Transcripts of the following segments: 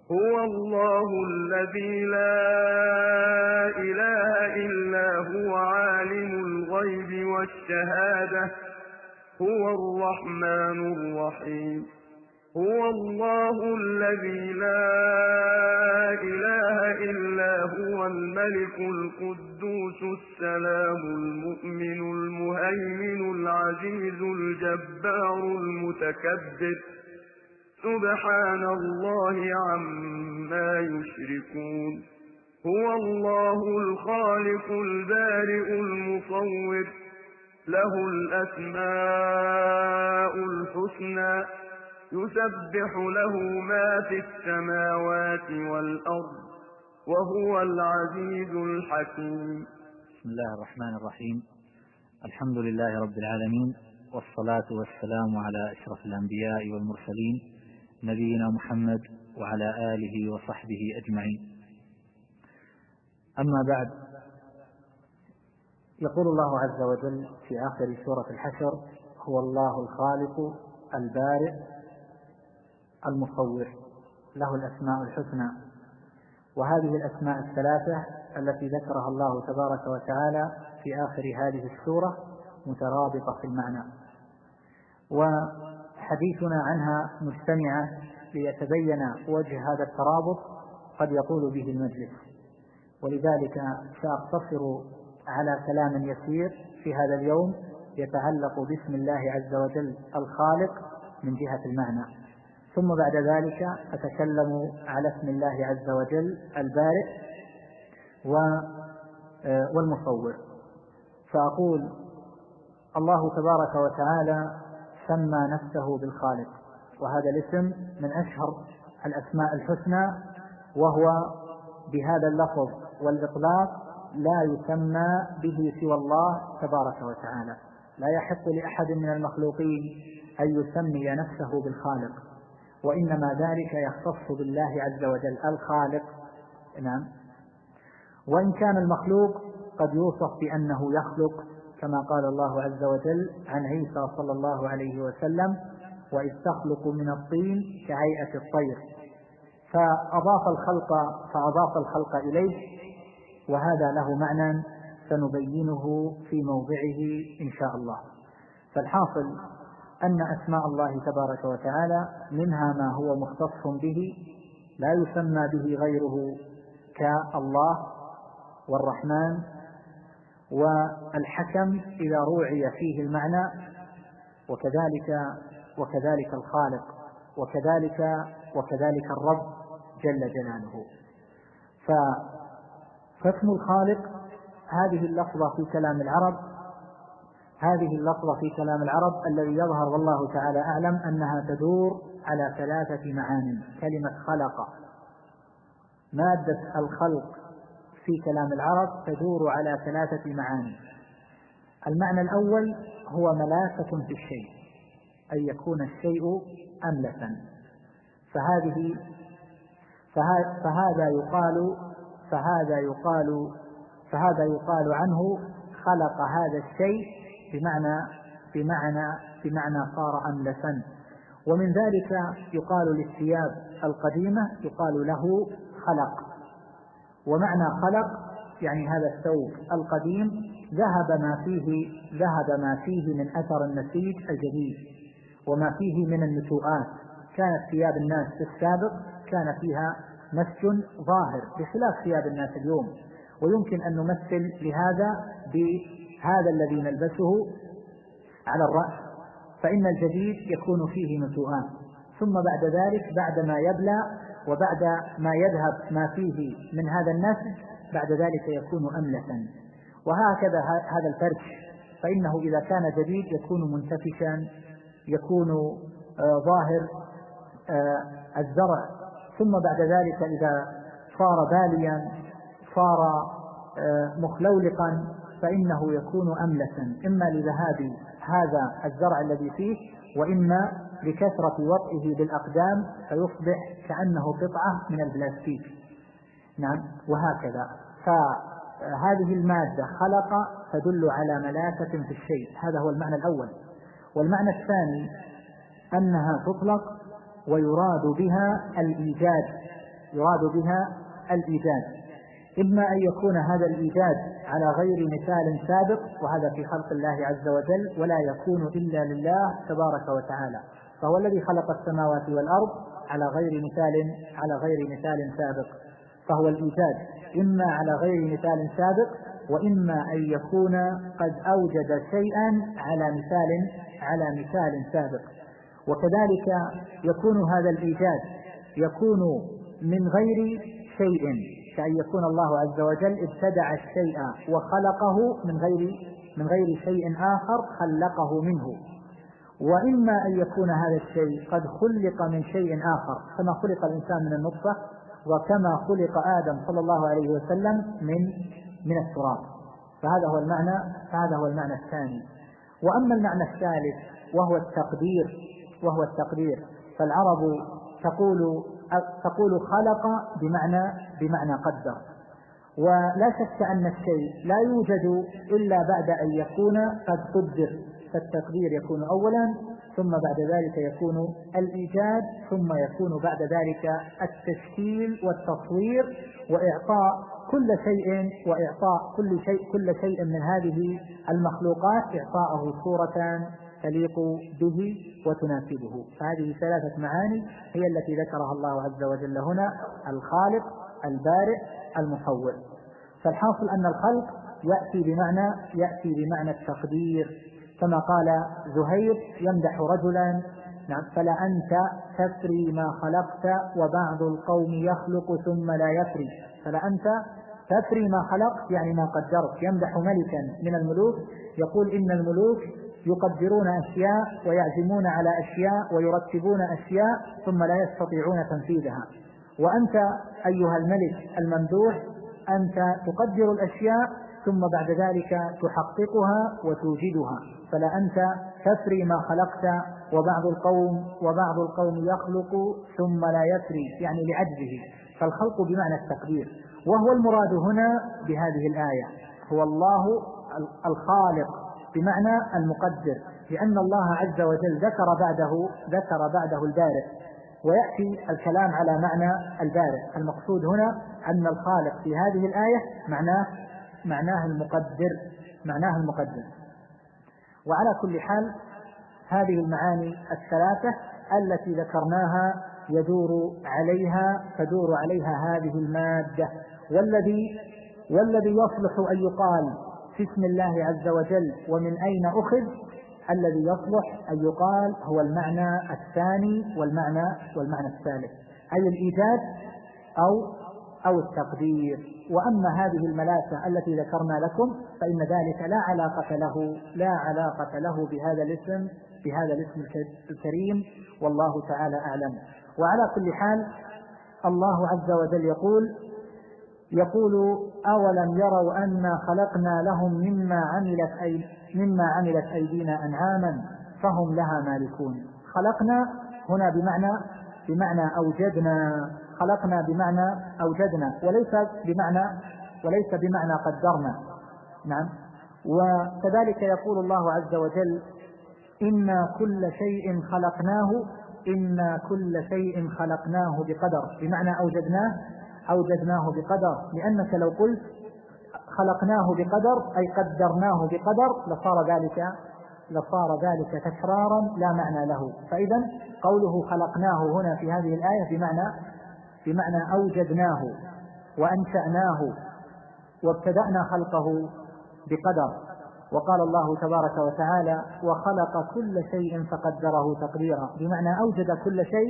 هو الله الذي لا إله إلا هو عالم الغيب والشهادة هو الرحمن الرحيم هو الله الذي لا إله إلا هو الملك القدوس السلام المؤمن المهيمن العزيز الجبار المتكبر سبحان الله عما يشركون هو الله الخالق البارئ المصور له الأسماء الحسنى يسبح له ما في السماوات والأرض وهو العزيز الحكيم. بسم الله الرحمن الرحيم. الحمد لله رب العالمين، والصلاة والسلام على أشرف الأنبياء والمرسلين نبينا محمد وعلى آله وصحبه أجمعين. أما بعد، يقول الله عز وجل في آخر سورة الحشر: هو الله الخالق البارئ المصور له الأسماء الحسنى. وهذه الأسماء الثلاثة التي ذكرها الله تبارك وتعالى في آخر هذه السورة مترابطة في المعنى، وحديثنا عنها مجتمعة ليتبين وجه هذا الترابط قد يطول به المجلس، ولذلك سأقتصر على كلام يسير في هذا اليوم يتعلق باسم الله عز وجل الخالق من جهة المعنى، ثم بعد ذلك أتكلم على اسم الله عز وجل البارئ والمصور. فأقول: الله تبارك وتعالى سمى نفسه بالخالق، وهذا الاسم من أشهر الأسماء الحسنى، وهو بهذا اللفظ والإطلاق لا يسمى به سوى الله تبارك وتعالى. لا يحق لأحد من المخلوقين أن يسمي نفسه بالخالق، وإنما ذلك يختص بالله عز وجل الخالق. نعم. وإن كان المخلوق قد يوصف بأنه يخلق، كما قال الله عز وجل عن عيسى صلى الله عليه وسلم: وإذ تخلق من الطين كهيئة الطير، فأضاف الخلق إليه، وهذا له معنى سنبينه في موضعه إن شاء الله. فالحاصل أن أسماء الله تبارك وتعالى منها ما هو مختص به لا يسمى به غيره، كالله والرحمن والحكم إذا روعي فيه المعنى، وكذلك الخالق، وكذلك الرب جل جلاله. فاسم الخالق هذه اللفظة في كلام العرب الذي يظهر والله تعالى أعلم أنها تدور على ثلاثة معان. كلمة خلق، مادة الخلق في كلام العرب تدور على ثلاثة معاني. المعنى الأول هو ملاسة في الشيء، أن يكون الشيء أملسا، فهذا يقال عنه خلق هذا الشيء بمعنى صار أملسا. ومن ذلك يقال للثياب القديمة يقال له خلق، ومعنى خلق يعني هذا الثوب القديم ذهب ما فيه من أثر النسيج الجديد وما فيه من النتوءات. كانت ثياب الناس في السابق كان فيها نسج ظاهر بخلاف ثياب الناس اليوم، ويمكن أن نمثل لهذا بهذا الذي نلبسه على الرأس، فإن الجديد يكون فيه نتوءات، ثم بعد ذلك بعدما يبلى وبعد ما يذهب ما فيه من هذا النسج بعد ذلك يكون أملسا. وهكذا هذا الفرش، فإنه إذا كان جديد يكون منتفشا، يكون ظاهر الزرع، ثم بعد ذلك إذا صار باليا صار مخلولقا فإنه يكون أملسا، إما لذهاب هذا الزرع الذي فيه، وإما لكثرة وطئه بالأقدام فيصبح كأنه قطعة من البلاستيك. نعم. وهكذا فهذه المادة خلق تدل على ملاسة في الشيء، هذا هو المعنى الأول. والمعنى الثاني أنها تطلق ويراد بها الإيجاد، يراد بها الإيجاد، إما أن يكون هذا الإيجاد على غير مثال سابق، وهذا في خلق الله عز وجل، ولا يكون إلا لله تبارك وتعالى، فهو الذي خلق السماوات والأرض على غير مثال سابق، فهو الإيجاد إما على غير مثال سابق، وإما أن يكون قد أوجد شيئا على مثال سابق. وكذلك يكون هذا الإيجاد يكون من غير شيء، كأن يكون الله عز وجل ابتدع الشيء وخلقه من غير شيء آخر خلقه منه. وإما أن يكون هذا الشيء قد خلق من شيء آخر، كما خلق الإنسان من النطفة، وكما خلق آدم صلى الله عليه وسلم من التراب. فهذا هو المعنى الثاني. وأما المعنى الثالث وهو التقدير، فالعرب تقول خلق بمعنى قدر، ولا شك أن الشيء لا يوجد إلا بعد أن يكون قد قدر، فالتقدير يكون أولا، ثم بعد ذلك يكون الإيجاد، ثم يكون بعد ذلك التشكيل والتصوير، وإعطاء كل شيء من هذه المخلوقات إعطاءه صورة تليق به وتناسبه. فهذه ثلاثة معاني هي التي ذكرها الله عز وجل هنا: الخالق، البارئ، المصور. فالحاصل أن الخلق يأتي بمعنى التقدير، كما قال زهير يمدح رجلا: فلا أنت تفري ما خلقت وبعض القوم يخلق ثم لا يفري. فلا أنت تفري ما خلقت يعني ما قدرت. يمدح ملكا من الملوك، يقول إن الملوك يقدرون أشياء ويعزمون على أشياء ويرتبون أشياء ثم لا يستطيعون تنفيذها، وأنت أيها الملك الممدوح أنت تقدر الأشياء ثم بعد ذلك تحققها وتوجدها. فلا أنت تفري ما خلقت وبعض القوم يخلق ثم لا يفري، يعني لعجزه. فالخلق بمعنى التقدير، وهو المراد هنا بهذه الآية، هو الله الخالق بمعنى المقدر، لأن الله عز وجل ذكر بعده البارئ، ويأتي الكلام على معنى البارئ. المقصود هنا أن الخالق في هذه الآية معناه المقدر. وعلى كل حال هذه المعاني الثلاثة التي ذكرناها تدور عليها هذه المادة، والذي يصلح أن يقال في اسم الله عز وجل ومن أين أخذ، الذي يصلح أن يقال هو المعنى الثاني والمعنى الثالث، أي الإيجاد أو التقدير. وأما هذه الملاكة التي ذكرنا لكم فإن ذلك لا علاقة له بهذا الاسم الكريم، والله تعالى أعلم. وعلى كل حال الله عز وجل يقول أولم يروا أنا خلقنا لهم مما عملت أيدينا أنعاما فهم لها مالكون. خلقنا هنا بمعنى أوجدنا، خلقنا بمعنى أوجدنا، وليس بمعنى قدرنا. نعم. وكذلك يقول الله عز وجل إنا كل شيء خلقناه بقدر، بمعنى أوجدناه بقدر، لأنك لو قلت خلقناه بقدر أي قدرناه بقدر لصار ذلك تكرارا لا معنى له. فإذا قوله خلقناه هنا في هذه الآية بمعنى أوجدناه وأنشأناه وابتدأنا خلقه بقدر. وقال الله تبارك وتعالى وخلق كل شيء فقدره تقديرا، بمعنى أوجد كل شيء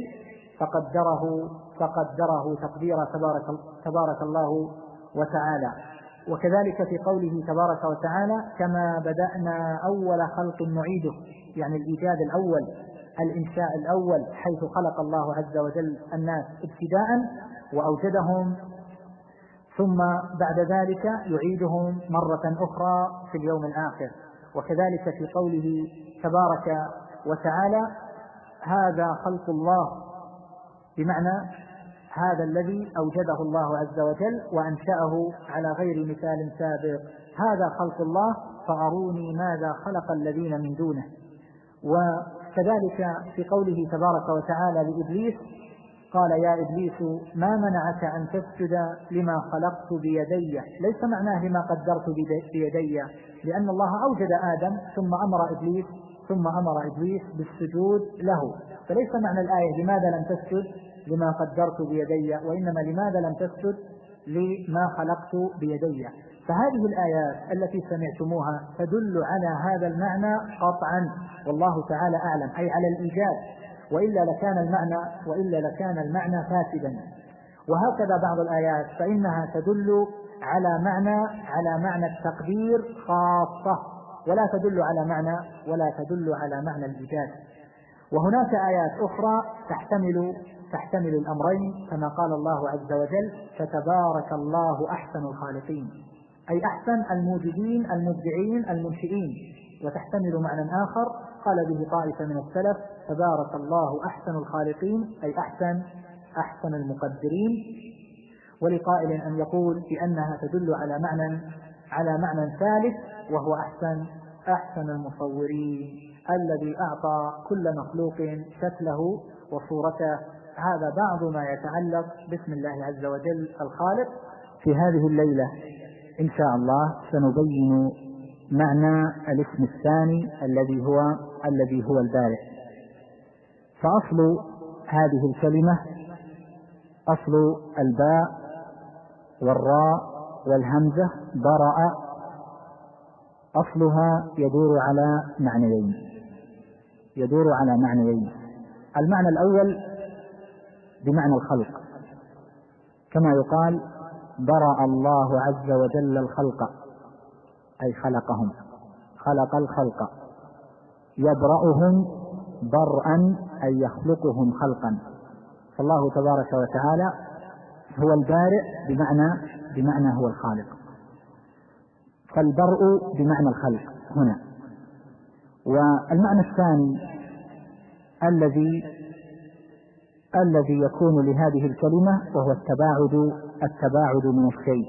فقدره تقديرا تبارك الله وتعالى. وكذلك في قوله تبارك وتعالى كما بدأنا أول خلق نعيده، يعني الإيجاد الأول، الإنشاء الأول، حيث خلق الله عز وجل الناس ابتداء وأوجدهم، ثم بعد ذلك يعيدهم مرة أخرى في اليوم الآخر. وكذلك في قوله تبارك وتعالى هذا خلق الله، بمعنى هذا الذي أوجده الله عز وجل وأنشأه على غير مثال سابق، هذا خلق الله فأروني ماذا خلق الذين من دونه. وكذلك في قوله تبارك وتعالى لإبليس قال يا إبليس ما منعك أن تسجد لما خلقت بيدي، ليس معناه لما قدرت بيدي، لأن الله أوجد آدم ثم أمر إبليس بالسجود له، فليس معنى الآية لماذا لم تسجد لما قدرت بيدي، وإنما لماذا لم تسجد لما خلقت بيدي. فهذه الآيات التي سمعتموها تدل على هذا المعنى قطعا، والله تعالى أعلم، أي على الإيجاد، وإلا لكان المعنى فاسدا. وهكذا بعض الآيات فإنها تدل على معنى التقدير خاصة، ولا تدل على معنى الإيجاد. وهناك آيات أخرى تحتمل الأمرين، كما قال الله عز وجل فتبارك الله أحسن الخالقين، أي أحسن الموجدين المبدعين المنشئين، وتحتمل معنى آخر قال به طائفة من السلف تبارك الله أحسن الخالقين، أي أحسن المقدرين. ولقائل أن يقول بأنها تدل على معنى ثالث، وهو أحسن المصورين، الذي أعطى كل مخلوق شكله وصورته. هذا بعض ما يتعلق باسم الله عز وجل الخالق. في هذه الليلة إن شاء الله سنبين معنى الاسم الثاني الذي هو البارئ. فأصل هذه الكلمة، أصل الباء والراء والهمزة برأ، أصلها يدور على معنيين. المعنى الأول بمعنى الخلق، كما يقال برأ الله عز وجل الخلق، أي خلقهم، خلق الخلق. يبرأهم برأ، أي يخلقهم خلقا. فالله تبارك وتعالى هو البارئ بمعنى هو الخالق، فالبرء بمعنى الخلق هنا. والمعنى الثاني الذي يكون لهذه الكلمة وهو التباعد من الشيء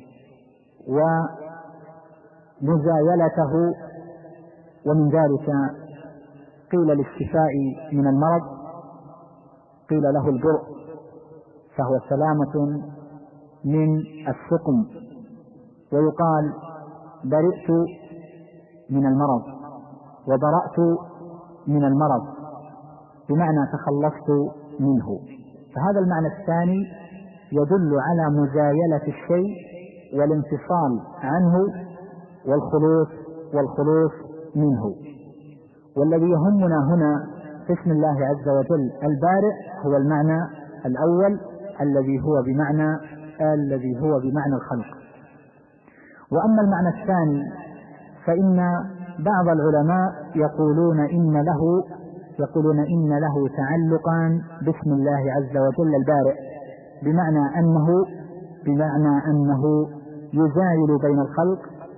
ومزايلته، ومن ذلك قيل للشفاء من المرض قيل له البرء، فهو سلامة من السقم. ويقال برئت من المرض وبرأت من المرض، بمعنى تخلصت منه. فهذا المعنى الثاني يدل على مزايلة الشيء والانفصال عنه والخلوص منه. والذي يهمنا هنا في اسم الله عز وجل البارئ هو المعنى الأول الذي هو بمعنى الخلق. وأما المعنى الثاني فإن بعض العلماء يقولون إن له تعلقا باسم الله عز وجل البارئ، بمعنى أنه يزايل بين الخلق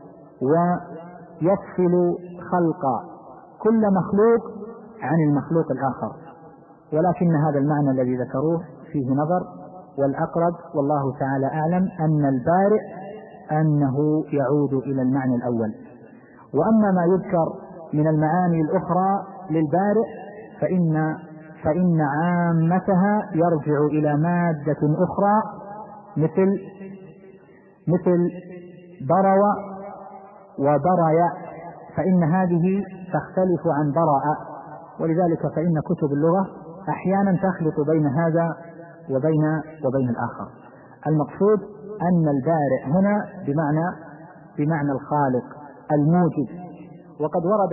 ويفصل خلق كل مخلوق عن المخلوق الآخر. ولكن هذا المعنى الذي ذكروه فيه نظر، والأقرب والله تعالى أعلم أن البارئ أنه يعود إلى المعنى الأول. وأما ما يذكر من المعاني الأخرى للبارئ فإن عامتها يرجع إلى مادة أخرى مثل برو وبري، فإن هذه تختلف عن برأ، ولذلك فإن كتب اللغة أحيانا تخلط بين هذا وبين الآخر. المقصود أن البارئ هنا بمعنى الخالق الموجد. وقد ورد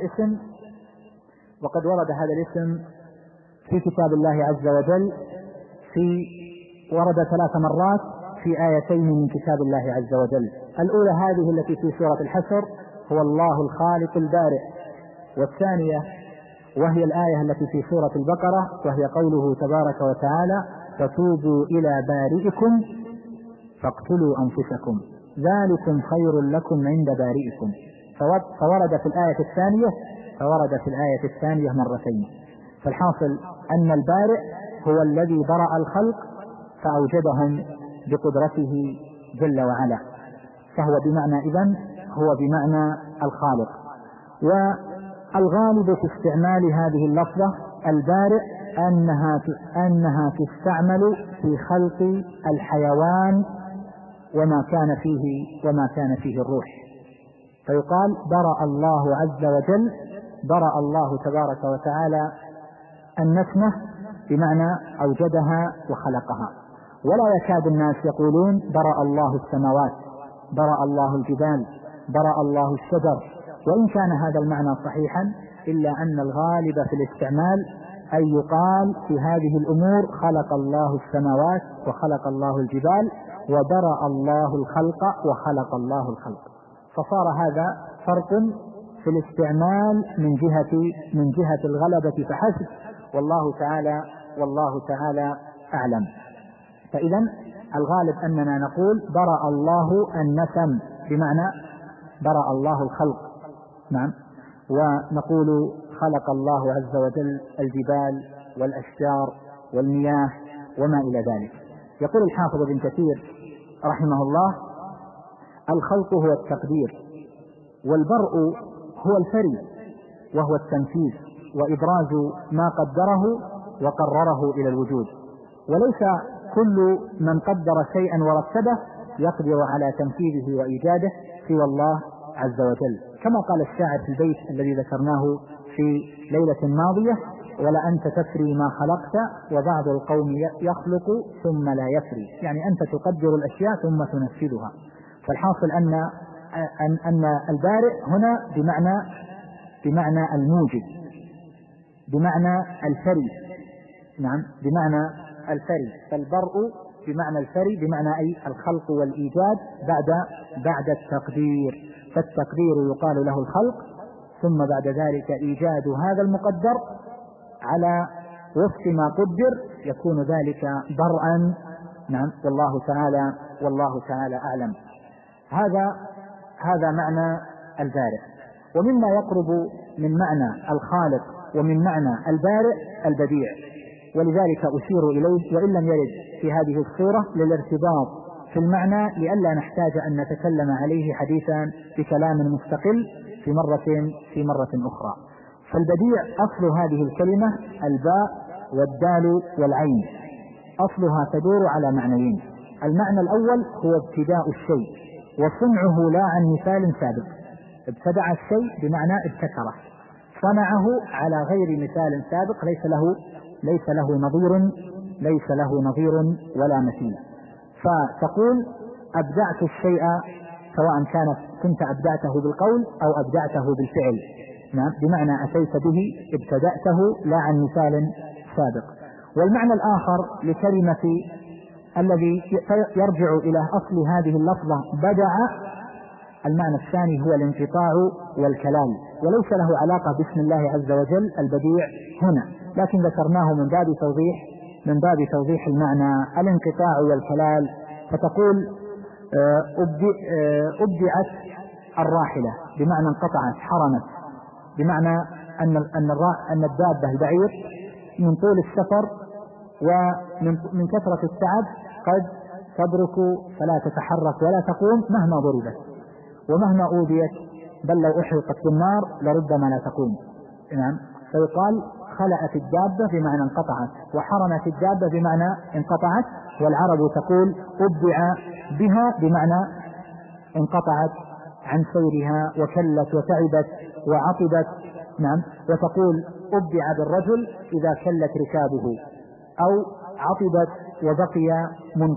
هذا الاسم في كتاب الله عز وجل، ورد 3 مرات في آيتين من كتاب الله عز وجل. الأولى هذه التي في سورة الحشر، هو الله الخالق البارئ، والثانية وهي الآية التي في سورة البقرة، وهي قوله تبارك وتعالى فتوبوا إلى بارئكم فاقتلوا أنفسكم ذلكم خير لكم عند بارئكم. فورد في الآية الثانية مرتين. فالحاصل أن البارئ هو الذي برأ الخلق فأوجدهم بقدرته جل وعلا، فهو بمعنى الخالق. والغالب في استعمال هذه اللفظة البارئ أنها تستعمل في خلق الحيوان وما كان فيه الروح. فيقال برأ الله عز وجل، برأ الله تبارك وتعالى النسمة بمعنى أوجدها وخلقها. ولا يكاد الناس يقولون برأ الله السماوات، برأ الله الجبال، برأ الله الشجر، وإن كان هذا المعنى صحيحا إلا أن الغالب في الاستعمال أن يقال في هذه الأمور خلق الله السماوات وخلق الله الجبال وبرأ الله الخلق وخلق الله الخلق. فصار هذا فرق في الاستعمال من جهة الغلبة فحسب، والله تعالى أعلم. فإذا الغالب أننا نقول برأ الله النسم بمعنى برأ الله الخلق، نعم، ونقول خلق الله عز وجل الجبال والأشجار والمياه وما إلى ذلك. يقول الحافظ ابن كثير رحمه الله: الخلق هو التقدير، والبرء هو الفري وهو التنفيذ وإبراز ما قدره وقرره إلى الوجود، وليس كل من قدر شيئا ورتبه يقدر على تنفيذه وإيجاده سوى الله عز وجل، كما قال الشاعر في البيت الذي ذكرناه في ليلة ماضية: ولأنت تفري ما خلقت وبعض القوم يخلق ثم لا يفري، يعني أنت تقدر الأشياء ثم تنفذها. فالحاصل أن البارئ هنا بمعنى الموجد، بمعنى الفري، نعم، بمعنى الفري. فالبرء بمعنى الفري بمعنى أي الخلق والإيجاد بعد التقدير. فالتقدير يقال له الخلق، ثم بعد ذلك إيجاد هذا المقدر على وفق ما قدر يكون ذلك برءا، نعم، والله تعالى أعلم. هذا معنى البارئ. ومما يقرب من معنى الخالق ومن معنى البارئ البديع، ولذلك أشير إليه وإن لم يرد في هذه الصورة للارتباط في المعنى لئلا نحتاج أن نتكلم عليه حديثا بكلام مستقل في مرة أخرى. فالبديع أصل هذه الكلمة الباء والدال والعين، أصلها تدور على معنيين: المعنى الأول هو ابتداء الشيء وصنعه لا عن مثال سابق. ابتدع الشيء بمعنى ابتكره، صنعه على غير مثال سابق ليس له نظير ولا مثيل. فتقول أبدعت الشيء سواء كنت أبدعته بالقول أو أبدعته بالفعل، نعم، بمعنى أتيت به، ابتدأته لا عن مثال سابق. والمعنى الآخر لكلمة الذي يرجع إلى أصل هذه اللفظة بدع، المعنى الثاني هو الانقطاع والكلال، وليس له علاقة باسم الله عز وجل البديع هنا، لكن ذكرناه من باب توضيح المعنى الانقطاع والكلال. فتقول أبدعت الراحلة بمعنى انقطعت، حرمت، بمعنى أن الدابة البعير من طول السفر ومن كثرة التعب قد تبرك فلا تتحرك ولا تقوم مهما ضربت ومهما أوذيت، بل لو أحرقت بالنار لربما لا تقوم، نعم. فيقال خلأت الدابة بمعنى انقطعت، وحرمت الدابة بمعنى انقطعت. والعرب تقول أبدع بها بمعنى انقطعت عن سيرها وكلت وتعبت وعطبت، نعم. وتقول أبدع بالرجل إذا كلت ركابه، أو عطبت وبقي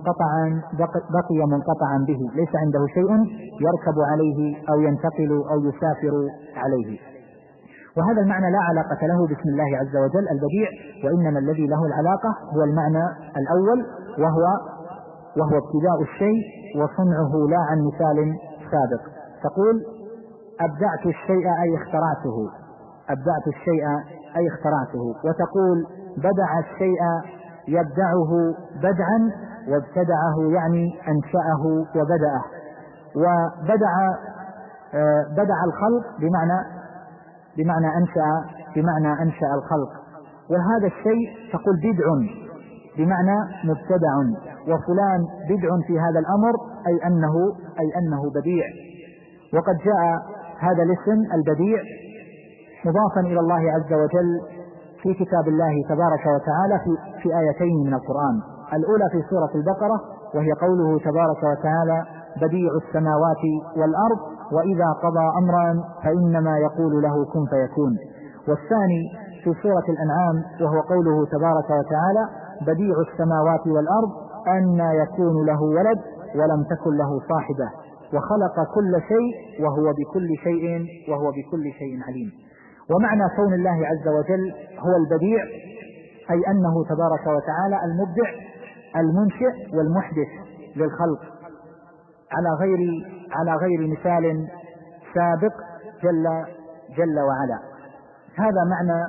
منقطعا به، ليس عنده شيء يركب عليه أو ينتقل أو يسافر عليه. وهذا المعنى لا علاقة له باسم الله عز وجل البديع، وإنما الذي له العلاقة هو المعنى الأول، وهو ابتداء الشيء وصنعه لا عن مثال سابق. تقول أبدعت الشيء أي اخترعته، أبدعت الشيء أي اخترعته. وتقول بدع الشيء يبدعه بدعا، وابتدعه يعني أنشأه وبدأه. وبدع الخلق بمعنى أنشأ الخلق. وهذا الشيء تقول بدع بمعنى مبتدع، وفلان بدع في هذا الأمر أي أنه بديع. وقد جاء هذا الاسم البديع مضافا إلى الله عز وجل في كتاب الله تبارك وتعالى في آيتين من القرآن. الأولى في سورة البقرة، وهي قوله تبارك وتعالى: بديع السماوات والأرض وإذا قضى أمرا فإنما يقول له كن فيكون. والثاني في سورة الأنعام، وهو قوله تبارك وتعالى: بديع السماوات والأرض أنى يكون له ولد ولم تكن له صاحبة وخلق كل شيء وهو بكل شيء عليم. ومعنى كون الله عز وجل هو البديع أي أنه تبارك وتعالى المبدع المنشئ والمحدث للخلق على غير مثال سابق جل وعلا. هذا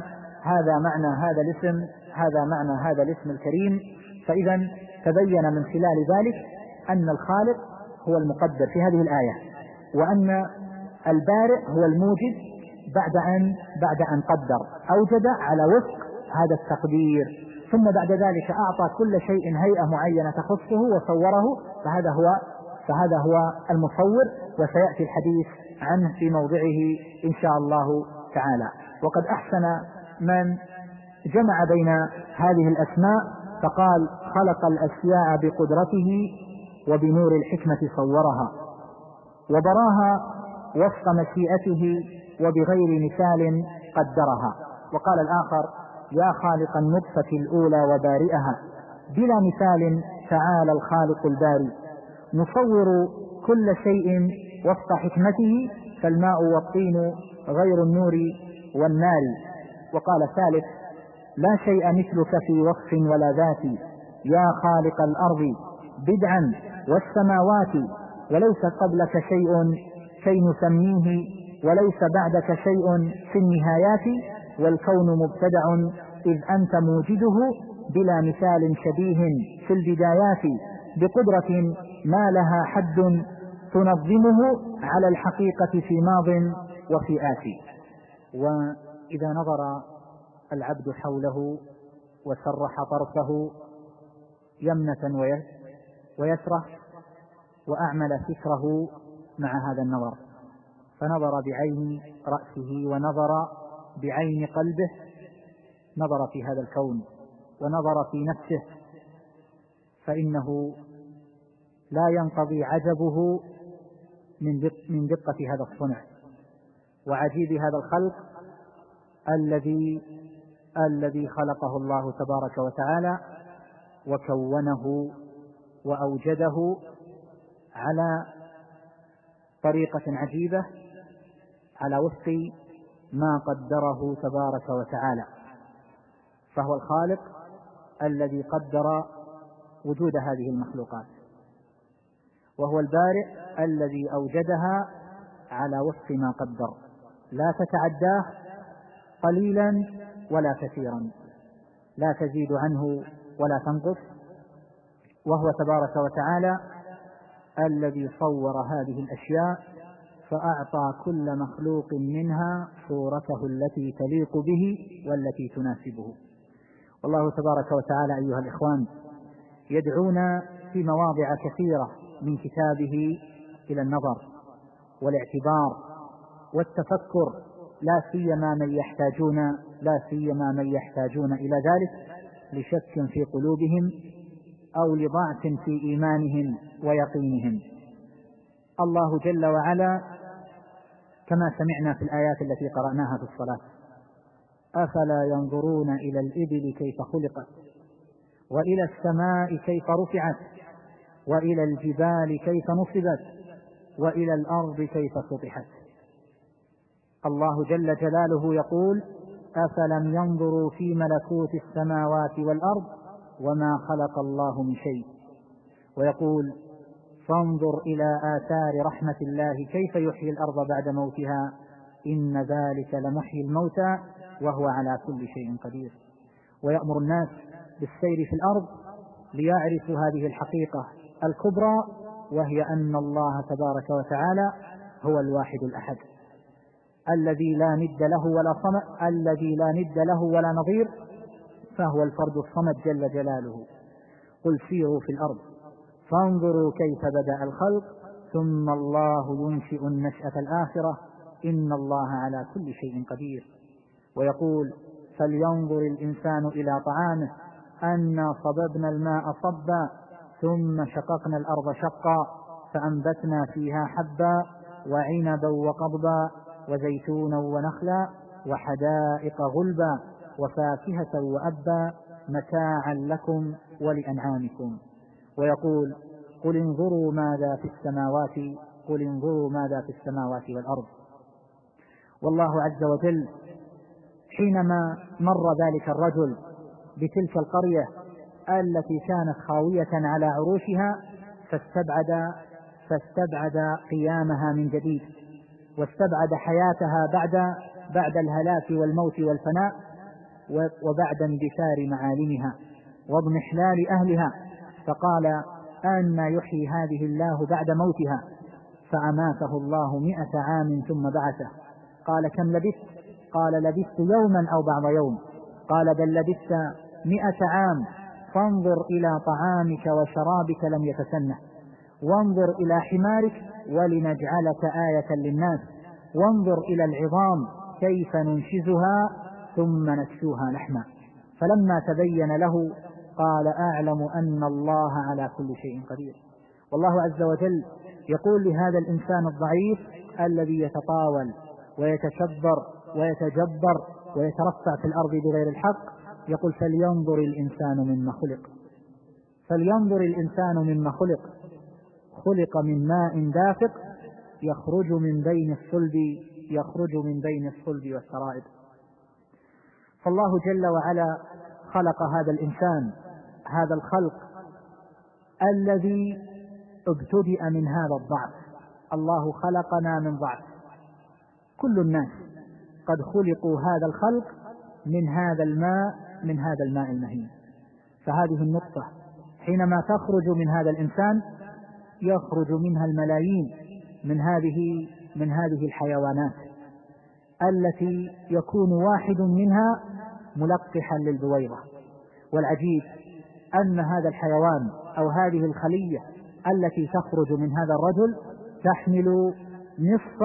معنى هذا الاسم الكريم. فإذا تبين من خلال ذلك أن الخالق هو المقدر في هذه الآية، وأن البارئ هو الموجد بعد أن قدر، أوجد على وفق هذا التقدير، ثم بعد ذلك أعطى كل شيء هيئة معينة تخصه وصوره، فهذا هو المصور، وسيأتي الحديث عنه في موضعه إن شاء الله تعالى. وقد أحسن من جمع بين هذه الأسماء فقال: خلق الأشياء بقدرته وبنور الحكمة صورها، وبراها وفق مشيئته وبغير مثال قدرها. وقال الآخر: يا خالق النطفة الأولى وبارئها بلا مثال تعالى الخالق الباري، نصور كل شيء وفق حكمته، فالماء والطين غير النور والنار. وقال ثالث: لا شيء مثلك في وصف ولا ذات، يا خالق الأرض بدعا والسماوات، وليس قبلك شيء كي نسميه، وليس بعدك شيء في النهايات، والكون مبتدع إذ أنت موجده بلا مثال شبيه في البدايات، بقدرة ما لها حد تنظمه على الحقيقة في ماض وفي آتي. وإذا نظر العبد حوله وسرح طرفه يمنة ويسرح وأعمل فكره مع هذا النظر، فنظر بعين رأسه ونظر بعين قلبه، نظر في هذا الكون ونظر في نفسه، فإنه لا ينقضي عجبه من دقة هذا الصنع وعجيب هذا الخلق الذي خلقه الله تبارك وتعالى وكونه وأوجده على طريقة عجيبة على وفق ما قدره تبارك وتعالى. فهو الخالق الذي قدر وجود هذه المخلوقات، وهو البارئ الذي أوجدها على وفق ما قدر، لا تتعداه قليلا ولا كثيرا، لا تزيد عنه ولا تنقص. وهو تبارك وتعالى الذي صور هذه الأشياء فأعطى كل مخلوق منها صورته التي تليق به والتي تناسبه. والله تبارك وتعالى أيها الإخوان يدعونا في مواضع كثيرة من كتابه إلى النظر والاعتبار والتفكر، لا سيما من يحتاجون إلى ذلك لشك في قلوبهم أو لضعف في إيمانهم ويقينهم. الله جل وعلا كما سمعنا في الآيات التي قرأناها في الصلاة: أفلا ينظرون إلى الإبل كيف خلقت، وإلى السماء كيف رفعت، وإلى الجبال كيف نصبت، وإلى الأرض كيف سطحت. الله جل جلاله يقول: أفلم ينظروا في ملكوت السماوات والأرض وما خلق الله من شيء. ويقول: فانظر إلى آثار رحمة الله كيف يحيي الأرض بعد موتها، إن ذلك لمحيي الموتى وهو على كل شيء قدير. ويأمر الناس بالسير في الأرض ليعرفوا هذه الحقيقة الكبرى، وهي أن الله تبارك وتعالى هو الواحد الأحد الذي لا ند له ولا نظير، فهو الفرد الصمد جل جلاله. قل سيروا في الأرض فانظروا كيف بدأ الخلق ثم الله ينشئ النشأة الآخرة إن الله على كل شيء قدير. ويقول: فلينظر الإنسان إلى طعامه أنا صببنا الماء صبا ثم شققنا الأرض شقا فأنبتنا فيها حبا وعنبا وقضبا وزيتونا ونخلا وحدائق غلبا وفاكهة وأبا متاعا لكم ولأنعامكم. ويقول قل انظروا ماذا في السماوات قل انظروا ماذا في السماوات والأرض. والله عز وجل حينما مر ذلك الرجل بتلك القرية التي كانت خاوية على عروشها فاستبعد قيامها من جديد، واستبعد حياتها بعد الهلاك والموت والفناء، وبعد اندثار معالمها واضمحلال أهلها، فقال أن يحيي هذه الله بعد موتها؟ فأماته الله 100 عام ثم بعثه. قال كم لبثت؟ قال لبثت يوما أو بعض يوم. قال بل لبثت 100 عام. فانظر إلى طعامك وشرابك لم يتسنه، وانظر إلى حمارك ولنجعلك آية للناس، وانظر إلى العظام كيف ننشزها ثم نكسوها لحما. فلما تبين له قال أعلم أن الله على كل شيء قدير. والله عز وجل يقول لهذا الإنسان الضعيف الذي يتطاول ويتكبر ويتجبر ويترفع في الأرض بغير الحق، يقول فلينظر الإنسان مما خلق. فلينظر الإنسان مما خلق. خلق من ماء دافق يخرج من بين الصلب والسرائر. فالله جل وعلا خلق هذا الإنسان، هذا الخلق الذي ابتدأ من هذا الضعف. الله خلقنا من ضعف. كل الناس قد خلقوا هذا الخلق من هذا الماء المهين. فهذه النقطة حينما تخرج من هذا الإنسان يخرج منها الملايين من هذه الحيوانات التي يكون واحد منها ملقحا للبويضة. والعجيب أن هذا الحيوان أو هذه الخلية التي تخرج من هذا الرجل تحمل نصف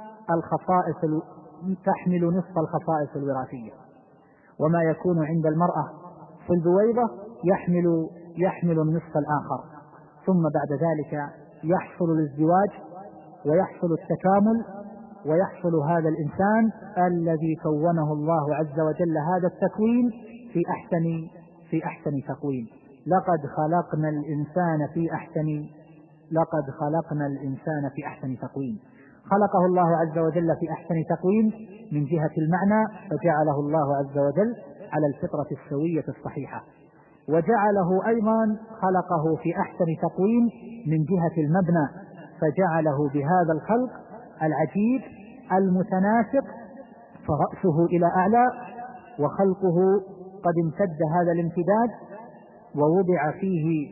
الخصائص الوراثية، وما يكون عند المرأة في البويضة يحمل النصف الآخر. ثم بعد ذلك يحصل الازدواج ويحصل التكامل ويحصل هذا الإنسان الذي كونه الله عز وجل هذا التكوين في أحسن تقويم. لقد خلقنا الإنسان في أحسن تقويم. خلقه الله عز وجل في أحسن تقويم من جهة المعنى، فجعله الله عز وجل على الفطرة السوية الصحيحة، وجعله أيضا خلقه في أحسن تقويم من جهة المبنى، فجعله بهذا الخلق العجيب المتناسق، فرأسه إلى أعلى، وخلقه قد امتد هذا الامتداد، ووضع فيه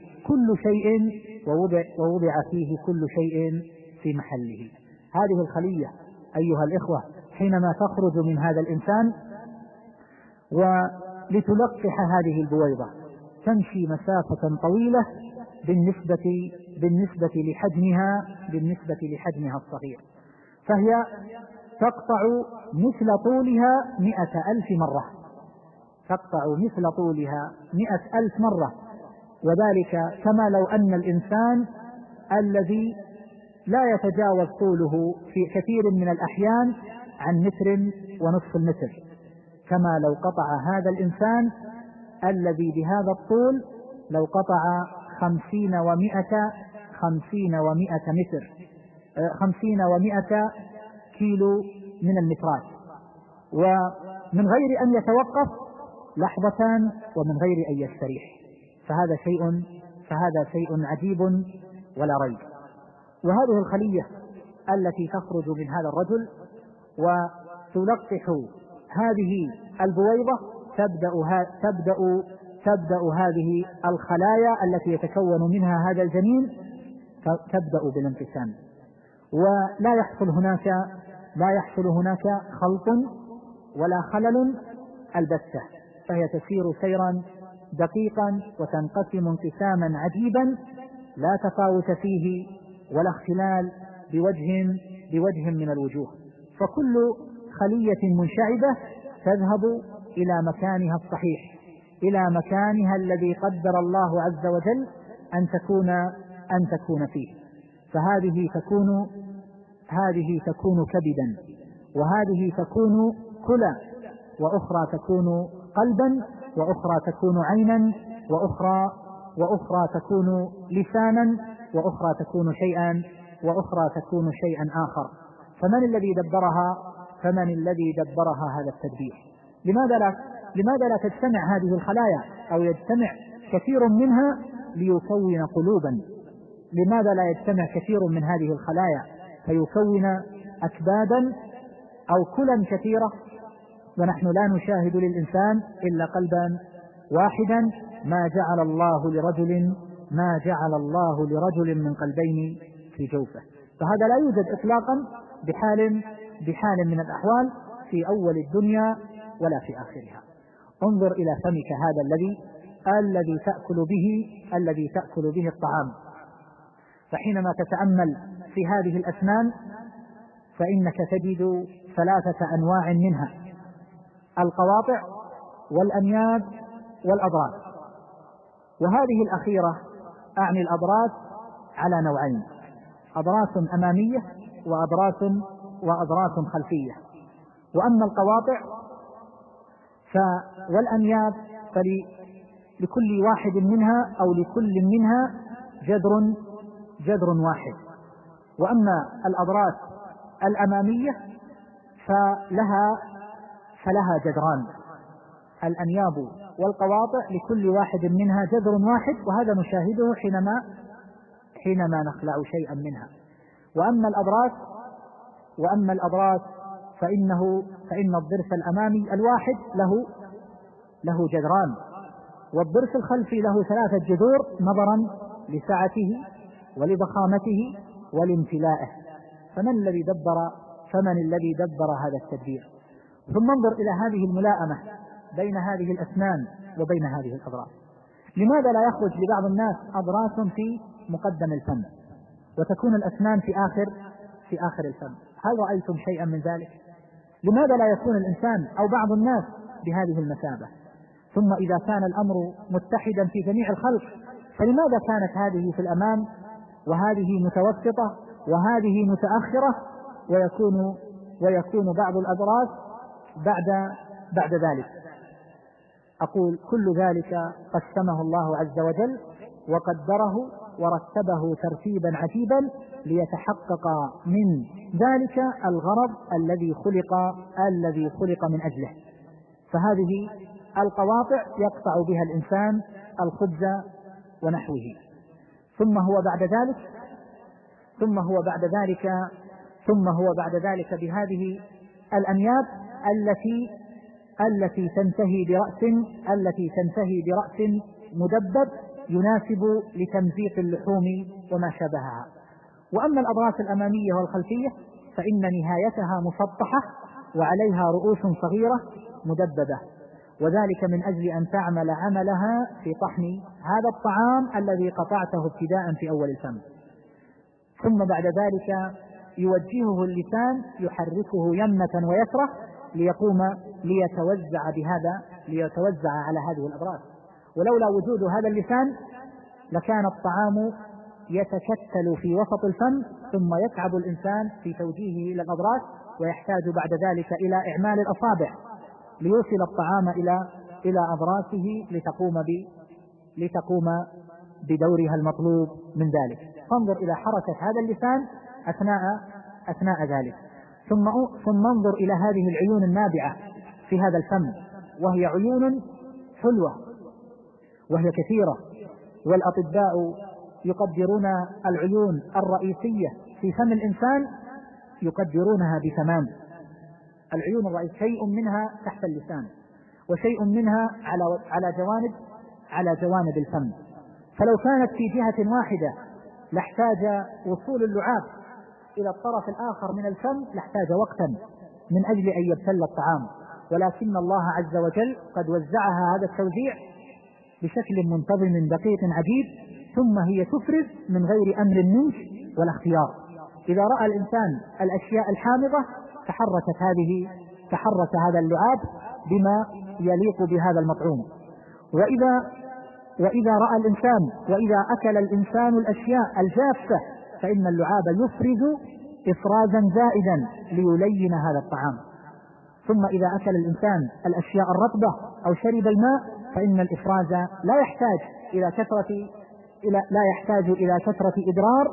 كل شيء في محله. هذه الخلية أيها الإخوة حينما تخرج من هذا الإنسان ولتلقح هذه البويضة تمشي مسافة طويلة بالنسبة لحجمها الصغير، فهي تقطع مثل طولها 100,000 مرة، تقطع مثل طولها 100,000 مرة. وذلك كما لو أن الإنسان الذي لا يتجاوز طوله في كثير من الأحيان عن 1.5 متر، كما لو قطع هذا الإنسان الذي بهذا الطول لو قطع 50 و100 كيلو من المترات، ومن غير أن يتوقف لحظة ومن غير أن يستريح. فهذا شيء عجيب ولا ريب. وهذه الخلية التي تخرج من هذا الرجل وتلقح هذه البويضة تبدأ هذه الخلايا التي يتكون منها هذا الجنين تبدأ بالانقسام، ولا يحصل هناك خلط ولا خلل البتة، فهي تسير سيرا دقيقا وتنقسم انقساما عجيبا لا تفاوت فيه ولا اختلال بوجه من الوجوه. فكل خلية منشعبة تذهب إلى مكانها الصحيح، إلى مكانها الذي قدر الله عز وجل أن تكون فيه. فهذه تكون كبدا، وهذه تكون كلى، وأخرى تكون قلبا، وأخرى تكون عينا، وأخرى تكون لسانا، وأخرى تكون شيئا آخر. فمن الذي دبرها هذا التدبير؟ لماذا لا تجتمع هذه الخلايا أو يجتمع كثير منها ليكون قلوبا؟ لماذا لا يجتمع كثير من هذه الخلايا فيكون أكبادا أو كلا كثيرة، ونحن لا نشاهد للإنسان إلا قلبا واحدا؟ ما جعل الله لرجل من قلبين في جوفه. فهذا لا يوجد إطلاقا بحال من الأحوال في أول الدنيا ولا في آخرها. انظر إلى فمك هذا الذي تأكل به الطعام، فحينما تتأمل في هذه الأسنان فإنك تجد 3 أنواع منها: القواطع والأنياب والأضراس. وهذه الأخيرة أعني الأضراس على نوعين: أضراس أمامية وأضراس خلفية. وأما القواطع والأنياب فلكل واحد منها أو لكل منها جذر واحد. وأما الأضراس الأمامية فلها جذران. الأنياب والقواطع لكل واحد منها جذر واحد، وهذا نشاهده حينما نخلع شيئا منها. وأما الأضراس فإن الضرس الأمامي الواحد له جذران، والضرس الخلفي له 3 جذور نظرا لسعته ولضخامته ولامتلائه. فمن الذي دبر هذا التدبير؟ ثم انظر إلى هذه الملائمة بين هذه الأسنان وبين هذه الأضراس. لماذا لا يخرج لبعض الناس أضراس في مقدم الفم وتكون الأسنان في آخر الفم؟ هل رأيتم شيئا من ذلك؟ لماذا لا يكون الإنسان أو بعض الناس بهذه المثابة؟ ثم إذا كان الأمر متحدا في جميع الخلق، فلماذا كانت هذه في الأمام وهذه متوسطة وهذه متأخرة، ويكون بعض الأضراس بعد ذلك؟ أقول كل ذلك قسمه الله عز وجل وقدره ورتبه ترتيبا عجيبا ليتحقق من ذلك الغرض الذي خلق من أجله. فهذه القواطع يقطع بها الإنسان الخبز ونحوه. ثم هو بعد ذلك بهذه الأنياب التي تنتهي برأس مدبب يناسب لتمزيق اللحوم وما شابهها. وأما الأضراس الأمامية والخلفية فإن نهايتها مسطحة وعليها رؤوس صغيرة مدببة، وذلك من أجل أن تعمل عملها في طحن هذا الطعام الذي قطعته ابتداء في أول الفم. ثم بعد ذلك يوجهه اللسان يحركه يمنة ويسرة ليتوزع على هذه الأضراس. ولولا وجود هذا اللسان لكان الطعام يتكتل في وسط الفم، ثم يتعب الإنسان في توجيهه إلى الأضراس، ويحتاج بعد ذلك إلى إعمال الأصابع ليوصل الطعام إلى أضراسه لتقوم بدورها المطلوب من ذلك. فانظر إلى حركة هذا اللسان أثناء ذلك. ثم انظر إلى هذه العيون النابعة في هذا الفم، وهي عيون حلوة وهي كثيرة، والأطباء يقدرون العيون الرئيسية في فم الإنسان يقدرونها ب8. العيون الرئيسية شيء منها تحت اللسان، وشيء منها على جوانب الفم. فلو كانت في جهة واحدة لاحتاج وصول اللعاب إلى الطرف الآخر من الفم لاحتاج وقتا من أجل أن يبتل الطعام، ولكن الله عز وجل قد وزعها هذا التوزيع بشكل منتظم دقيق عجيب، ثم هي تفرز من غير أمر منك ولا اختيار. إذا رأى الإنسان الأشياء الحامضة تحرك هذا اللعاب يليق بهذا المطعوم. وإذا رأى الإنسان وإذا أكل الإنسان الأشياء الجافة فإن اللعاب يفرز إفرازا زائدا ليلين هذا الطعام. ثم إذا أكل الإنسان الأشياء الرطبة أو شرب الماء فإن الإفراز لا يحتاج إلى كثرة إدرار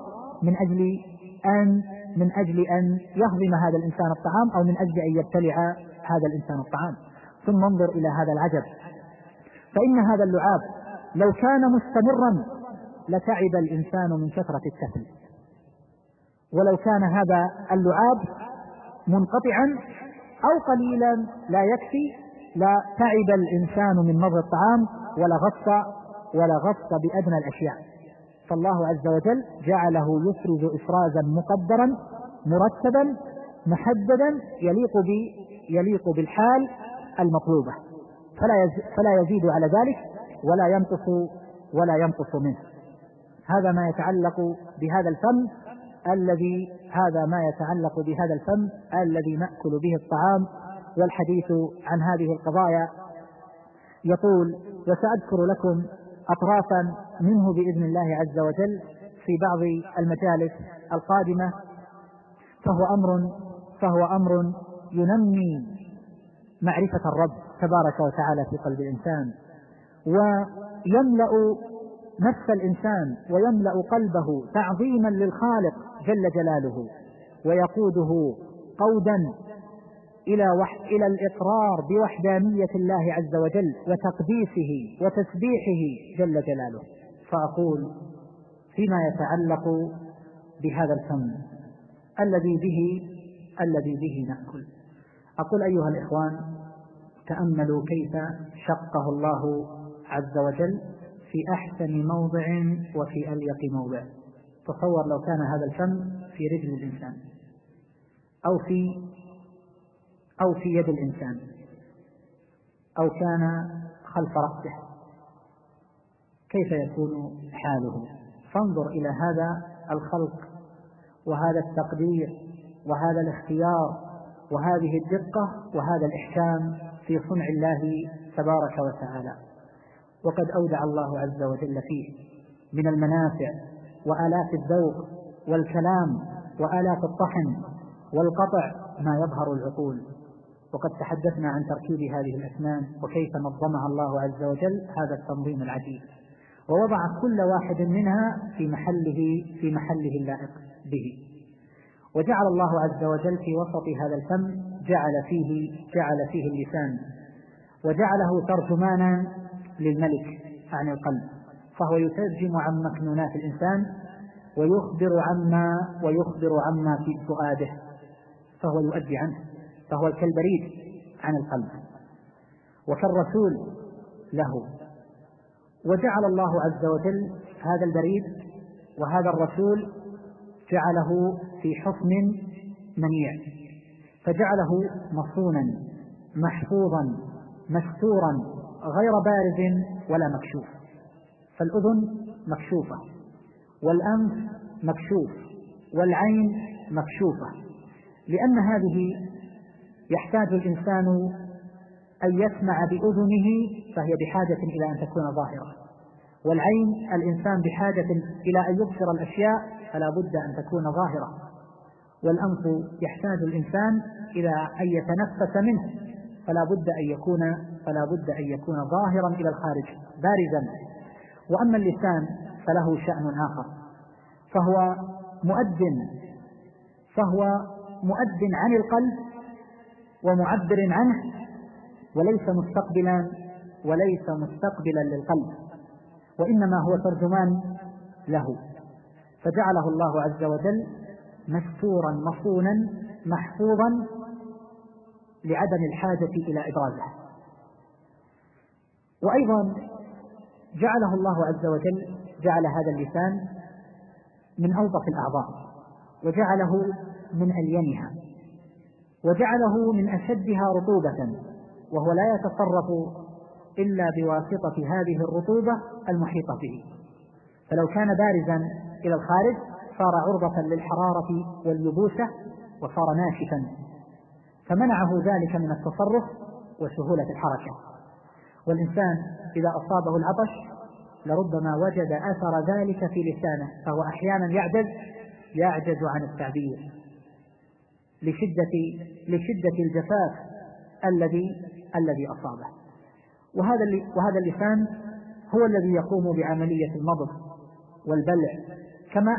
من أجل أن يهضم هذا الإنسان الطعام أو من أجل أن يبتلع هذا الإنسان الطعام. ثم انظر إلى هذا العجب، فإن هذا اللعاب لو كان مستمرا لتعب الإنسان من كثرة التفل، ولو كان هذا اللعاب منقطعا أو قليلا لا يكفي لا تعب الإنسان من مضغ الطعام ولا غص بأدنى الأشياء. فالله عز وجل جعله يفرز إفرازا مقدرا مرتبا محددا يليق بالحال المطلوبة، فلا يزيد على ذلك ولا ينقص منه. هذا ما يتعلق بهذا الفم الذي نأكل به الطعام. والحديث عن هذه القضايا يطول، وسأذكر لكم أطرافا منه بإذن الله عز وجل في بعض المجالس القادمة. فهو أمر ينمي معرفة الرب تبارك وتعالى في قلب الإنسان، ويملأ نفس الإنسان ويملأ قلبه تعظيما للخالق جل جلاله، ويقوده قودا إلى الإقرار بوحدانية الله عز وجل وتقديسه وتسبيحه جل جلاله. فأقول فيما يتعلق بهذا الفم الذي به نأكل، أقول أيها الإخوان تأملوا كيف شقه الله عز وجل في أحسن موضع وفي أليق موضع. تصور لو كان هذا الفم في رجل الإنسان أو في يد الإنسان أو كان خلف رأسه، كيف يكون حاله؟ فانظر إلى هذا الخلق وهذا التقدير وهذا الاختيار وهذه الدقة وهذا الإحكام في صنع الله تبارك وتعالى. وقد أودع الله عز وجل فيه من المنافع وآلاف الذوق والكلام وآلاف الطحن والقطع ما يظهر العقول. وقد تحدثنا عن تركيب هذه الأسنان وكيف نظمها الله عز وجل هذا التنظيم العجيب، ووضع كل واحد منها في محله اللائق به. وجعل الله عز وجل في وسط هذا الفم جعل فيه اللسان، وجعله ترجمانا للملك عن القلب، فهو يترجم عن مكنونات الإنسان ويخبر عما في فؤاده، فهو يؤدي عنه، فهو كالبريد عن القلب وكالرسول له. وجعل الله عز وجل هذا البريد وهذا الرسول جعله في حصن منيع، فجعله مصونا محفوظا مستورا غير بارز ولا مكشوف. فالأذن مكشوفة والأنف مكشوف والعين مكشوفة، لأن هذه يحتاج الإنسان أن يسمع بأذنه فهي بحاجة إلى أن تكون ظاهرة، والعين الإنسان بحاجة إلى أن يبصر الأشياء فلا بد أن تكون ظاهرة، والأنف يحتاج الإنسان إلى أن يتنفس منه فلا بد أن يكون ظاهرا إلى الخارج بارزا. وأما اللسان فله شأن آخر، فهو مؤذن عن القلب ومعبر عنه، وليس مستقبلا للقلب، وإنما هو ترجمان له. فجعله الله عز وجل مستورا مصونا محفوظا لعدم الحاجة إلى إبرازه. وأيضا جعله الله عز وجل جعل هذا اللسان من أوضح الأعضاء، وجعله من ألينها، وجعله من أشدها رطوبة، وهو لا يتصرف إلا بواسطة هذه الرطوبة المحيطة به، فلو كان بارزا إلى الخارج صار عرضة للحرارة واليبوسة وصار ناشفا، فمنعه ذلك من التصرف وسهولة الحركة. والإنسان إذا أصابه العطش لربما وجد أثر ذلك في لسانه، فهو أحيانا يعجز عن التعبير لشدة الجفاف الذي أصابه. وهذا اللسان هو الذي يقوم بعملية المضغ والبلع، كما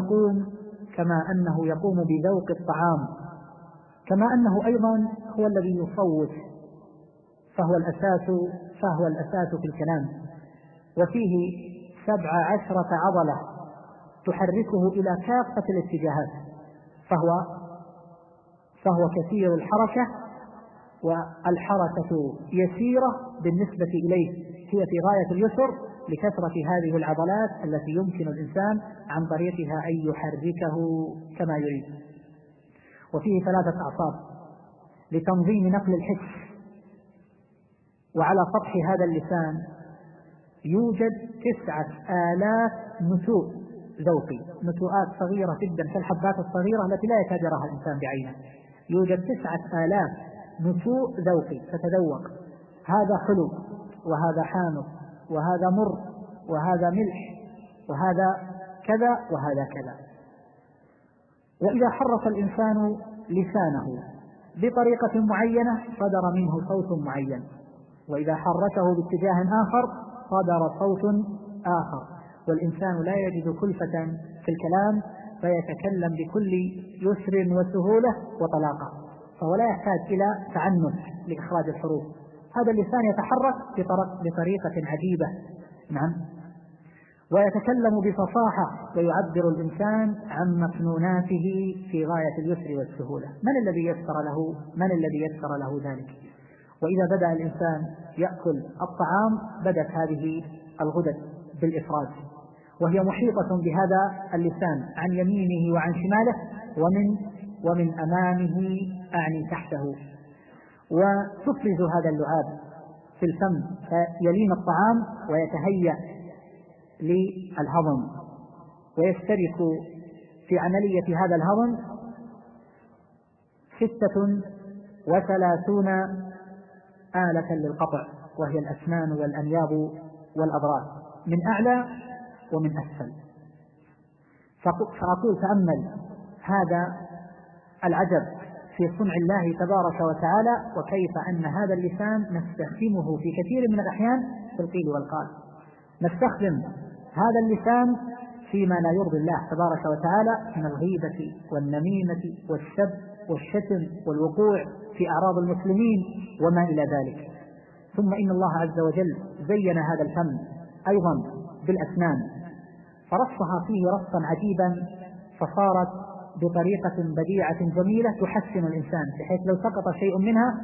أنه يقوم بذوق الطعام، كما أنه أيضا هو الذي يصوت، فهو الأساس في الكلام، وفيه 17 عضلة تحركه إلى كافة الاتجاهات، فهو كثير الحركة، والحركة يسيرة بالنسبة إليه، هي في غاية اليسر لكثرة هذه العضلات التي يمكن الإنسان عن طريقها أن يحركه كما يريد. وفيه 3 أعصاب لتنظيم نقل الحس. وعلى سطح هذا اللسان يوجد 9000 نتوء ذوقي، نتوءات صغيرة جدا كالحبات الصغيرة التي لا يكاد يراها الإنسان بعينه. يوجد 9000 نتوء ذوقي تتذوق، هذا حلو وهذا حامض وهذا مر وهذا ملح وهذا كذا وهذا كذا. وإذا حرك الإنسان لسانه بطريقة معينة صدر منه صوت معين، وإذا حركه باتجاه آخر صدر صوت آخر. والإنسان لا يجد كلفة في الكلام فيتكلم بكل يسر وسهولة وطلاقة، فهو لا يحتاج إلى تعنت لإخراج الحروف. هذا اللسان يتحرك بطريقة عجيبة، نعم، ويتكلم بفصاحة ويعبر الإنسان عن مكنوناته في غاية اليسر والسهولة. من الذي يسر له ذلك؟ وإذا بدأ الإنسان يأكل الطعام بدت هذه الغدد بالإفراز، وهي محيطة بهذا اللسان عن يمينه وعن شماله ومن أمامه أعني تحته، وتفرز هذا اللعاب في الفم فيلين الطعام ويتهيأ للهضم، ويشترك في عملية هذا الهضم 36 آلة للقطع، وهي الأسنان والأنياب والأضراس من أعلى ومن أسفل. فأقول تأمل هذا العجب في صنع الله تبارك وتعالى، وكيف أن هذا اللسان نستخدمه في كثير من الأحيان في القيل والقال. نستخدم هذا اللسان فيما لا يرضي الله تبارك وتعالى من الغيبة والنميمة والسب والشتم والوقوع في أعراض المسلمين وما إلى ذلك. ثم إن الله عز وجل زين هذا الفم أيضا بالأسنان، فرصها فيه رصا عجيبا، فصارت بطريقة بديعة جميلة تحسن الإنسان، بحيث لو سقط شيء منها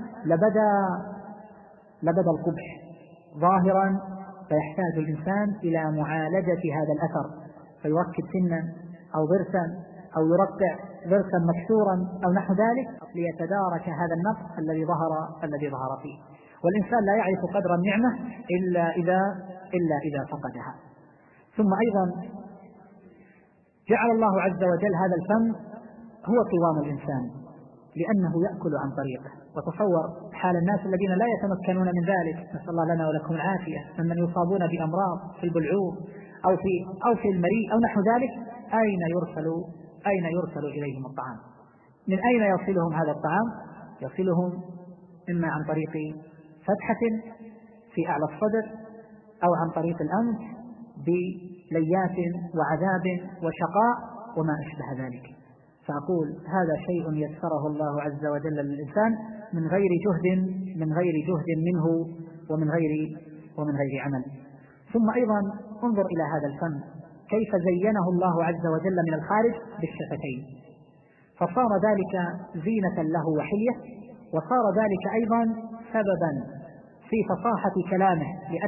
لبدا القبح ظاهرا، فيحتاج الإنسان إلى معالجة هذا الأثر، فيركب سنا أو ضرسا أو يرقع ضرسا مكسورا أو نحو ذلك ليتدارك هذا النقص الذي ظهر فيه. والإنسان لا يعرف قدر النعمة إلا إذا فقدها. ثم أيضا جعل الله عز وجل هذا الفم هو قوام الإنسان، لأنه يأكل عن طريقه. وتصور حال الناس الذين لا يتمكنون من ذلك، نسأل الله لنا ولكم العافية، ممن يصابون بأمراض في البلعوم أو في المريء أو نحو ذلك، أين يرسل إليهم الطعام؟ من أين يصلهم هذا الطعام؟ يصلهم إما عن طريق فتحة في أعلى الصدر، أو عن طريق الأنف بليات وعذاب وشقاء وما أشبه ذلك. فأقول هذا شيء يسره الله عز وجل للإنسان من غير جهد منه ومن غير عمل. ثم أيضا انظر إلى هذا الفم كيف زينه الله عز وجل من الخارج بالشفتين، فصار ذلك زينة له وحلية، وصار ذلك أيضا سببا في فصاحة كلامه،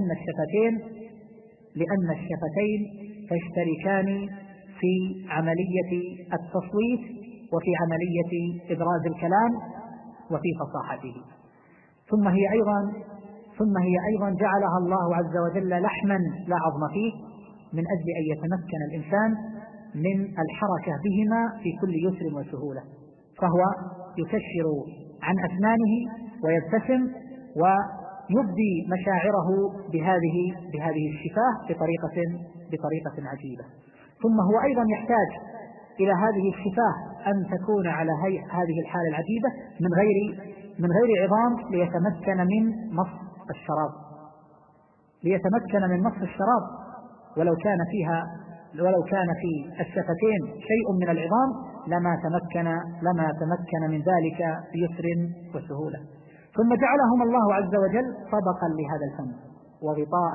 لأن الشفتين تشتركان في عملية التصويت وفي عملية إبراز الكلام وفي فصاحته. ثم هي أيضا جعلها الله عز وجل لحما لا عظم فيه، من أجل أن يتمكن الإنسان من الحركة بهما في كل يسر وسهولة. فهو يكشر عن أسنانه ويبتسم يبدي مشاعره بهذه الشفاه بطريقة عجيبة. ثم هو أيضا يحتاج إلى هذه الشفاه أن تكون على هذه الحالة العجيبة من غير عظام ليتمكن من مص الشراب، ولو كان في الشفتين شيء من العظام لما تمكن من ذلك بيسر وسهولة. ثم جعلهم الله عز وجل طبقا لهذا الفم وغطاء،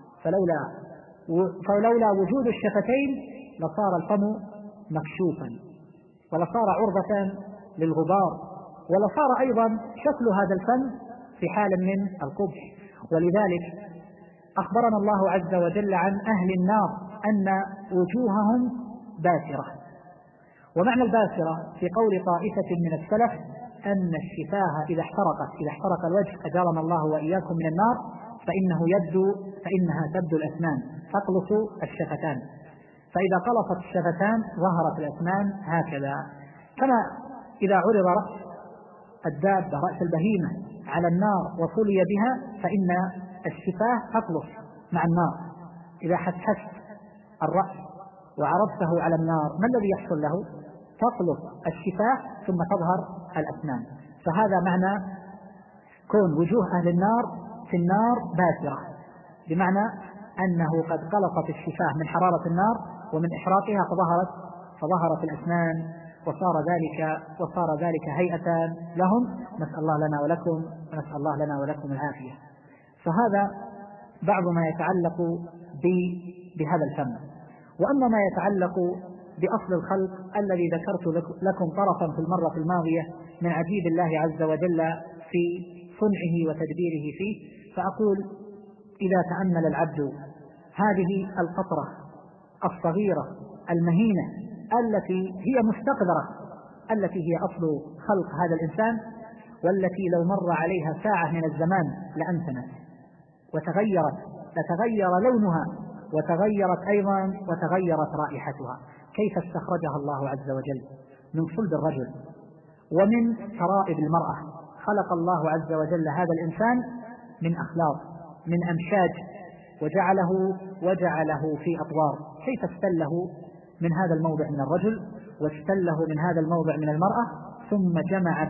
فلولا وجود الشفتين لصار الفم مكشوفا، ولصار عرضة للغبار، ولصار أيضا شكل هذا الفم في حال من القبح. ولذلك أخبرنا الله عز وجل عن أهل النار أن وجوههم باسرة. ومعنى الباسرة في قول طائفة من السلف أن الشفاه إذا احترق الوجه أجارنا الله وإياكم من النار فإنها تبدو الأسنان، تقلص الشفتان، فإذا قلصت الشفتان ظهرت الأسنان هكذا. كما إذا عرض رأس الدابة، رأس البهيمة على النار وصلي بها فإن الشفاه تقلص مع النار. إذا حسست الرأس وعرضته على النار ما الذي يحصل له؟ تقلص الشفاه ثم تظهر الأسنان. فهذا معنى كون وجوه أهل النار في النار باسرة، بمعنى أنه قد قلصت الشفاه من حرارة النار ومن إحراقها فظهرت الأسنان، وصار ذلك هيئة لهم. نسأل الله لنا ولكم العافية. فهذا بعض ما يتعلق بهذا الفم. وأما ما يتعلق بأصل الخلق الذي ذكرت لكم طرفا في المرة الماضية من عجيب الله عز وجل في صنعه وتدبيره فيه، فأقول إذا تأمل العبد هذه القطرة الصغيرة المهينة التي هي مستقذرة، التي هي أصل خلق هذا الإنسان، والتي لو مر عليها ساعة من الزمان لأنتنت لتغير لونها وتغيرت رائحتها. كيف استخرجها الله عز وجل من صلب الرجل ومن ترائب المرأة. خلق الله عز وجل هذا الإنسان من أخلاق، من أمشاج، وجعله في أطوار. كيف استله من هذا الموضع من الرجل واستله من هذا الموضع من المرأة، ثم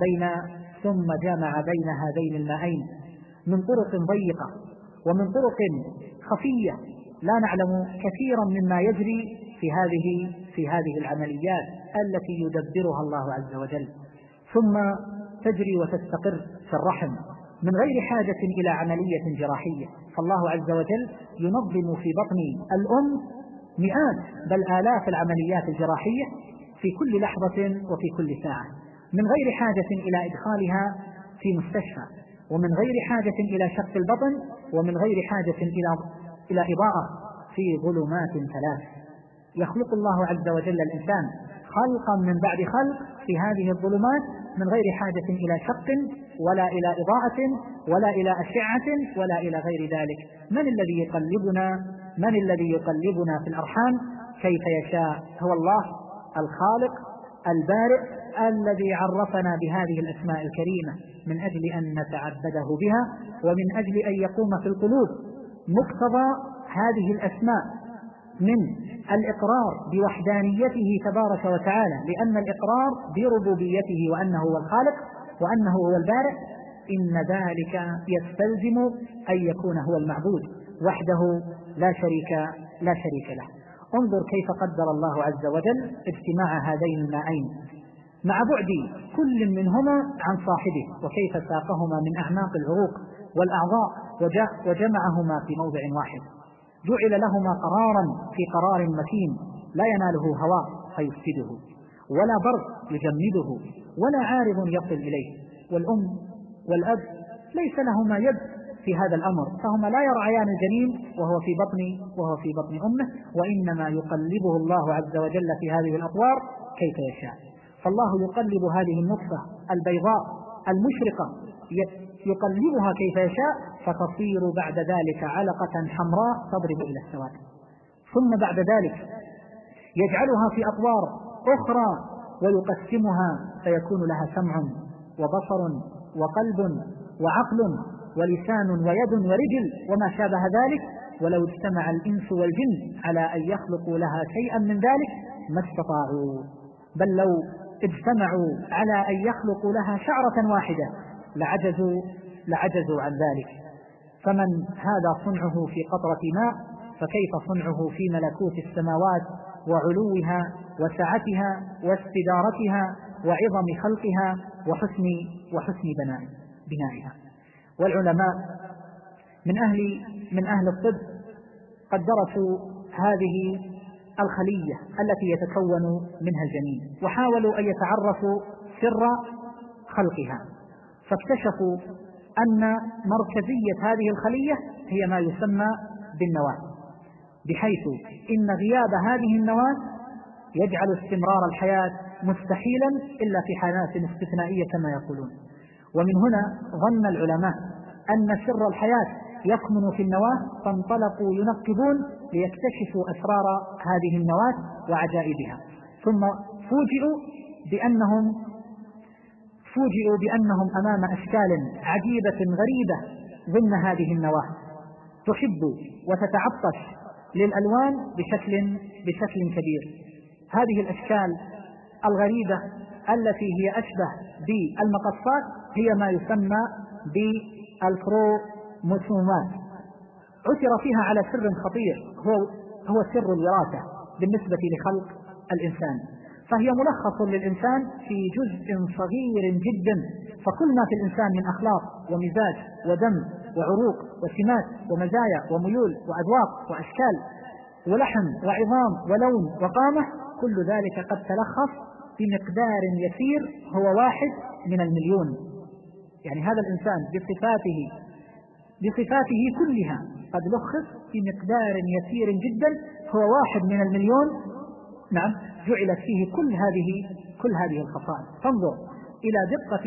جمع بين هذين المائين من طرق ضيقة ومن طرق خفية لا نعلم كثيرا مما يجري في هذه العمليات التي يدبرها الله عز وجل، ثم تجري وتستقر في الرحم من غير حاجة إلى عملية جراحية. فالله عز وجل ينظم في بطن الأم مئات بل آلاف العمليات الجراحية في كل لحظة وفي كل ساعة، من غير حاجة إلى إدخالها في مستشفى، ومن غير حاجة إلى شق البطن، ومن غير حاجة إلى إضاءة في ظلمات ثلاث. يخلق الله عز وجل الإنسان خلقا من بعد خلق في هذه الظلمات من غير حاجة إلى شق ولا إلى إضاءة ولا إلى أشعة ولا إلى غير ذلك. من الذي يقلبنا في الأرحام كيف يشاء؟ هو الله الخالق البارئ الذي عرفنا بهذه الأسماء الكريمة من أجل أن نتعبده بها، ومن أجل أن يقوم في القلوب مقتضى هذه الأسماء من الإقرار بوحدانيته تبارك وتعالى، لأن الإقرار بربوبيته وأنه هو الخالق وأنه هو البارئ إن ذلك يستلزم أن يكون هو المعبود وحده لا شريك له. انظر كيف قدر الله عز وجل اجتماع هذين المائين مع بعد كل منهما عن صاحبه، وكيف ساقهما من أعماق العروق والأعضاء وجمعهما في موضع واحد. جعل لهما قرارا في قرار مكين لا يناله هواء فيفسده، ولا برد يجمده، ولا عارض يصل إليه. والأم والأب ليس لهما يد في هذا الأمر، فهما لا يرعيان الجنين وهو في بطن أمه، وإنما يقلبه الله عز وجل في هذه الأطوار كيف يشاء. فالله يقلب هذه النطفة البيضاء المشرقة يقلبها كيف يشاء فتصير بعد ذلك علقة حمراء تضرب إلى السواد، ثم بعد ذلك يجعلها في أطوار أخرى ويقسمها فيكون لها سمع وبصر وقلب وعقل ولسان ويد ورجل وما شابه ذلك، ولو اجتمع الإنس والجن على أن يخلقوا لها شيئا من ذلك ما استطاعوا، بل لو اجتمعوا على أن يخلقوا لها شعرة واحدة لعجزوا عن ذلك. فمن هذا صنعه في قطرة ماء، فكيف صنعه في ملكوت السماوات وعلوها وسعتها واستدارتها وعظم خلقها وحسن بنائها. والعلماء من أهل الطب قد درسوا هذه الخلية التي يتكون منها الجنين، وحاولوا أن يتعرفوا سر خلقها، فاكتشفوا أن مركزية هذه الخلية هي ما يسمى بالنواة، بحيث إن غياب هذه النواة يجعل استمرار الحياة مستحيلا إلا في حالات استثنائية كما يقولون. ومن هنا ظن العلماء أن سر الحياة يكمن في النواة، فانطلقوا ينقبون ليكتشفوا أسرار هذه النواة وعجائبها، ثم فوجئوا بأنهم أمام أشكال عجيبة غريبة ضمن هذه النواة تحب وتتعطش للألوان بشكل كبير. هذه الأشكال الغريبة التي هي أشبه بالمقصات هي ما يسمى بالكروموسومات. عثر فيها على سر خطير هو سر الوراثة بالنسبة لخلق الإنسان، فهي ملخص للإنسان في جزء صغير جدا، فكل ما في الإنسان من أخلاق ومزاج ودم وعروق وسمات ومزايا وميول وأذواق وأشكال ولحم وعظام ولون وقامة، كل ذلك قد تلخص بمقدار يسير هو 1 من المليون. يعني هذا الإنسان بصفاته كلها قد لخص بمقدار يسير جدا هو 1 من المليون. نعم، جعلت فيه كل هذه الخصائص. فانظر إلى دقة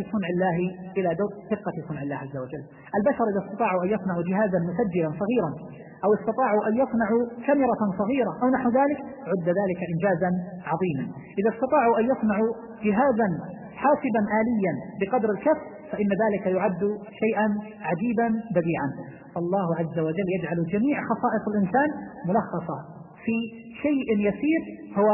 صنع الله عز وجل. البشر إذا استطاعوا أن يصنعوا جهازا مسجلا صغيرا، أو استطاعوا أن يصنعوا كاميرا صغيرة أو نحو ذلك، عد ذلك إنجازا عظيما. إذا استطاعوا أن يصنعوا جهازا حاسبا آليا بقدر الكف، فإن ذلك يعد شيئا عجيبا بديعا. الله عز وجل يجعل جميع خصائص الإنسان ملخصة في شيء يسير هو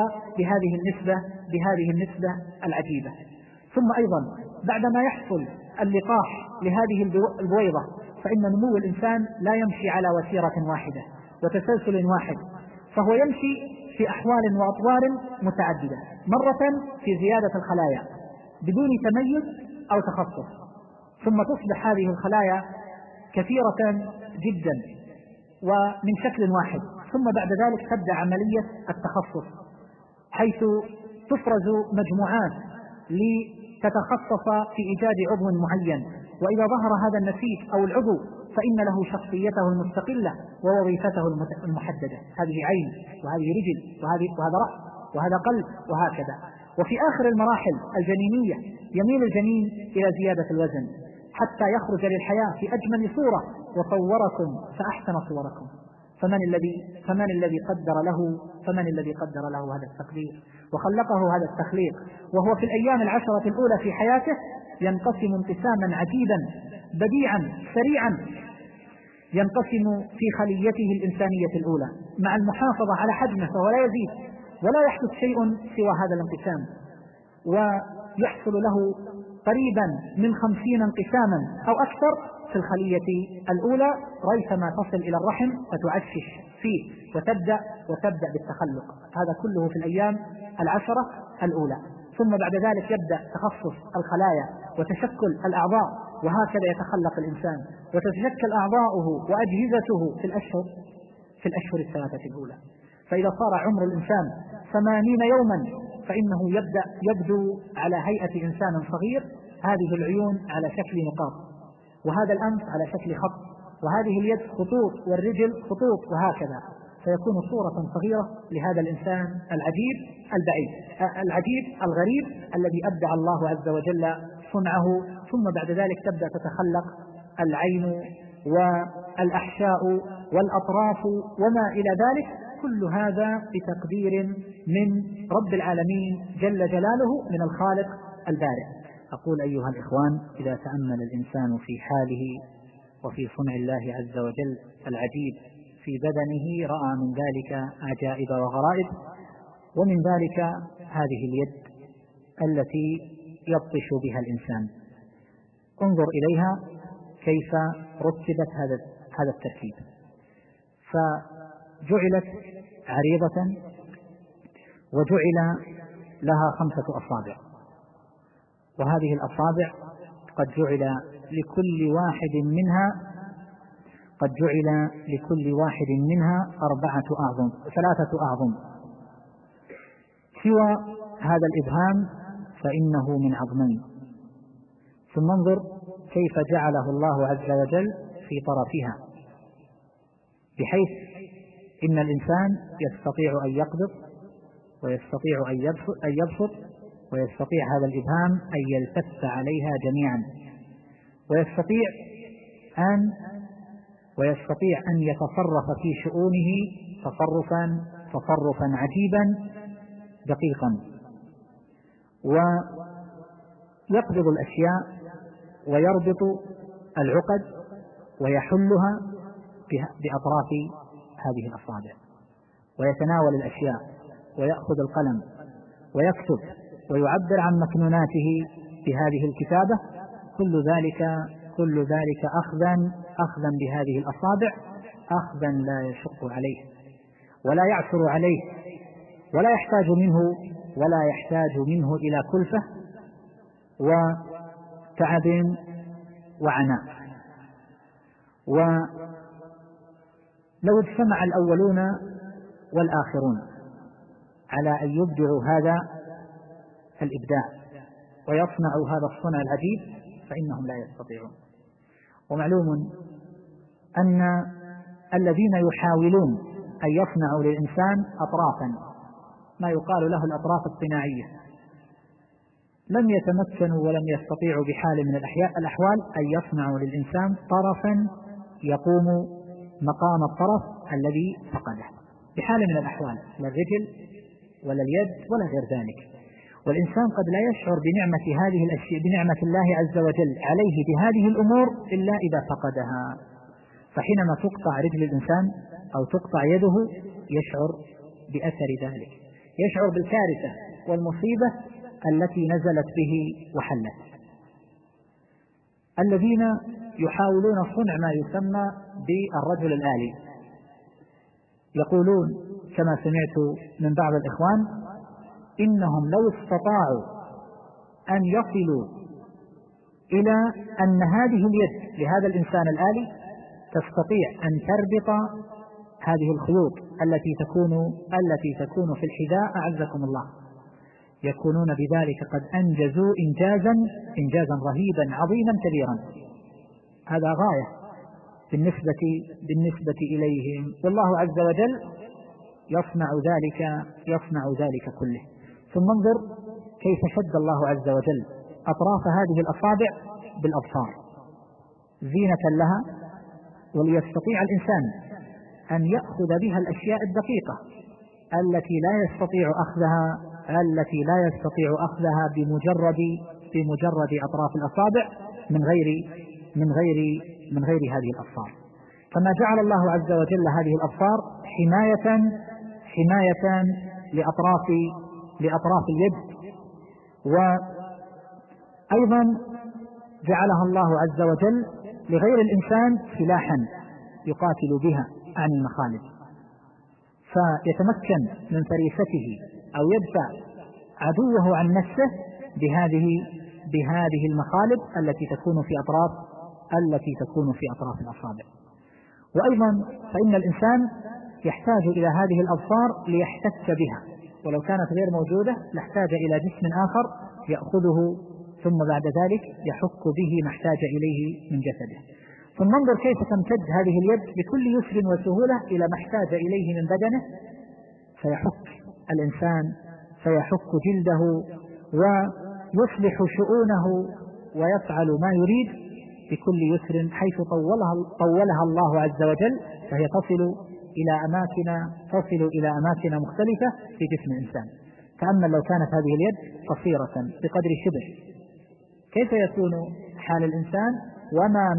بهذه النسبة العجيبة. ثم أيضا بعدما يحصل اللقاح لهذه البويضة، فإن نمو الإنسان لا يمشي على وتيرة واحدة وتسلسل واحد، فهو يمشي في أحوال وأطوار متعددة، مرة في زيادة الخلايا بدون تميز أو تخصص، ثم تصبح هذه الخلايا كثيرة جدا ومن شكل واحد، ثم بعد ذلك تبدأ عملية التخصص، حيث تفرز مجموعات لتتخصص في إيجاد عضو معين، وإذا ظهر هذا النسيج أو العضو فإن له شخصيته المستقلة ووظيفته المحددة، هذه عين وهذه رجل وهذا رأس وهذا قلب وهكذا. وفي آخر المراحل الجنينية يميل الجنين إلى زيادة الوزن حتى يخرج للحياة في أجمل صورة، وصوركم فأحسن صوركم. فمن الذي قدر له هذا التقدير وخلقه هذا التخليق، وهو في الأيام 10 الأولى في حياته ينقسم انقساما عجيبا بديعا سريعا، ينقسم في خليته الإنسانية الأولى مع المحافظة على حجمه، فهو لا يزيد ولا يحدث شيء سوى هذا الانقسام، ويحصل له قريبا من 50 انقساما أو أكثر في الخلية الأولى، ريثما تصل إلى الرحم فتعشش فيه وتبدأ بالتخلق. هذا كله في الأيام 10 الأولى. ثم بعد ذلك يبدأ تخصص الخلايا وتشكل الأعضاء، وهكذا يتخلق الإنسان وتتشكل أعضاؤه وأجهزته في الأشهر 3 الأولى. فإذا صار عمر الإنسان 80 يوما فإنه يبدو على هيئة إنسان صغير، هذه العيون على شكل نقاط، وهذا الأنف على شكل خط، وهذه اليد خطوط، والرجل خطوط، وهكذا، فيكون صورة صغيرة لهذا الإنسان العجيب الغريب الذي أبدع الله عز وجل صنعه. ثم بعد ذلك تبدأ تتخلق العين والأحشاء والأطراف وما إلى ذلك، كل هذا بتقدير من رب العالمين جل جلاله من الخالق البارئ. أقول أيها الإخوان، إذا تأمل الإنسان في حاله وفي صنع الله عز وجل العجيب في بدنه رأى من ذلك عجائب وغرائب. ومن ذلك هذه اليد التي يبطش بها الإنسان، انظر إليها كيف رتبت هذا الترتيب، فجعلت عريضة وجعل لها 5 أصابع، وهذه الأصابع قد جعل لكل واحد منها 3 أعظم، سوى هذا الإبهام فإنه من عظمين. ثم انظر كيف جعله الله عز وجل في طرفها، بحيث إن الإنسان يستطيع أن يقبض ويستطيع أن يبسط، ويستطيع هذا الإبهام أن يلتف عليها جميعا، ويستطيع أن يتصرف في شؤونه تصرفا عجيبا دقيقا، ويقبض الأشياء ويربط العقد ويحلها بأطراف هذه الأصابع، ويتناول الأشياء ويأخذ القلم ويكتب ويعبر عن مكنوناته بهذه الكتابة. كل ذلك أخذا بهذه الأصابع، أخذا لا يشق عليه ولا يعثر عليه ولا يحتاج منه إلى كلفة وتعب وعناء. ولو اجتمع الأولون والآخرون على أن يبدعوا هذا الإبداع ويصنعوا هذا الصنع العجيب فإنهم لا يستطيعون. ومعلوم أن الذين يحاولون أن يصنعوا للإنسان أطرافا، ما يقال له الأطراف الصناعية، لم يتمكنوا ولم يستطيعوا بحال من الأحوال أن يصنعوا للإنسان طرفا يقوم مقام الطرف الذي فقده بحال من الأحوال، لا الرجل ولا اليد ولا غير ذلك. والإنسان قد لا يشعر بنعمة الله عز وجل عليه بهذه الأمور إلا إذا فقدها. فحينما تقطع رجل الإنسان أو تقطع يده يشعر بأثر ذلك، يشعر بالكارثة والمصيبة التي نزلت به وحلت. الذين يحاولون صنع ما يسمى بالرجل الآلي يقولون كما سمعت من بعض الإخوان إنهم لو استطاعوا أن يصلوا إلى أن هذه اليد لهذا الإنسان الآلي تستطيع أن تربط هذه الخيوط التي تكون في الحذاء أعزكم الله، يكونون بذلك قد أنجزوا إنجازا رهيبا عظيما كبيرا. هذا غاية بالنسبة إليهم، والله عز وجل يصنع ذلك كله. ثم انظر كيف شد الله عز وجل أطراف هذه الأصابع بالأبصار زينة لها، وليستطيع الإنسان أن يأخذ بها الأشياء الدقيقة التي لا يستطيع أخذها بمجرد أطراف الأصابع من غير هذه الأبصار. كما جعل الله عز وجل هذه الأبصار حماية لأطراف اليد، وأيضا جعلها الله عز وجل لغير الإنسان سلاحا يقاتل بها عن المخالب، فيتمكن من فريسته أو يدفع عدوه عن نفسه بهذه المخالب التي تكون في أطراف الأصابع. وأيضا فإن الإنسان يحتاج إلى هذه الأبصار ليحتك بها، ولو كانت غير موجودة لاحتاج إلى جسم آخر يأخذه ثم بعد ذلك يحك به ما احتاج إليه من جسده. ثم انظر كيف تمتد هذه اليد بكل يسر وسهولة إلى ما احتاج إليه من بدنه، فيحك الإنسان، فيحك جلده ويصلح شؤونه ويفعل ما يريد بكل يسر، حيث طولها الله عز وجل، فهي تصل إلى أماكن مختلفة في جسم الإنسان. تأمل لو كانت هذه اليد قصيرة بقدر شبر، كيف يكون حال الإنسان وما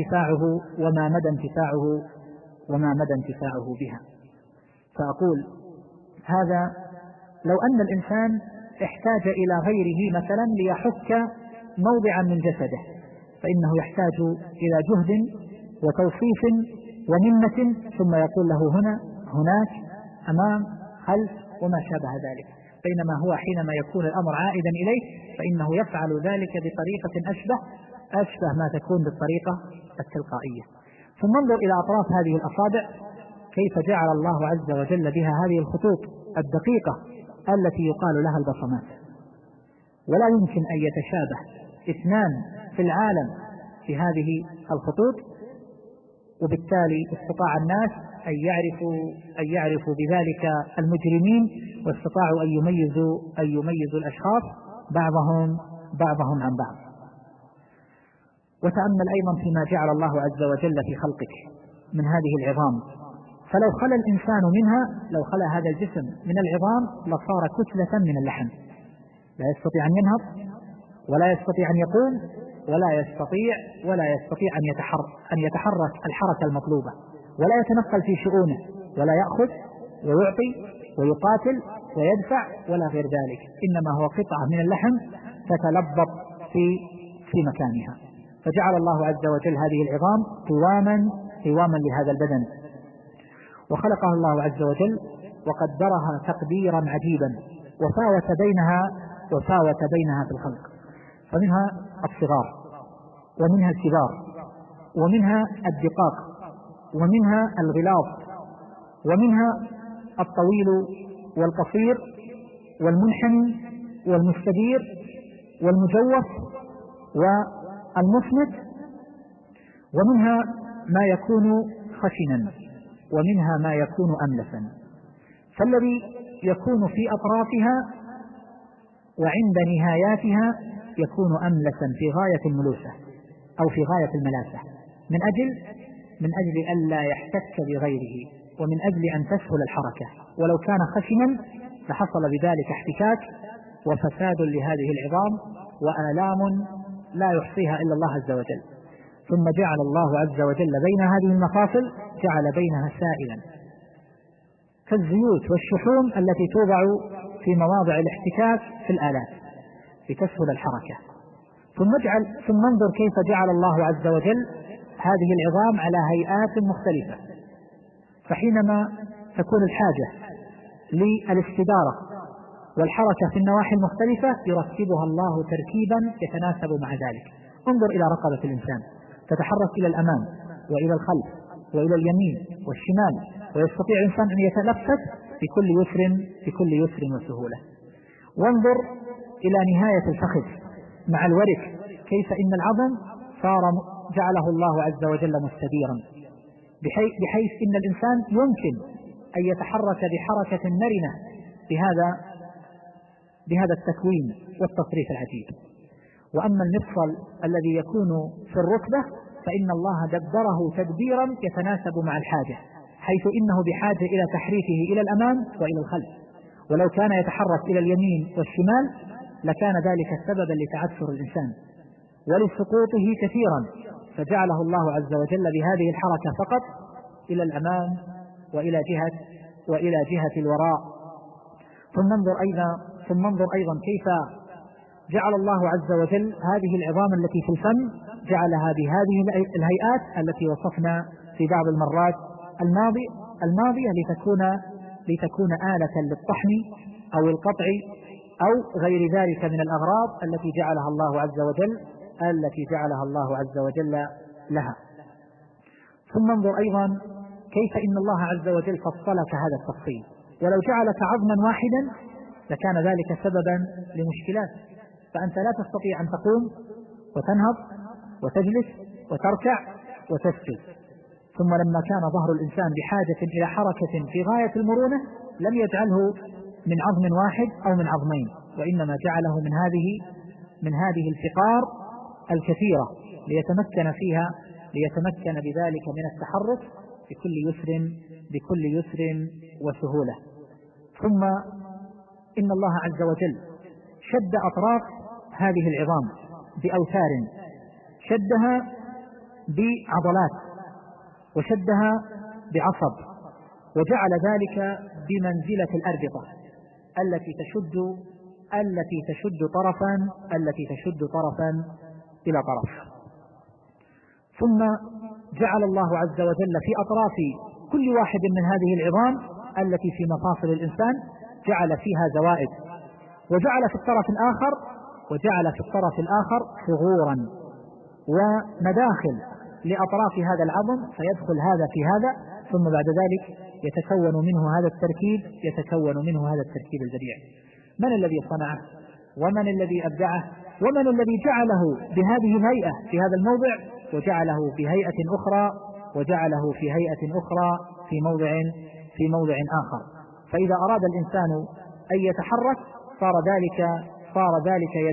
مدى انتفاعه بها. فأقول هذا لو أن الإنسان احتاج إلى غيره مثلا ليحك موضعا من جسده، فإنه يحتاج إلى جهد وتوصيف ومنة، ثم يقول له هنا هناك أمام خلف وما شابه ذلك. بينما هو حينما يكون الأمر عائدا إليه فإنه يفعل ذلك بطريقة أشبه ما تكون بالطريقة التلقائية. ثم انظر إلى أطراف هذه الأصابع كيف جعل الله عز وجل بها هذه الخطوط الدقيقة التي يقال لها البصمات. ولا يمكن أن يتشابه اثنان في العالم في هذه الخطوط، وبالتالي استطاع الناس أن يعرفوا بذلك المجرمين، واستطاعوا أن يميزوا الأشخاص بعضهم عن بعض. وتأمل أيضا فيما جعل الله عز وجل في خلقك من هذه العظام، فلو خلى الإنسان منها، لو خلى هذا الجسم من العظام لصار كتلة من اللحم، لا يستطيع أن ينهض ولا يستطيع أن يقوم ولا يستطيع أن يتحرك الحركة المطلوبة، ولا يتنقل في شؤونه، ولا يأخذ ويعطي ويقاتل ويدفع ولا غير ذلك، إنما هو قطعة من اللحم تتلبط في مكانها. فجعل الله عز وجل هذه العظام قواما لهذا البدن، وخلقها الله عز وجل وقدرها تقديرا عجيبا، وفاوت بينها في الخلق، فمنها الصغار ومنها الكبار ومنها الدقاق ومنها الغلاظ ومنها الطويل والقصير والمنحني والمستدير والمجوف والمصمت، ومنها ما يكون خشنا ومنها ما يكون أملسا. فالذي يكون في أطرافها وعند نهاياتها يكون أملسا في غاية الملوسة أو في غاية الملاسة، من أجل ألا يحتك بغيره، ومن أجل أن تسهل الحركة. ولو كان خشنا لحصل بذلك احتكاك وفساد لهذه العظام وآلام لا يحصيها إلا الله عز وجل. ثم جعل الله عز وجل بين هذه المفاصل جعل بينها سائلا كالزيوت والشحوم التي توضع في مواضع الاحتكاك في الآلات لتسهل الحركة. ثم انظر كيف جعل الله عز وجل هذه العظام على هيئات مختلفة، فحينما تكون الحاجة للاستدارة والحركة في النواحي المختلفة يرتبها الله تركيبا يتناسب مع ذلك. انظر إلى رقبة الإنسان تتحرك إلى الأمام وإلى الخلف وإلى اليمين والشمال، ويستطيع الإنسان أن يتلفت بكل يسر وسهولة. وانظر إلى نهاية الفخذ مع الورك، كيف إن العظم جعله الله عز وجل مستديرا، بحيث إن الإنسان يمكن أن يتحرك بحركة مرنة بهذا التكوين والتصريف العجيب. وأما المفصل الذي يكون في الركبة فإن الله دبره تدبيرا يتناسب مع الحاجة، حيث إنه بحاجة إلى تحريكه إلى الأمام وإلى الخلف، ولو كان يتحرك إلى اليمين والشمال لكان ذلك سببا لتعثر الإنسان ولسقوطه كثيرا، فجعله الله عز وجل بهذه الحركة فقط إلى الأمام وإلى جهة الوراء. ثم انظر أيضا كيف جعل الله عز وجل هذه العظام التي في الفم جعلها بهذه الهيئات التي وصفنا في بعض المرات الماضية لتكون آلة للطحن أو القطع أو غير ذلك من الأغراض التي جعلها الله عز وجل لها. ثم انظر أيضا كيف إن الله عز وجل فصلك هذا التفصيل، ولو جعلك عظما واحدا لكان ذلك سببا لمشكلات، فأنت لا تستطيع أن تقوم وتنهض وتجلس وتركع وتسجد. ثم لما كان ظهر الإنسان بحاجة إلى حركة في غاية المرونة لم يجعله من عظم واحد أو من عظمين، وإنما جعله من هذه الفقار الكثيرة ليتمكن بذلك من التحرك بكل يسر وسهولة. ثم إن الله عز وجل شد أطراف هذه العظام بأوتار، شدها بعضلات وشدها بعصب، وجعل ذلك بمنزلة الأربطة التي تشد طرفا إلى طرف. ثم جعل الله عز وجل في أطراف كل واحد من هذه العظام التي في مفاصل الإنسان جعل فيها زوائد، وجعل في الطرف الآخر ثغورا ومداخل لأطراف هذا العظم، فيدخل هذا في هذا، ثم بعد ذلك يتكون منه هذا التركيب البديع. من الذي صنعه؟ ومن الذي أبدعه؟ ومن الذي جعله بهذه الهيئة في هذا الموضع، وجعله بهيئة أخرى، وجعله في هيئة أخرى في موضع آخر؟ فإذا أراد الإنسان أن يتحرك صار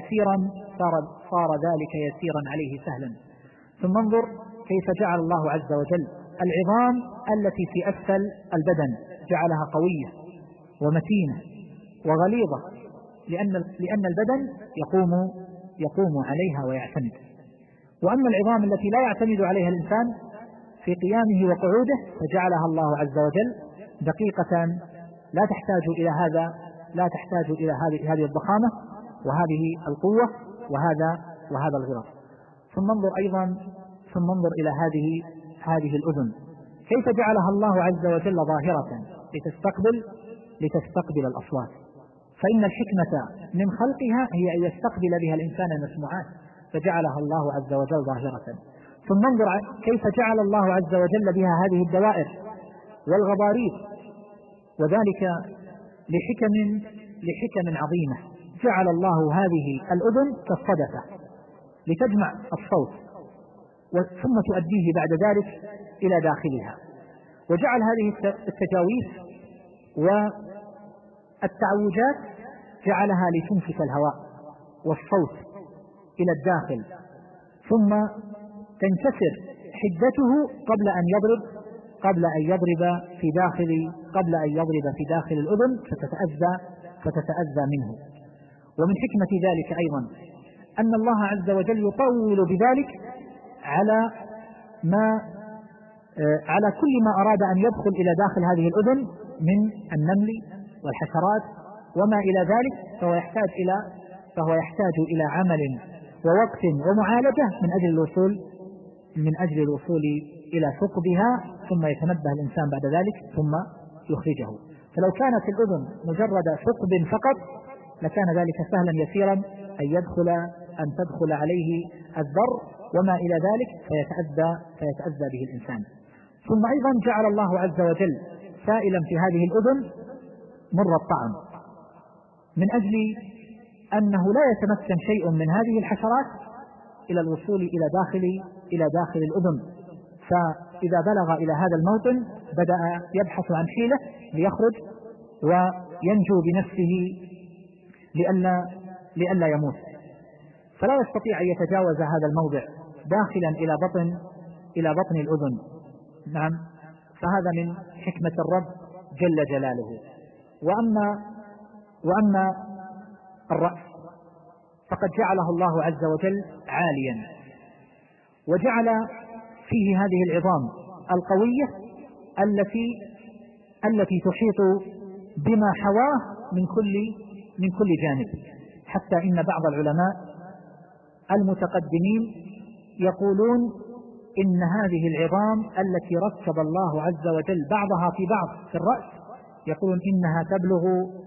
ذلك يسيرا عليه سهلا. ثم انظر كيف جعل الله عز وجل العظام التي في أسفل البدن، جعلها قوية ومتينة وغليظة، لأن البدن يقوم عليها ويعتمد. وأما العظام التي لا يعتمد عليها الإنسان في قيامه وقعوده فجعلها الله عز وجل دقيقة لا تحتاج إلى هذه الضخامة وهذه القوة وهذا الغلظ. ثم انظر إلى هذه الأذن كيف جعلها الله عز وجل ظاهرة لتستقبل الأصوات، فإن الحكمة من خلقها هي أن يستقبل بها الإنسان المسموعات، فجعلها الله عز وجل ظاهرة. ثم انظر كيف جعل الله عز وجل بها هذه الدوائر والغضاريف، وذلك لحكم عظيمة. جعل الله هذه الأذن كالصدفة لتجمع الصوت ثم تؤديه بعد ذلك إلى داخلها، وجعل هذه التجاويف والتعوجات جعلها لتنفس الهواء والصوت إلى الداخل، ثم تنكسر حدته قبل أن يضرب في داخل الأذن فتتأذى منه. ومن حكمة ذلك أيضا أن الله عز وجل يطول بذلك على كل ما أراد أن يدخل إلى داخل هذه الأذن من النمل والحشرات وما إلى ذلك، فهو يحتاج إلى عمل ووقت ومعالجة من أجل الوصول إلى ثقبها، ثم يتنبه الإنسان بعد ذلك ثم يخرجه. فلو كانت الأذن مجرد ثقب فقط لكان ذلك سهلا يسيرا أن تدخل عليه الذر وما إلى ذلك فيتأذى به الإنسان. ثم أيضا جعل الله عز وجل سائلا في هذه الأذن مر الطعم، من أجل أنه لا يتمكن شيء من هذه الحشرات إلى الوصول إلى داخل الأذن، فإذا بلغ إلى هذا الموطن بدأ يبحث عن حيلة ليخرج وينجو بنفسه لئلا يموت، فلا يستطيع أن يتجاوز هذا الموضع داخلا إلى بطن الأذن. نعم، فهذا من حكمة الرب جل جلاله. وأما الرأس فقد جعله الله عز وجل عاليا، وجعل فيه هذه العظام القوية التي تحيط بما حواه من كل جانب، حتى إن بعض العلماء المتقدمين يقولون إن هذه العظام التي ركب الله عز وجل بعضها في بعض في الرأس يقولون إنها تبلغ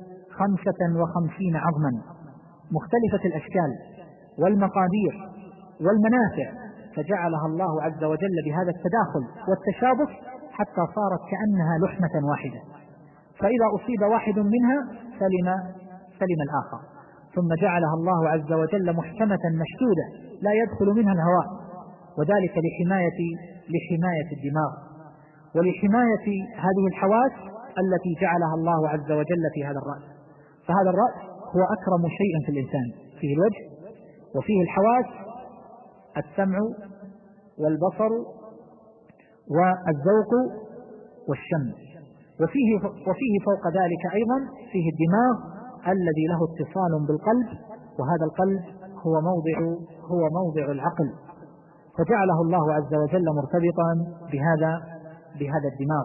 55 عظما مختلفة الأشكال والمقادير والمنافع، فجعلها الله عز وجل بهذا التداخل والتشابك حتى صارت كأنها لحمة واحدة، فإذا أصيب واحد منها سلم الآخر. ثم جعلها الله عز وجل محكمة مشدودة لا يدخل منها الهواء، وذلك لحماية الدماغ ولحماية هذه الحواس التي جعلها الله عز وجل في هذا الرأس. فهذا الرأس هو أكرم شيء في الإنسان، فيه الوجه وفيه الحواس السمع والبصر والذوق والشم، وفيه فوق ذلك أيضا فيه الدماغ الذي له اتصال بالقلب، وهذا القلب هو موضع العقل، فجعله الله عز وجل مرتبطا بهذا الدماغ،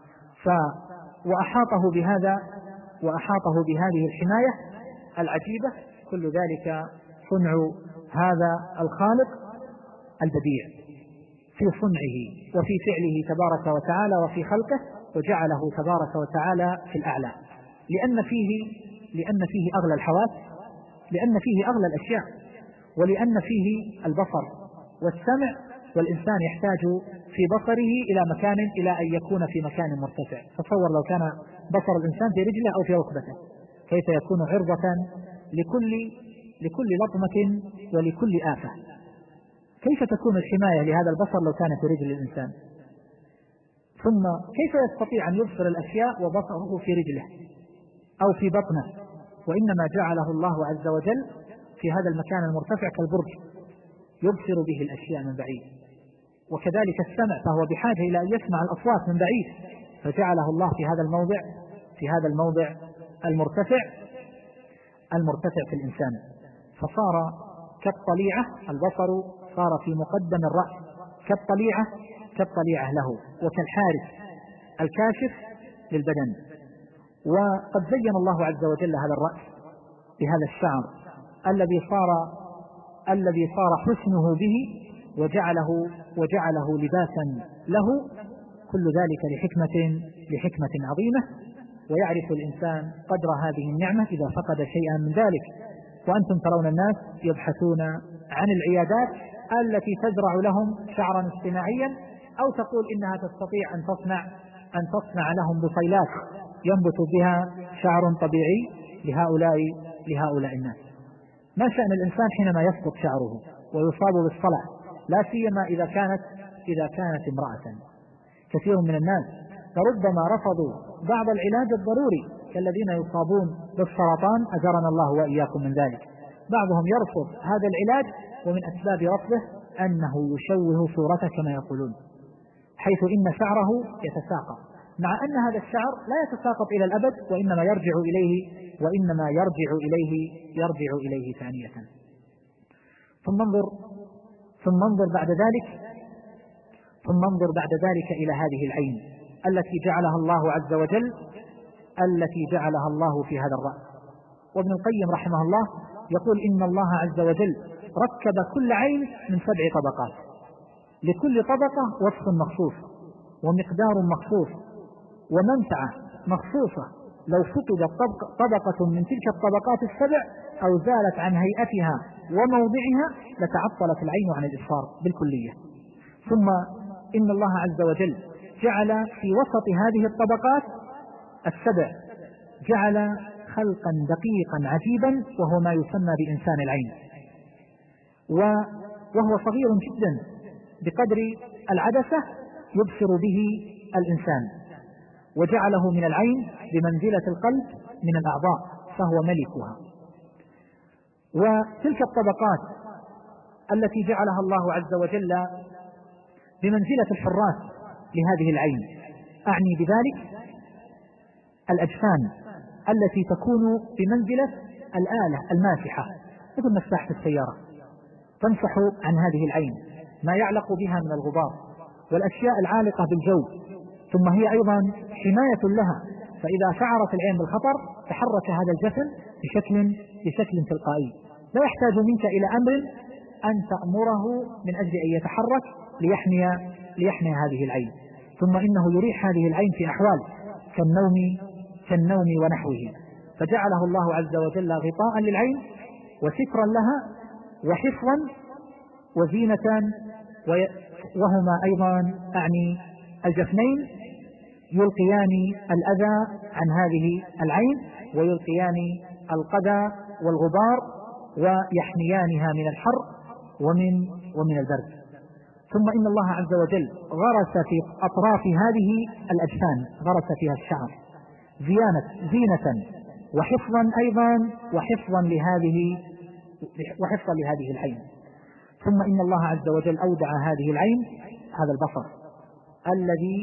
وأحاطه بهذه الحماية العجيبة. كل ذلك صنع هذا الخالق البديع في صنعه وفي فعله تبارك وتعالى وفي خلقه، وجعله تبارك وتعالى في الأعلى، لأن فيه أغلى الحواس، لأن فيه أغلى الأشياء، ولأن فيه البصر والسمع، والإنسان يحتاج في بصره إلى أن يكون في مكان مرتفع. تصور لو كان بصر الإنسان في رجله أو في ركبته، كيف يكون عرضة لكل لطمة ولكل آفة. كيف تكون الحماية لهذا البصر لو كان في رجل الإنسان؟ ثم كيف يستطيع أن يبصر الأشياء وبصره في رجله أو في بطنه؟ وإنما جعله الله عز وجل في هذا المكان المرتفع كالبرج يبصر به الأشياء من بعيد. وكذلك السمع، فهو بحاجة إلى أن يسمع الأصوات من بعيد، فجعله الله في هذا الموضع المرتفع في الإنسان. فصار كالطليعة، البصر صار في مقدم الرأس كالطليعة له، وكالحارس الكاشف للبدن. وقد زين الله عز وجل هذا الرأس بهذا الشعر الذي صار حسنه به، وجعله لباسا له. كل ذلك لحكمة عظيمة، ويعرف الإنسان قدر هذه النعمة إذا فقد شيئا من ذلك. وأنتم ترون الناس يبحثون عن العيادات التي تزرع لهم شعرا اصطناعيا، أو تقول إنها تستطيع أن تصنع لهم بصيلات ينبت بها شعر طبيعي لهؤلاء الناس. ما شأن الإنسان حينما يسقط شعره ويصاب بالصلع، لا سيما إذا كانت امرأة؟ كثير من الناس فربما رفضوا بعض العلاج الضروري كالذين يصابون بالسرطان، أجرنا الله وإياكم من ذلك. بعضهم يرفض هذا العلاج، ومن أسباب رفضه أنه يشوه صورته كما يقولون، حيث إن شعره يتساقط، مع أن هذا الشعر لا يتساقط إلى الأبد، وإنما يرجع إليه ثانية. ثم انظر بعد ذلك إلى هذه العين التي جعلها الله في هذا الرأس. وابن القيم رحمه الله يقول إن الله عز وجل ركب كل عين من 7 طبقات، لكل طبقة وصف مخصوص ومقدار مخصوص ومنفعة مخصوصة. لو فقدت طبقة من تلك الطبقات 7 أو زالت عن هيئتها وموضعها لتعطلت العين عن الإبصار بالكلية. ثم إن الله عز وجل جعل في وسط هذه الطبقات 7 جعل خلقا دقيقا عجيبا، وهو ما يسمى بإنسان العين، وهو صغير جدا بقدر العدسة يبصر به الإنسان، وجعله من العين بمنزلة القلب من الأعضاء، فهو ملكها. وتلك الطبقات التي جعلها الله عز وجل بمنزلة الحراس لهذه العين، أعني بذلك الأجفان التي تكون بمنزلة الآلة الماسحة، مثل مساحة السيارة، تمسح عن هذه العين ما يعلق بها من الغبار والأشياء العالقة بالجو. ثم هي أيضا حماية لها، فإذا شعرت العين بالخطر تحرك هذا الجفن بشكل تلقائي، لا يحتاج منك إلى أمر أن تأمره من أجل أن يتحرك ليحمي هذه العين. ثم إنه يريح هذه العين في أحوال كالنوم ونحوه، فجعله الله عز وجل غطاء للعين وسترا لها وحفظا وزينة، وهما أيضا أعني الجفنين يلقيان الأذى عن هذه العين، ويلقيان القذى والغبار، ويحميانها من الحر ومن البرد. ثم إن الله عز وجل غرس في أطراف هذه الأجفان، غرس فيها الشعر زينة وحفظا أيضا وحفظا لهذه العين. ثم إن الله عز وجل أودع هذه العين هذا البصر الذي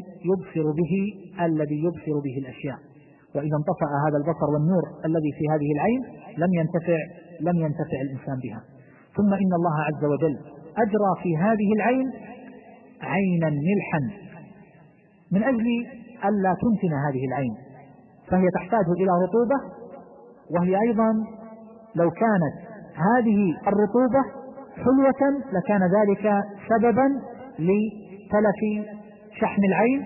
يبصر به الأشياء، وإذا انطفأ هذا البصر والنور الذي في هذه العين لم ينتفع الإنسان بها. ثم إن الله عز وجل أجرى في هذه العين عينا ملحا من أجل ألا تنتن هذه العين، فهي تحتاج إلى رطوبة، وهي أيضا لو كانت هذه الرطوبة حلوة لكان ذلك سببا لتلف شحم العين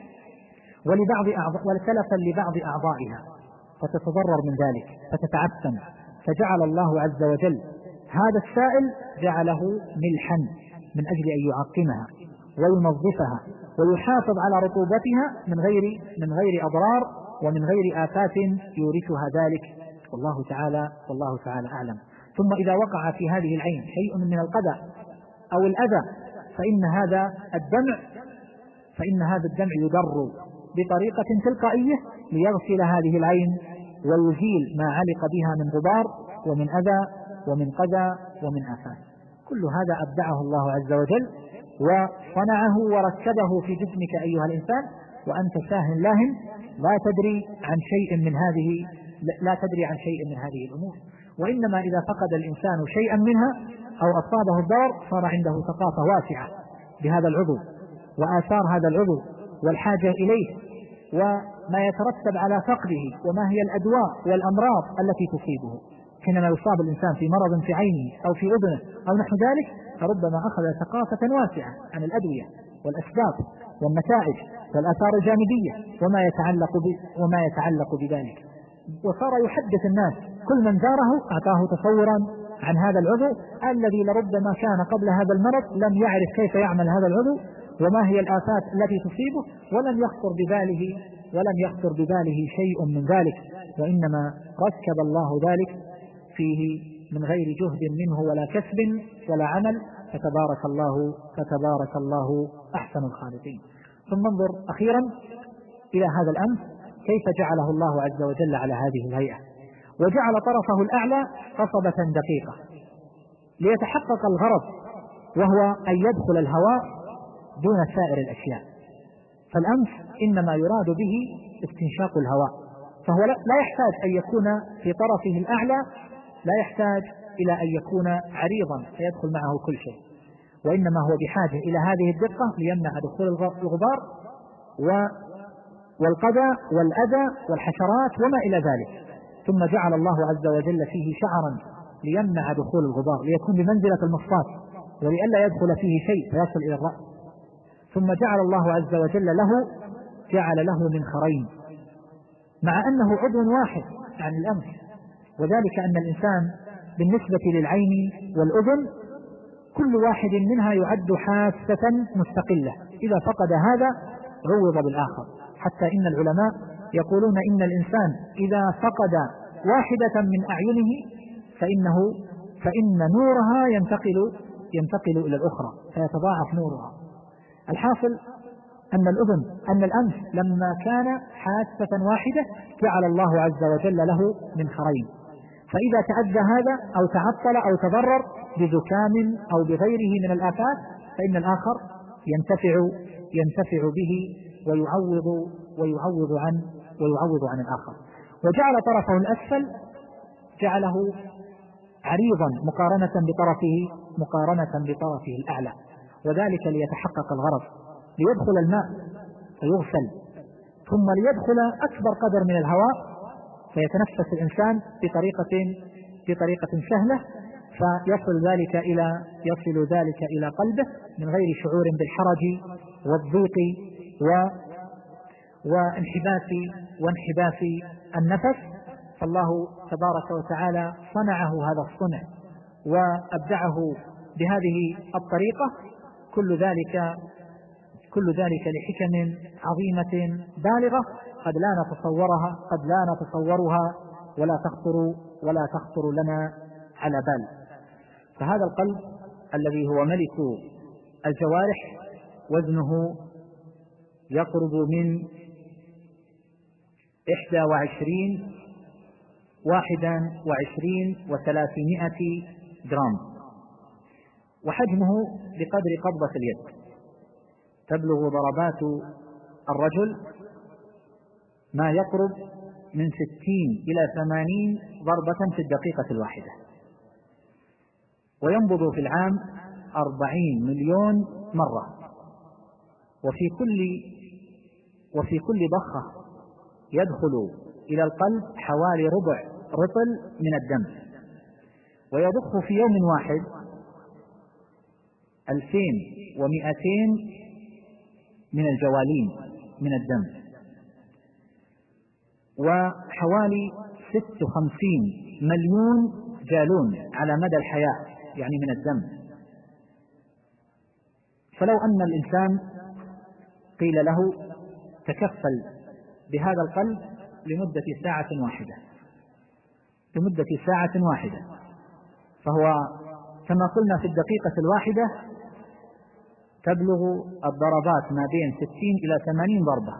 ولتلفا لبعض أعضائها فتتضرر من ذلك فتتعفن. فجعل الله عز وجل هذا السائل جعله ملحا من أجل أن يعقمها وينظفها ويحافظ على رطوبتها من غير أضرار ومن غير آفات يورثها ذلك، والله تعالى أعلم. ثم إذا وقع في هذه العين شيء من القذى أو الأذى فإن هذا الدمع يدر بطريقة تلقائية ليغسل هذه العين ويزيل ما علق بها من غبار ومن أذى ومن قذى ومن آفات. كل هذا أبدعه الله عز وجل وصنعه وركبه في جسمك أيها الإنسان، وأنت ساهن لاهن لا تدري عن شيء من هذه الأمور. وإنما إذا فقد الإنسان شيئا منها أو أصابه الضرر صار عنده ثقافة واسعة بهذا العضو وآثار هذا العضو والحاجة إليه وما يترتب على فقده وما هي الأدواء والأمراض التي تصيبه. حينما يصاب الإنسان في مرض في عينه أو في أذنه أو نحو ذلك فربما أخذ ثقافة واسعة عن الأدوية والأسباب والنتائج والآثار الجانبية وما يتعلق بذلك، وصار يحدث الناس كل من زاره أعطاه تصورا عن هذا العضو الذي لربما كان قبل هذا المرض لم يعرف كيف يعمل هذا العضو وما هي الآفات التي تصيبه ولم يخطر بباله شيء من ذلك، وإنما ركب الله ذلك فيه من غير جهد منه ولا كسب ولا عمل، فتبارك الله أحسن الخالقين. ثم انظر أخيرا إلى هذا الأنف كيف جعله الله عز وجل على هذه الهيئة، وجعل طرفه الأعلى قصبة دقيقة ليتحقق الغرض وهو أن يدخل الهواء دون سائر الأشياء. فالأنف إنما يراد به استنشاق الهواء، فهو لا يحتاج أن يكون في طرفه الأعلى، لا يحتاج إلى أن يكون عريضا فيدخل معه كل شيء، وإنما هو بحاجة إلى هذه الدقة ليمنع دخول الغبار والقذى والأذى والحشرات وما إلى ذلك. ثم جعل الله عز وجل فيه شعرا ليمنع دخول الغبار ليكون بمنزلة المصفاة ولئلا يدخل فيه شيء فيصل إلى الرأس. ثم جعل الله عز وجل جعل له منخرين مع أنه عضو واحد عن الأنف، وذلك أن الإنسان بالنسبة للعين والأذن كل واحد منها يعد حاسة مستقلة، إذا فقد هذا عوض بالآخر، حتى إن العلماء يقولون إن الإنسان إذا فقد واحدة من أعينه فإن نورها ينتقل إلى الأخرى فيتضاعف نورها. الحاصل أن الأنف لما كان حاسة واحدة جعل الله عز وجل له منخرين، فإذا تأذى هذا أو تعطل أو تضرر بزكام أو بغيره من الآفات فإن الآخر ينتفع به ويعوض عن الآخر. وجعل طرفه الأسفل جعله عريضا مقارنة بطرفه الأعلى، وذلك ليتحقق الغرض، ليدخل الماء فيغسل، ثم ليدخل أكبر قدر من الهواء فيتنفس الإنسان بطريقة سهلة، فيصل ذلك إلى قلبه من غير شعور بالحرج والضيق وانحباس النفس. فالله تبارك وتعالى صنعه هذا الصنع وأبدعه بهذه الطريقة، كل ذلك لحكم عظيمة بالغة قد لا نتصورها ولا تخطر لنا على بال. فهذا القلب الذي هو ملك الجوارح وزنه يقرب من 21 جرام، وحجمه بقدر قبضة اليد، تبلغ ضربات الرجل ما يقرب من 60 إلى 80 ضربة في الدقيقة الواحدة، وينبض في العام 40 مليون مرة. وفي كل ضخة يدخل إلى القلب حوالي ربع رطل من الدم، ويضخ في يوم واحد 2200 من الجوالين من الدم، وحوالي 56 مليون جالون على مدى الحياة يعني من الدم. فلو أن الإنسان قيل له تكفل بهذا القلب لمدة ساعة واحدة، فهو كما قلنا في الدقيقة الواحدة تبلغ الضربات ما بين 60 إلى 80 ضربة.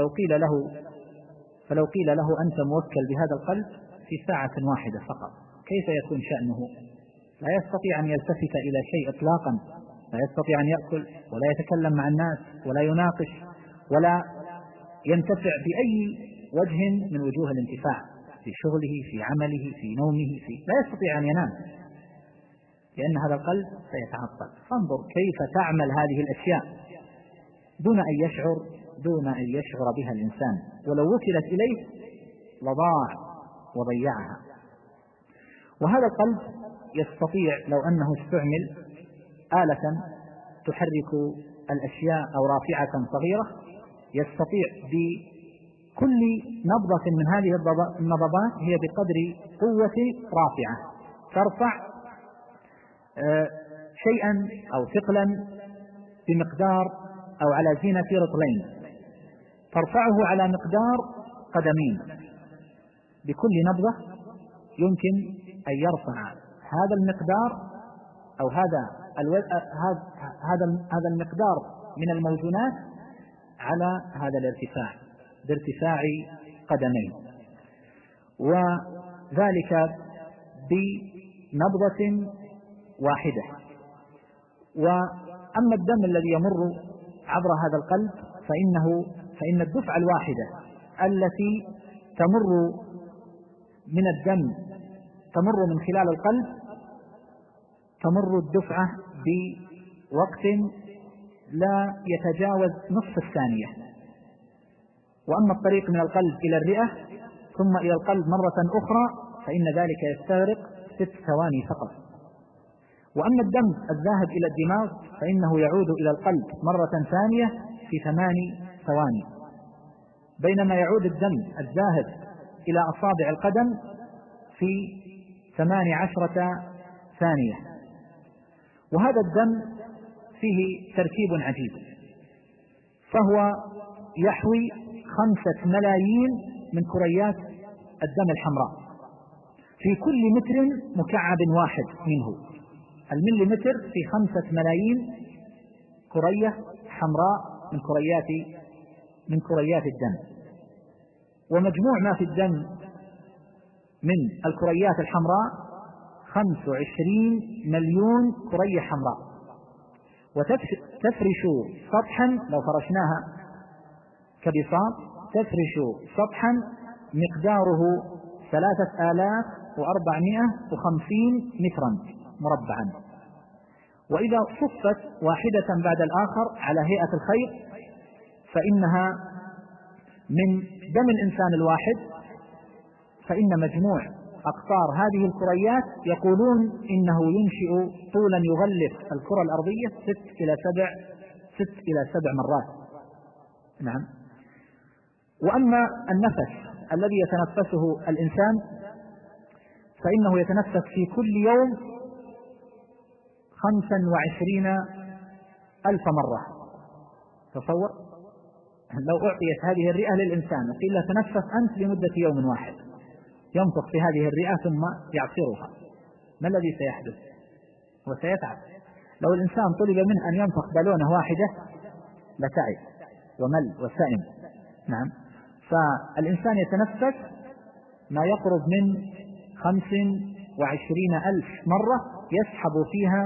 فلو قيل له أنت موكل بهذا القلب في ساعة واحدة فقط، كيف يكون شأنه؟ لا يستطيع أن يلتفت إلى شيء إطلاقا، لا يستطيع أن يأكل ولا يتكلم مع الناس ولا يناقش ولا ينتفع بأي وجه من وجوه الانتفاع في شغله في عمله في نومه لا يستطيع أن ينام، لأن هذا القلب سيتعطل. فانظر كيف تعمل هذه الأشياء دون أن يشعر بها الإنسان، ولو وكلت إليه لضاع وضيعها. وهذا القلب يستطيع لو أنه استعمل آلة تحرك الأشياء أو رافعة صغيرة، يستطيع بكل نبضة من هذه النبضات هي بقدر قوة رافعة ترفع شيئا أو ثقلا بمقدار أو على زينة رطلين، ترفعه على مقدار قدمين. بكل نبضة يمكن أن يرفع هذا المقدار أو هذا المقدار من الموزونات على هذا الارتفاع بارتفاع قدمين، وذلك بنبضة واحدة. وأما الدم الذي يمر عبر هذا القلب فإن الدفعة الواحدة التي تمر من الدم تمر من خلال القلب تمر الدفعة بوقت لا يتجاوز نصف الثانية. وأما الطريق من القلب إلى الرئة ثم إلى القلب مرة أخرى فإن ذلك يستغرق 6 ثواني فقط. وأما الدم الذاهب إلى الدماغ فإنه يعود إلى القلب مرة ثانية في 8 ثواني، بينما يعود الدم الذاهب إلى أصابع القدم في 18 ثانية. وهذا الدم فيه تركيب عجيب، فهو يحوي 5 ملايين من كريات الدم الحمراء في كل متر مكعب واحد منه. المليمتر في 5 ملايين كرية حمراء من كريات الدم. ومجموع ما في الدم من الكريات الحمراء 25 مليون كرية حمراء، وتفرش سطحا لو فرشناها كبساط تفرش سطحا مقداره 3450 مترا مربعا. وإذا صفت واحدة بعد الآخر على هيئة الخيط فإنها من دم الإنسان الواحد، فإن مجموع أقطار هذه الكريات يقولون إنه ينشئ طولا يغلف الكرة الأرضية 6 إلى 7 مرات. نعم. وأما النفس الذي يتنفسه الإنسان فإنه يتنفس في كل يوم 25,000 مرة. تصور لو أعطيت هذه الرئة للإنسان وقيل له تنفس أنت لمدة يوم واحد، ينفخ في هذه الرئة ثم يعصرها، ما الذي سيحدث؟ وسيتعب. لو الإنسان طلب منه أن ينفخ بالونة واحدة لتعب ومل وسئم. نعم. فالإنسان يتنفس ما يقرب من 25,000 مرة، يسحب فيها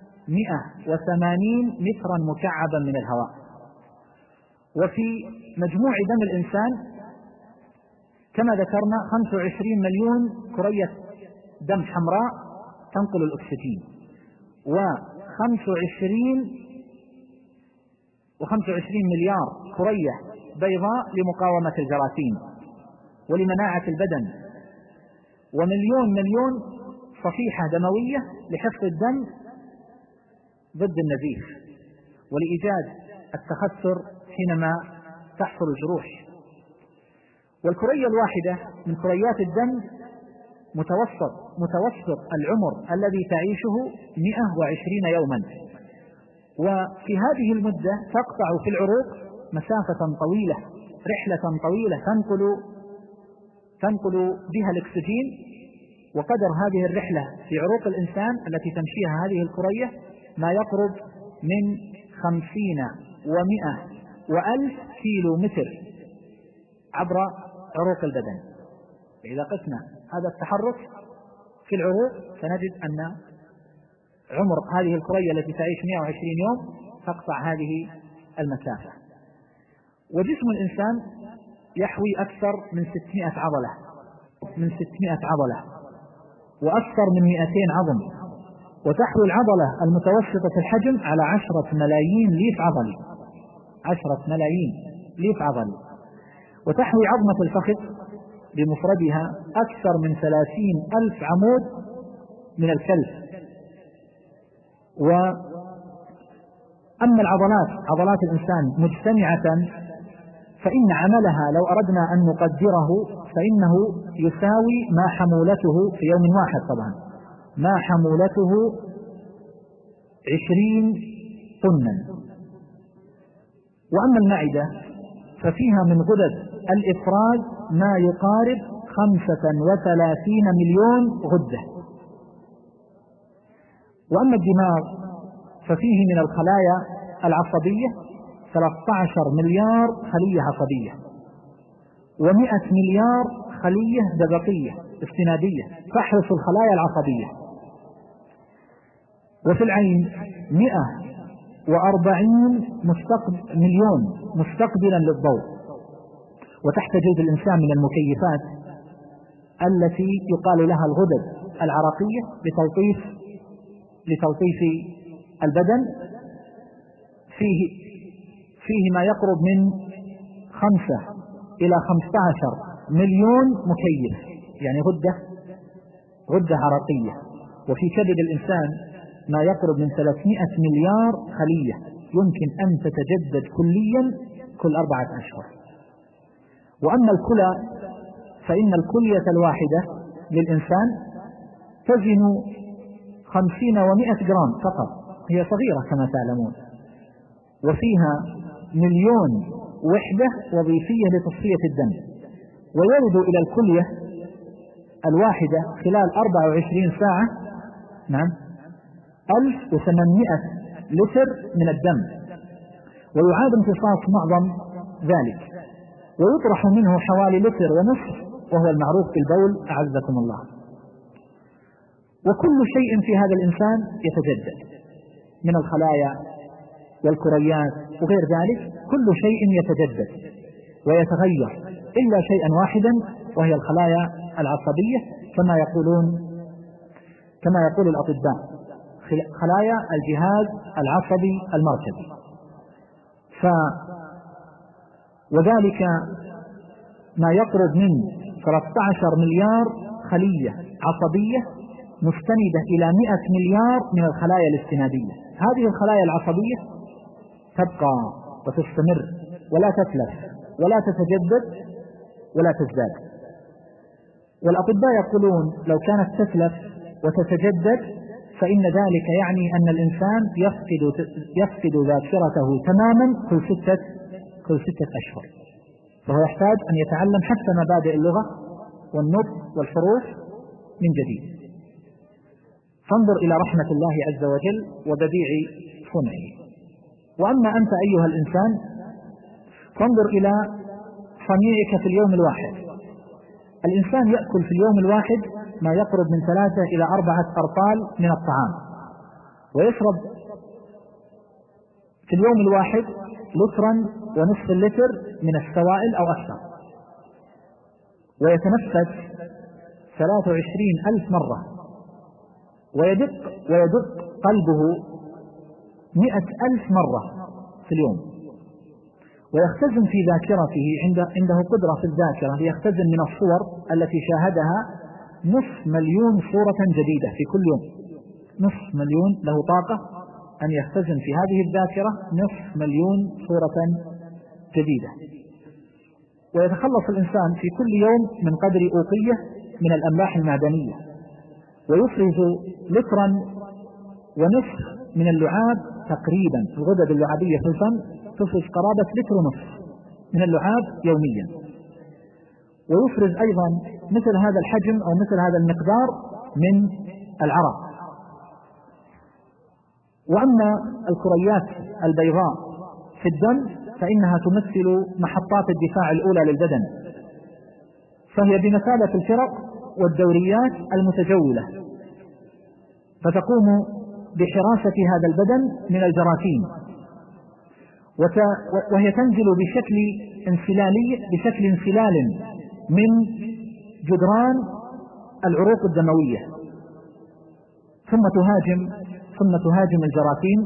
180 مترا مكعبا من الهواء. وفي مجموع دم الإنسان كما ذكرنا 25 مليون كرية دم حمراء تنقل الأكسجين، و5 25 مليار كرية بيضاء لمقاومة الجراثيم ولمناعة البدن، ومليون صفيحة دموية لحفظ الدم ضد النزيف ولإيجاد التخثر حينما تحصل الجروح. والكرية الواحدة من كريات الدم متوسط العمر الذي تعيشه 120 يوما، وفي هذه المدة تقطع في العروق مسافة طويلة، رحلة طويلة تنقل بها الأكسجين، وقدر هذه الرحلة في عروق الإنسان التي تمشيها هذه الكرية ما يقرب من 50 و100 و1000 كيلو متر عبر عروق البدن. إذا قسنا هذا التحرك في العروق سنجد أن عمر هذه الكرية التي تعيش 120 يوم تقطع هذه المسافة. وجسم الإنسان يحوي أكثر من 600 عضلة وأكثر من 200 عظم، وتحوي العضلة المتوسطة الحجم على 10 ملايين ليف عضلي، وتحوي عظمة الفخذ بمفردها أكثر من 30,000 عمود من الكلف. وأما عضلات الإنسان مجتمعة فإن عملها لو أردنا أن نقدره فإنه يساوي ما حمولته في يوم واحد، طبعا ما حمولته 20 طنا. وأما المعدة ففيها من غدد الإفراز ما يقارب 35 مليون غدة. وأما الدماغ ففيه من الخلايا العصبية 13 مليار خلية عصبية و100 مليار خلية دبقية استنادية تحرس الخلايا العصبية. وفي العين 140 مليون مستقبلا للضوء. وتحت جلد الإنسان من المكيفات التي يقال لها الغدد العرقية لتلطيف البدن فيه ما يقرب من 5 إلى 15 مليون مكيف، يعني غدة عرقية. وفي كبد الإنسان ما يقرب من 300 مليار خلية يمكن أن تتجدد كليا كل 4 أشهر. وأما الكلى فإن الكلية الواحدة للإنسان تزن 50 و100 جرام فقط، هي صغيرة كما تعلمون، وفيها 1,000,000 وحدة وظيفية لتصفية الدم. ويرد إلى الكلية الواحدة خلال 24 ساعة 1800 لتر من الدم، ويعاد امتصاص معظم ذلك، ويطرح منه حوالي 1.5 لتر وهو المعروف بالبول أعزكم الله. وكل شيء في هذا الإنسان يتجدد من الخلايا والكريات وغير ذلك، كل شيء يتجدد ويتغير إلا شيئا واحدا وهي الخلايا العصبية كما يقول الأطباء، خلايا الجهاز العصبي المركزي. وذلك ما يقرب من 13 مليار خلية عصبية مستندة إلى 100 مليار من الخلايا الاستنادية. هذه الخلايا العصبية تبقى وتستمر ولا تتلف ولا تتجدد ولا تزداد. والأطباء يقولون لو كانت تتلف وتتجدد فإن ذلك يعني أن الإنسان يفقد ذاكرته تماما كل 6 أشهر، فهو يحتاج أن يتعلم حتى مبادئ اللغة والنطق والحروف من جديد. فانظر إلى رحمة الله عز وجل وبديع صنعه. وأما أنت أيها الإنسان فانظر إلى صنيعك في اليوم الواحد. الإنسان يأكل في اليوم الواحد ما يقرب من 3 إلى 4 أرطال من الطعام، ويشرب في اليوم الواحد 1.5 لتر من السوائل أو أكثر، ويتنفس 23,000 مرة، ويدق قلبه 100,000 مرة في اليوم، ويختزن في ذاكرته عنده قدرة في الذاكرة ليختزن من الصور التي شاهدها 500,000 صورة جديدة في كل يوم. 500,000 له طاقة أن يختزن في هذه الذاكرة 500,000 صورة جديدة. ويتخلص الإنسان في كل يوم من قدر أوقية من الأملاح المعدنية، ويفرز 1.5 لتر من اللعاب تقريبا. الغدد اللعابية في الفم تفرز قرابة 1.5 لتر من اللعاب يوميا، ويفرز أيضا مثل هذا الحجم أو مثل هذا المقدار من العرق. وأما الكريات البيضاء في الدم فإنها تمثل محطات الدفاع الأولى للبدن، فهي بمثابة الفرق والدوريات المتجولة، فتقوم بحراسة هذا البدن من الجراثيم، وهي تنزل بشكل انسلال من جدران العروق الدموية، ثم تهاجم الجراثيم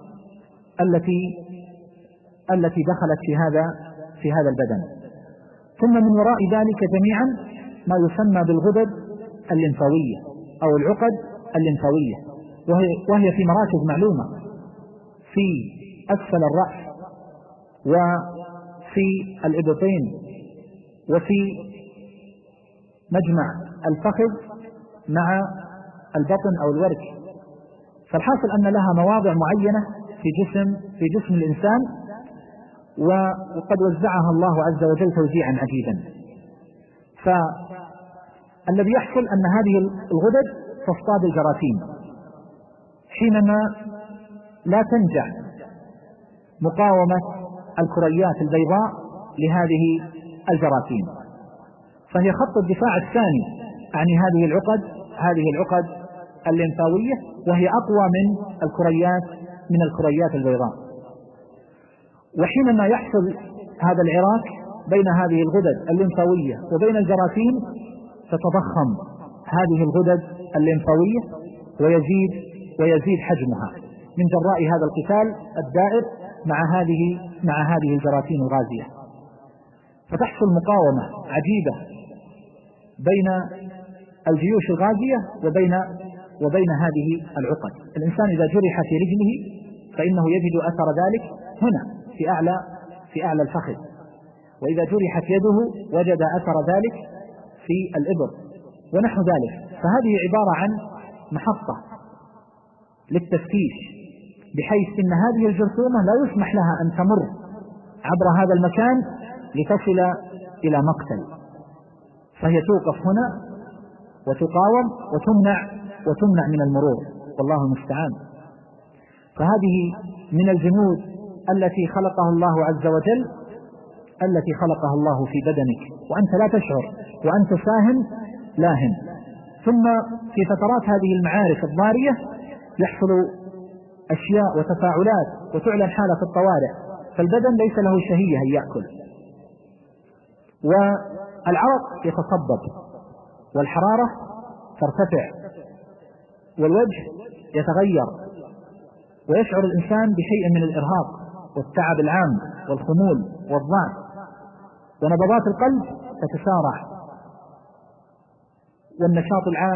التي دخلت في هذا البدن. ثم من وراء ذلك جميعا ما يسمى بالغدد الليمفاوية أو العقد الليمفاوية، وهي في مراكز معلومة في أسفل الرأس وفي الإبطين وفي مجمع الفخذ مع البطن أو الورك. فالحاصل أن لها مواضع معينة في جسم الإنسان، وقد وزعها الله عز وجل توزيعا عجيبا. فالذي يحصل أن هذه الغدد تصطاد الجراثيم حينما لا تنجح مقاومة الكريات البيضاء لهذه الجراثيم، فهي خط الدفاع الثاني عن هذه العقد الليمفاوية، وهي أقوى من الكريات البيضاء. وحينما يحصل هذا العراك بين هذه الغدد الليمفاوية وبين الجراثيم تتضخم هذه الغدد الليمفاوية ويزيد حجمها من جراء هذا القتال الدائر مع هذه الجراثيم الغازية، فتحصل مقاومة عجيبة بين الجيوش الغازية وبين هذه العقد. الإنسان إذا جرح في رجله فإنه يجد أثر ذلك هنا في أعلى الفخذ، وإذا جرحت يده وجد أثر ذلك في الإبر ونحو ذلك. فهذه عبارة عن محطة للتفتيش، بحيث إن هذه الجرثومة لا يسمح لها أن تمر عبر هذا المكان لتصل إلى مقتل، فهي توقف هنا وتقاوم وتمنع من المرور، والله المستعان. فهذه من الجنود التي خلقها الله عز وجل، التي خلقها الله في بدنك وأنت لا تشعر، وأنت ساهن لاهن. ثم في فترات هذه المعارك الضارية يحصل أشياء وتفاعلات وتعلن حالة الطوارئ، فالبدن ليس له شهية أن يأكل، والعرق يتصبب، والحرارة ترتفع، والوجه يتغير، ويشعر الإنسان بشيء من الإرهاق والتعب العام والخمول والضعف، ونبضات القلب تتسارع، والنشاط العام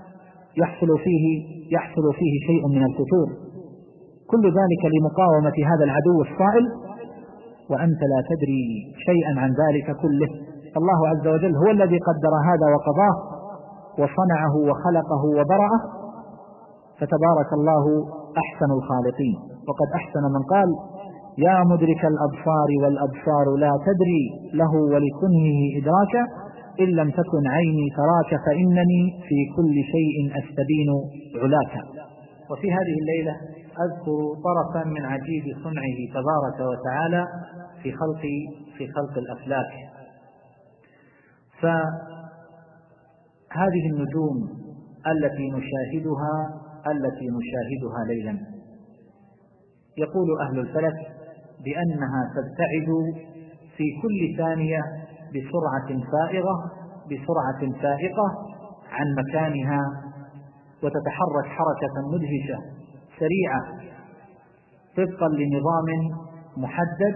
يحصل فيه شيء من الفتور، كل ذلك لمقاومة هذا العدو الصائل، وأنت لا تدري شيئا عن ذلك كله. الله عز وجل هو الذي قدر هذا وقضاه وصنعه وخلقه وبرأه، فتبارك الله أحسن الخالقين. وقد أحسن من قال: يا مدرك الأبصار والأبصار لا تدري له ولكنه إدراكا، إن لم تكن عيني تراك فإنني في كل شيء أستبين علاك. وفي هذه الليلة أذكر طرفا من عجيب صنعه تبارك وتعالى في خلق الأفلاك. فهذه النجوم التي نشاهدها ليلا، يقول أهل الفلك بأنها تبتعد في كل ثانية بسرعة فائقة عن مكانها، وتتحرك حركة مدهشة سريعة طبقا لنظام محدد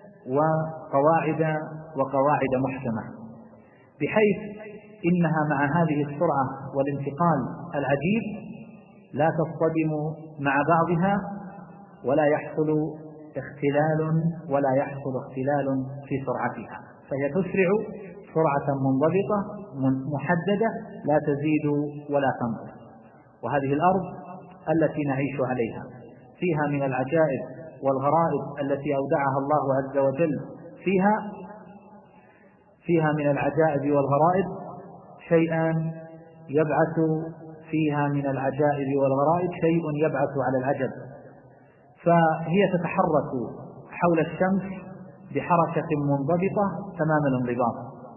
وقواعد محكمة، بحيث إنها مع هذه السرعة والانتقال العجيب لا تصطدم مع بعضها ولا يحصل اختلال في سرعتها، فهي تسرع سرعة منضبطة محددة لا تزيد ولا تنقص. وهذه الأرض التي نعيش عليها فيها من العجائب والغرائب التي أودعها الله عز وجل فيها من العجائب والغرائب شيئا يبعث على العجب. فهي تتحرك حول الشمس بحركة منضبطة تمام الانضباط،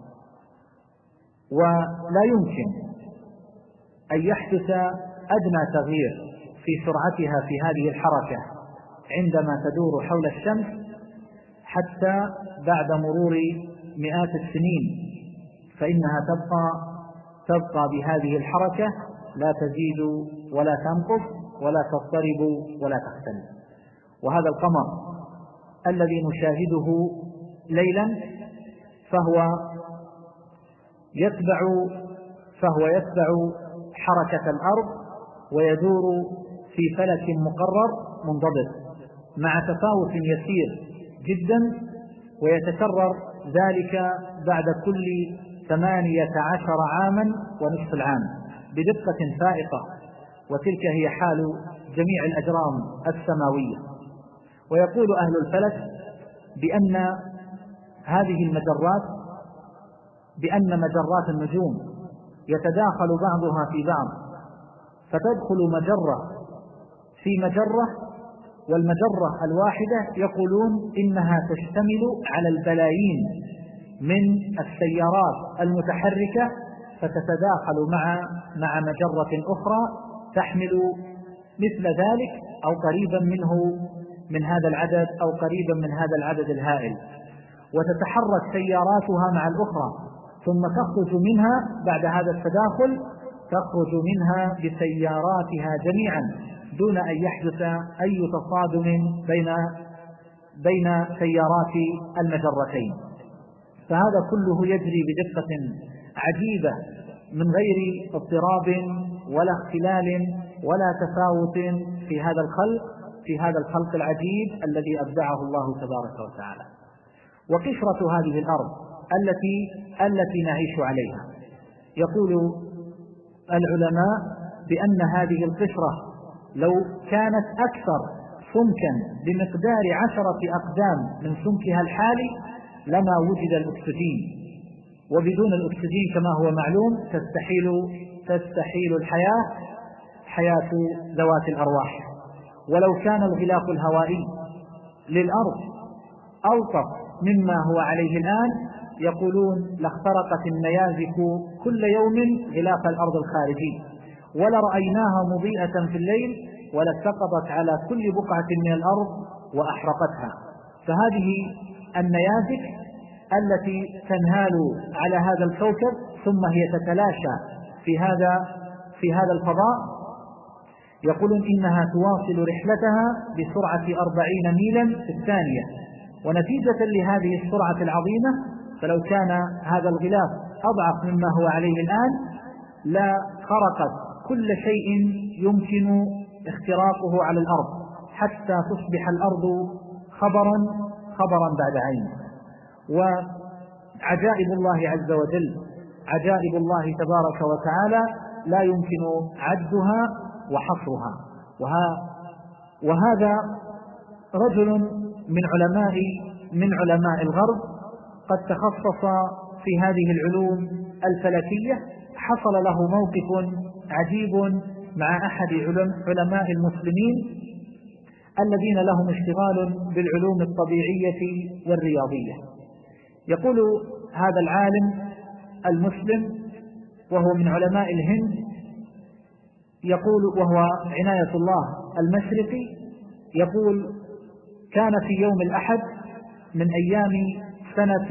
ولا يمكن أن يحدث أدنى تغيير في سرعتها في هذه الحركة عندما تدور حول الشمس حتى بعد مرور مئات السنين، فإنها تبقى بهذه الحركة لا تزيد ولا تنقص ولا تضطرب ولا تختلف. وهذا القمر الذي نشاهده ليلا فهو يتبع حركة الأرض ويدور في فلك مقرر منضبط مع تفاوت يسير جدا، ويتكرر ذلك بعد كل 18 عاما ونصف العام بدقة فائقة، وتلك هي حال جميع الأجرام السماوية. ويقول أهل الفلك بأن مجرات النجوم يتداخل بعضها في بعض، فتدخل مجرة في مجرة، والمجرة الواحدة يقولون إنها تشتمل على البلايين من السيارات المتحركة، فتتداخل مع مجرة أخرى تحمل مثل ذلك أو قريبا منه من هذا العدد أو قريبا من هذا العدد الهائل، وتتحرك سياراتها مع الأخرى، ثم تخرج منها بعد هذا التداخل بسياراتها جميعا دون أن يحدث أي تصادم بين سيارات المجرتين. فهذا كله يجري بدقة عجيبة من غير اضطراب ولا اختلال ولا تفاوت في هذا الخلق العجيب الذي أبدعه الله تبارك وتعالى. وقشرة هذه الأرض التي نعيش عليها، يقول العلماء بأن هذه القشرة لو كانت أكثر سمكا بمقدار 10 أقدام من سمكها الحالي لما وجد الأكسجين، وبدون الأكسجين كما هو معلوم تستحيل حياة ذوات الأرواح. ولو كان الغلاف الهوائي للأرض ألطف مما هو عليه الآن يقولون لاخترقت النيازك كل يوم غلاف الأرض الخارجي، ولرأيناها مضيئة في الليل ولسقطت على كل بقعة من الأرض وأحرقتها. فهذه النيازك التي تنهال على هذا الكوكب ثم هي تتلاشى في هذا الفضاء، يقولون إنها تواصل رحلتها بسرعة 40 ميلا في الثانية. ونتيجة لهذه السرعة العظيمة، فلو كان هذا الغلاف أضعف مما هو عليه الآن لا خرقت كل شيء يمكن اختراقه على الأرض حتى تصبح الأرض خبرا بعد عين. وعجائب الله عز وجل، عجائب الله تبارك وتعالى لا يمكن عدها وحصرها. وهذا رجل من علماء الغرب قد تخصص في هذه العلوم الفلكية، حصل له موقف عجيب مع أحد علماء المسلمين الذين لهم اشتغال بالعلوم الطبيعية والرياضية. يقول هذا العالم المسلم وهو من علماء الهند، يقول وهو عناية الله المشرقي، يقول كان في يوم الأحد من أيام سنة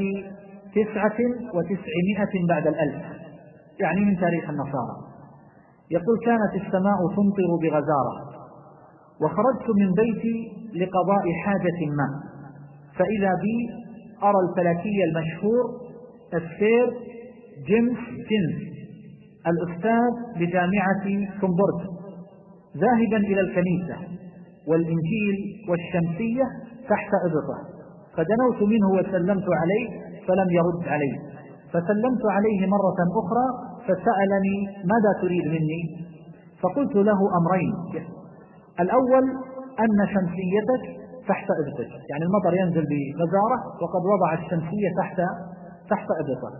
99 بعد 1000، يعني من تاريخ النصارى، يقول كانت السماء تمطر بغزارة، وخرجت من بيتي لقضاء حاجة ما، فإذا بي أرى الفلكي المشهور السير جيمس جينز الأستاذ بجامعة كومبورغ ذاهبا إلى الكنيسة والإنجيل والشمسية تحت إبطه، فدنوت منه وسلمت عليه فلم يرد علي، فسلمت عليه مرة أخرى فسألني ماذا تريد مني؟ فقلت له أمرين: الأول أن شمسيتك تحت إبطك، يعني المطر ينزل بغزارة وقد وضع الشمسية تحت إبطه،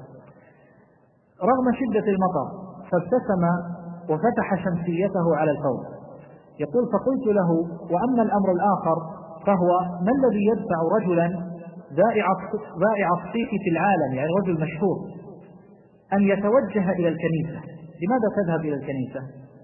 رغم شدة المطر فابتسم وفتح شمسيته على الفور. يقول: فقلت له: وأما الأمر الآخر فهو ما الذي يدفع رجلا ذائع الصيت في العالم، يعني رجل مشهور، أن يتوجه إلى الكنيسة؟ لماذا تذهب إلى الكنيسة؟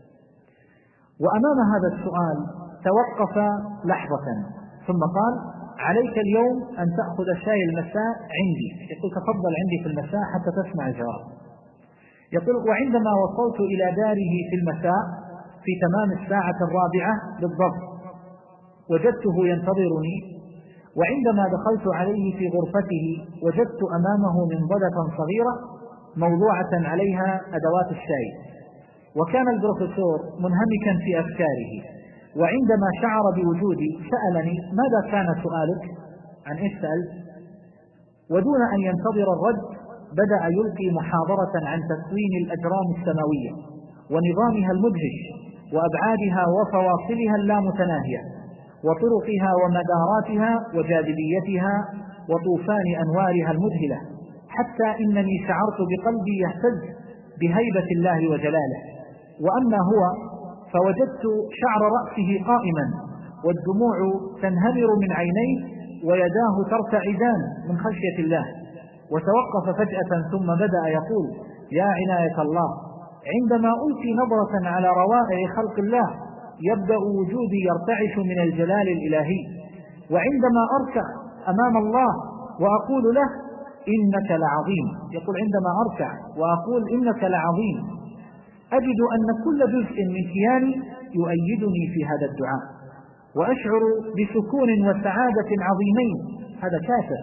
وأمام هذا السؤال توقف لحظة ثم قال: عليك اليوم أن تأخذ شاي المساء عندي. يقول: تفضل عندي في المساء حتى تسمع الجواب. يقول: وعندما وصلت إلى داره في المساء في تمام 4:00 بالضبط وجدته ينتظرني، وعندما دخلت عليه في غرفته وجدت أمامه منضدة صغيرة موضوعة عليها أدوات الشاي، وكان البروفيسور منهمكا في أفكاره، وعندما شعر بوجودي سألني: ماذا كان سؤالك؟ عن إيش سألت؟ ودون أن ينتظر الرد بدأ يلقي محاضرة عن تكوين الأجرام السماوية ونظامها المدهش وأبعادها وفواصلها اللامتناهية وطرقها ومداراتها وجاذبيتها وطوفان أنوارها المذهلة، حتى إنني شعرت بقلبي يهتز بهيبة الله وجلاله. وأما هو فوجدت شعر رأسه قائما والدموع تنهمر من عينيه ويداه ترتعدان من خشية الله، وتوقف فجأة ثم بدأ يقول: يا عناية الله، عندما ألقي نظرة على روائع خلق الله يبدأ وجودي يرتعش من الجلال الإلهي، وعندما أركع أمام الله وأقول له إنك لعظيم، يقول: عندما أركع وأقول إنك لعظيم أجد أن كل جزء من كياني يؤيدني في هذا الدعاء، وأشعر بسكون وسعادة عظيمين. هذا كافر.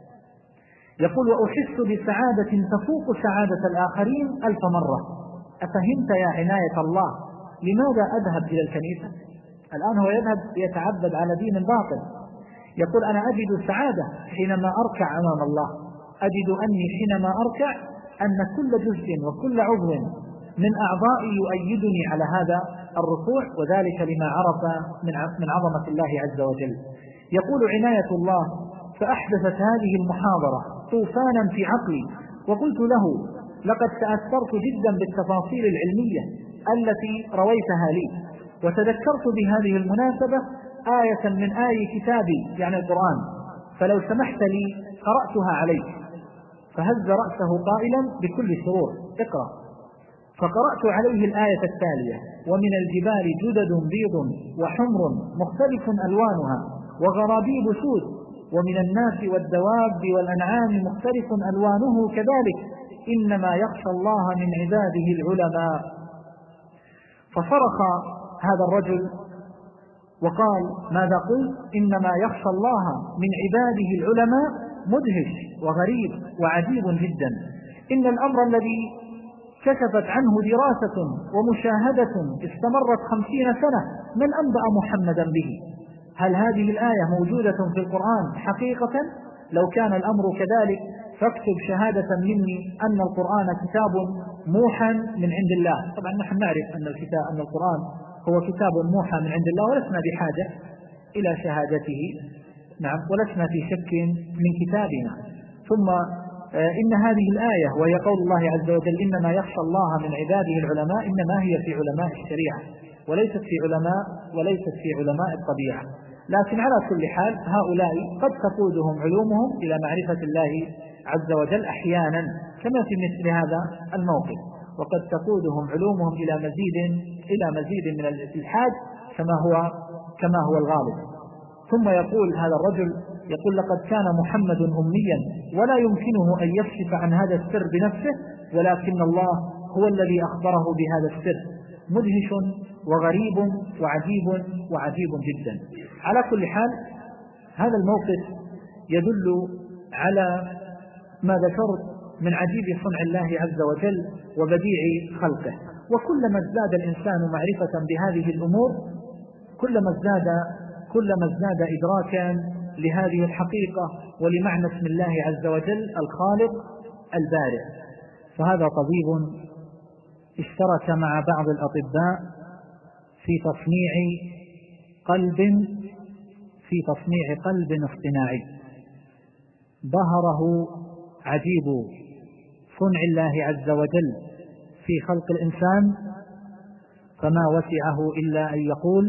يقول: وأحس بسعادة تفوق سعادة الآخرين 1000 مرة. أفهمت يا عناية الله لماذا أذهب إلى الكنيسة؟ الآن هو يذهب يتعبد على دين باطل. يقول: أنا أجد سعادة حينما أركع أمام الله، أجد أني حينما أركع أن كل جزء وكل عضو من أعضائي يؤيدني على هذا الركوع، وذلك لما عرف من عظمة الله عز وجل. يقول: عناية الله فأحدثت هذه المحاضرة طوفانا في عقلي، وقلت له: لقد تأثرت جدا بالتفاصيل العلمية التي رويتها لي، وتذكرت بهذه المناسبة آية من آي كتابي يعني القرآن، فلو سمحت لي قرأتها عليك. فهز رأسه قائلا بكل سرور: اقرأ. فقرأت عليه الآية التالية: ومن الجبال جدد بيض وحمر مختلف ألوانها وغرابيب سود ومن الناس والدواب والأنعام مختلف ألوانه كذلك إنما يخشى الله من عباده العلماء. فصرخ هذا الرجل وقال: ماذا قلت؟ إنما يخشى الله من عباده العلماء. مدهش وغريب وعجيب جدا. إن الأمر الذي كشفت عنه دراسة ومشاهدة استمرت 50 سنة من أنبأ محمدا به. هل هذه الآية موجودة في القرآن حقيقة؟ لو كان الأمر كذلك فاكتب شهادة مني أن القرآن كتاب موحى من عند الله. طبعا نحن نعرف أن القرآن هو كتاب موحى من عند الله، ولسنا بحاجة إلى شهادته، نعم، ولسنا في شك من كتابنا. ثم إن هذه الآية وهي قول الله عز وجل: إنما يخشى الله من عباده العلماء، إنما هي في علماء الشريعة وليست في علماء الطبيعة. لكن على كل حال هؤلاء قد تقودهم علومهم إلى معرفة الله عز وجل أحيانا كما في مثل هذا الموقف، وقد تقودهم علومهم إلى مزيد من الإلحاد كما هو الغالب. ثم يقول هذا الرجل: يقول: لقد كان محمد أميا ولا يمكنه أن يكشف عن هذا السر بنفسه، ولكن الله هو الذي أخبره بهذا السر. مدهش وغريب وعجيب جدا. على كل حال هذا الموقف يدل على ما ذكرت من عجيب صنع الله عز وجل وبديع خلقه. وكلما ازداد الإنسان معرفة بهذه الأمور كلما ازداد إدراكا لهذه الحقيقة ولمعنى اسم الله عز وجل الخالق البارئ. فهذا طبيب اشترك مع بعض الأطباء في تصنيع قلب اصطناعي، ظهره عجيب صنع الله عز وجل في خلق الإنسان، فما وسعه إلا أن يقول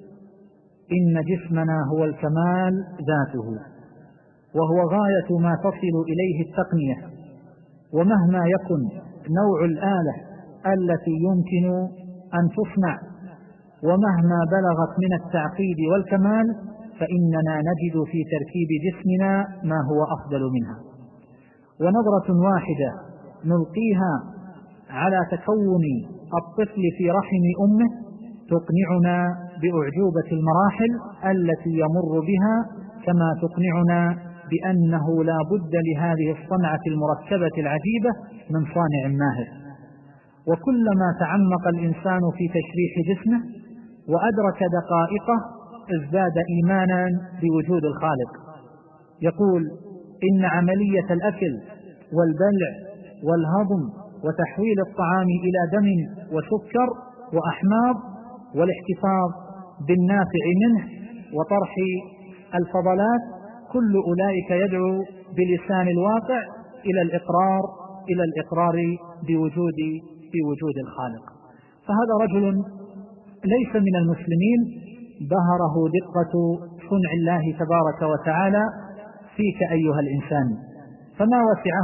إن جسمنا هو الكمال ذاته، وهو غاية ما تصل إليه التقنية. ومهما يكن نوع الآلة التي يمكن أن تصنع، ومهما بلغت من التعقيد والكمال، فإننا نجد في تركيب جسمنا ما هو أفضل منها. ونظرة واحدة نلقيها على تكون الطفل في رحم أمه تقنعنا بأعجوبة المراحل التي يمر بها، كما تقنعنا بأنه لا بد لهذه الصنعة المركبة العجيبة من صانع ماهر. وكلما تعمق الإنسان في تشريح جسمه وأدرك دقائقه ازداد إيمانا بوجود الخالق. يقول إن عملية الأكل والبلع والهضم وتحويل الطعام إلى دم وسكر وأحماض والاحتفاظ بالنافع منه وطرح الفضلات، كل أولئك يدعو بلسان الواقع إلى الإقرار بوجود الخالق. فهذا رجل ليس من المسلمين ظهره دقة صنع الله تبارك وتعالى فيك أيها الإنسان، فما وسعه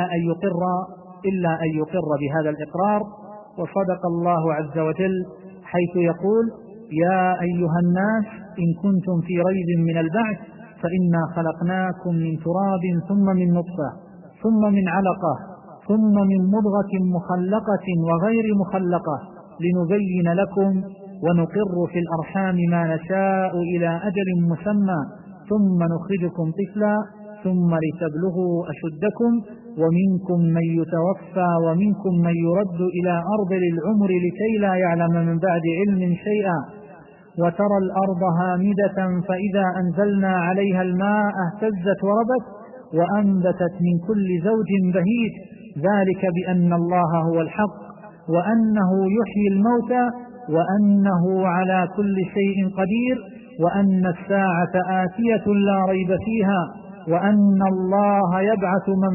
إلا أن يقر بهذا الإقرار. وصدق الله عز وجل حيث يقول يا أيها الناس إن كنتم في ريب من البعث فإنا خلقناكم من تراب ثم من نطفة ثم من علقة ثم من مضغة مخلقة وغير مخلقة لنبين لكم ونقر في الأرحام ما نشاء إلى أجل مسمى ثم نخرجكم طفلا ثم لتبلغوا أشدكم ومنكم من يتوفى ومنكم من يرد إلى أرض العمر لكي لا يعلم من بعد علم شيئا وترى الأرض هامدة فإذا أنزلنا عليها الماء اهتزت وربت وأنبتت من كل زوج بهيج ذلك بأن الله هو الحق وأنه يحيي الموتى وأنه على كل شيء قدير وأن الساعة آتية لا ريب فيها وأن الله يبعث من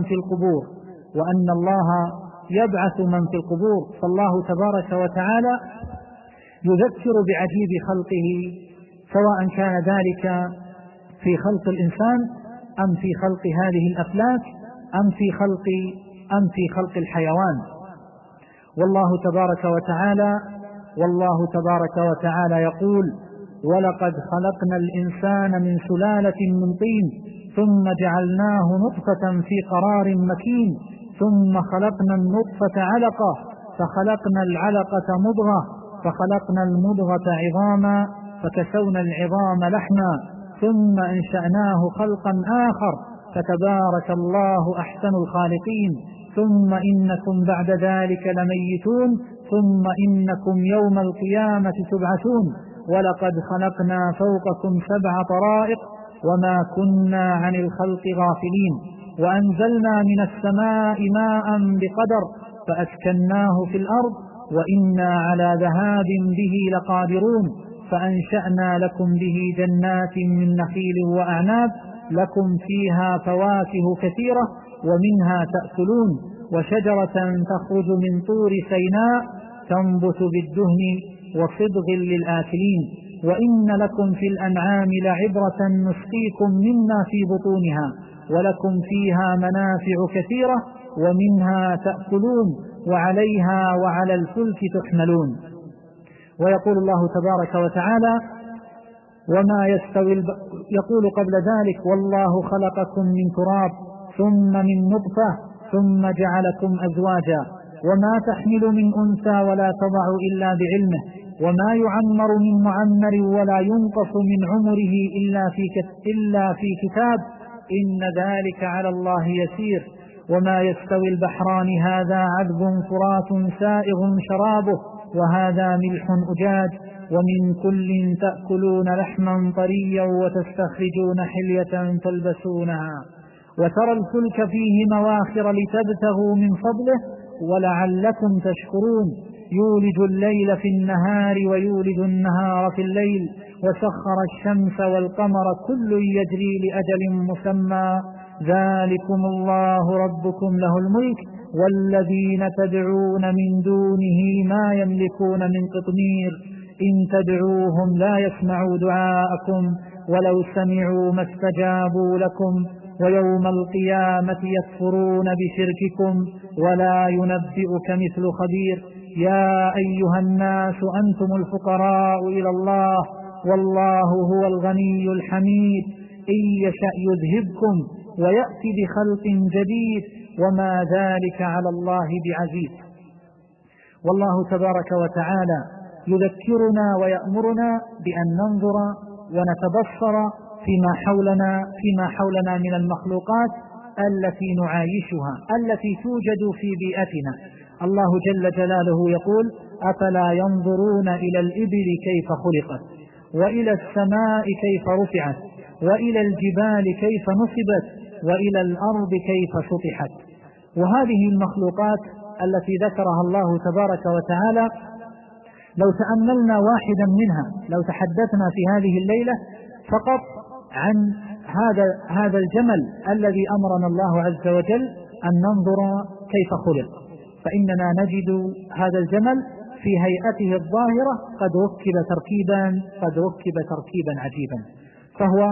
في القبور. فالله تبارك وتعالى يذكر بعجيب خلقه، سواء كان ذلك في خلق الإنسان أم في خلق هذه الأفلاك أم في خلق الحيوان. والله تبارك وتعالى يقول ولقد خلقنا الإنسان من سلالة من طين ثم جعلناه نطفة في قرار مكين ثم خلقنا النطفة علقة فخلقنا العلقة مضغة فخلقنا المضغة عظاما فكسونا العظام لحما ثم أنشأناه خلقا آخر فتبارك الله أحسن الخالقين ثم إنكم بعد ذلك لميتون ثم إنكم يوم القيامة تبعثون ولقد خلقنا فوقكم 7 طرائق وما كنا عن الخلق غافلين وأنزلنا من السماء ماء بقدر فأسكناه في الأرض وإنا على ذهاب به لقادرون فأنشأنا لكم به جنات من نخيل وأعناب لكم فيها فواكه كثيرة ومنها تأكلون وشجرة تخرج من طور سيناء تنبت بالدهن وصبغ للآكلين وإن لكم في الأنعام لعبرة نسقيكم مما في بطونها ولكم فيها منافع كثيرة ومنها تأكلون وعليها وعلى الفلك تحملون. ويقول الله تبارك وتعالى وما يستوي يقول قبل ذلك والله خلقكم من تراب ثم من نطفة ثم جعلكم أزواجا وما تحمل من أنثى ولا تضع إلا بعلمه وما يعمر من معمر ولا ينقص من عمره إلا في كتاب إن ذلك على الله يسير. وما يستوي البحران هذا عذب فرات سائغ شرابه وهذا ملح أجاج ومن كل تأكلون لحما طريا وتستخرجون حلية تلبسونها وترى الفلك فيه مواخر لتبتغوا من فضله ولعلكم تشكرون يولج الليل في النهار ويولج النهار في الليل وسخر الشمس والقمر كل يجري لأجل مسمى ذلكم الله ربكم له الملك والذين تدعون من دونه ما يملكون من قطمير إن تدعوهم لا يسمعوا دعاءكم ولو سمعوا ما استجابوا لكم ويوم القيامة يكفرون بشرككم ولا ينبئك مثل خبير يا أيها الناس أنتم الفقراء إلى الله والله هو الغني الحميد إن يشأ يذهبكم ويأتي بخلق جديد وما ذلك على الله بعزيز. والله تبارك وتعالى يذكرنا ويأمرنا بأن ننظر ونتبصر فيما حولنا من المخلوقات التي نعايشها التي توجد في بيئتنا. الله جل جلاله يقول أفلا ينظرون إلى الإبل كيف خلقت وإلى السماء كيف رفعت وإلى الجبال كيف نصبت وإلى الأرض كيف سطحت. وهذه المخلوقات التي ذكرها الله تبارك وتعالى لو تأملنا واحدا منها لو تحدثنا في هذه الليلة فقط عن هذا الجمل الذي أمرنا الله عز وجل أن ننظر كيف خلق فإننا نجد هذا الجمل في هيئته الظاهرة قد ركب تركيبا عجيبا فهو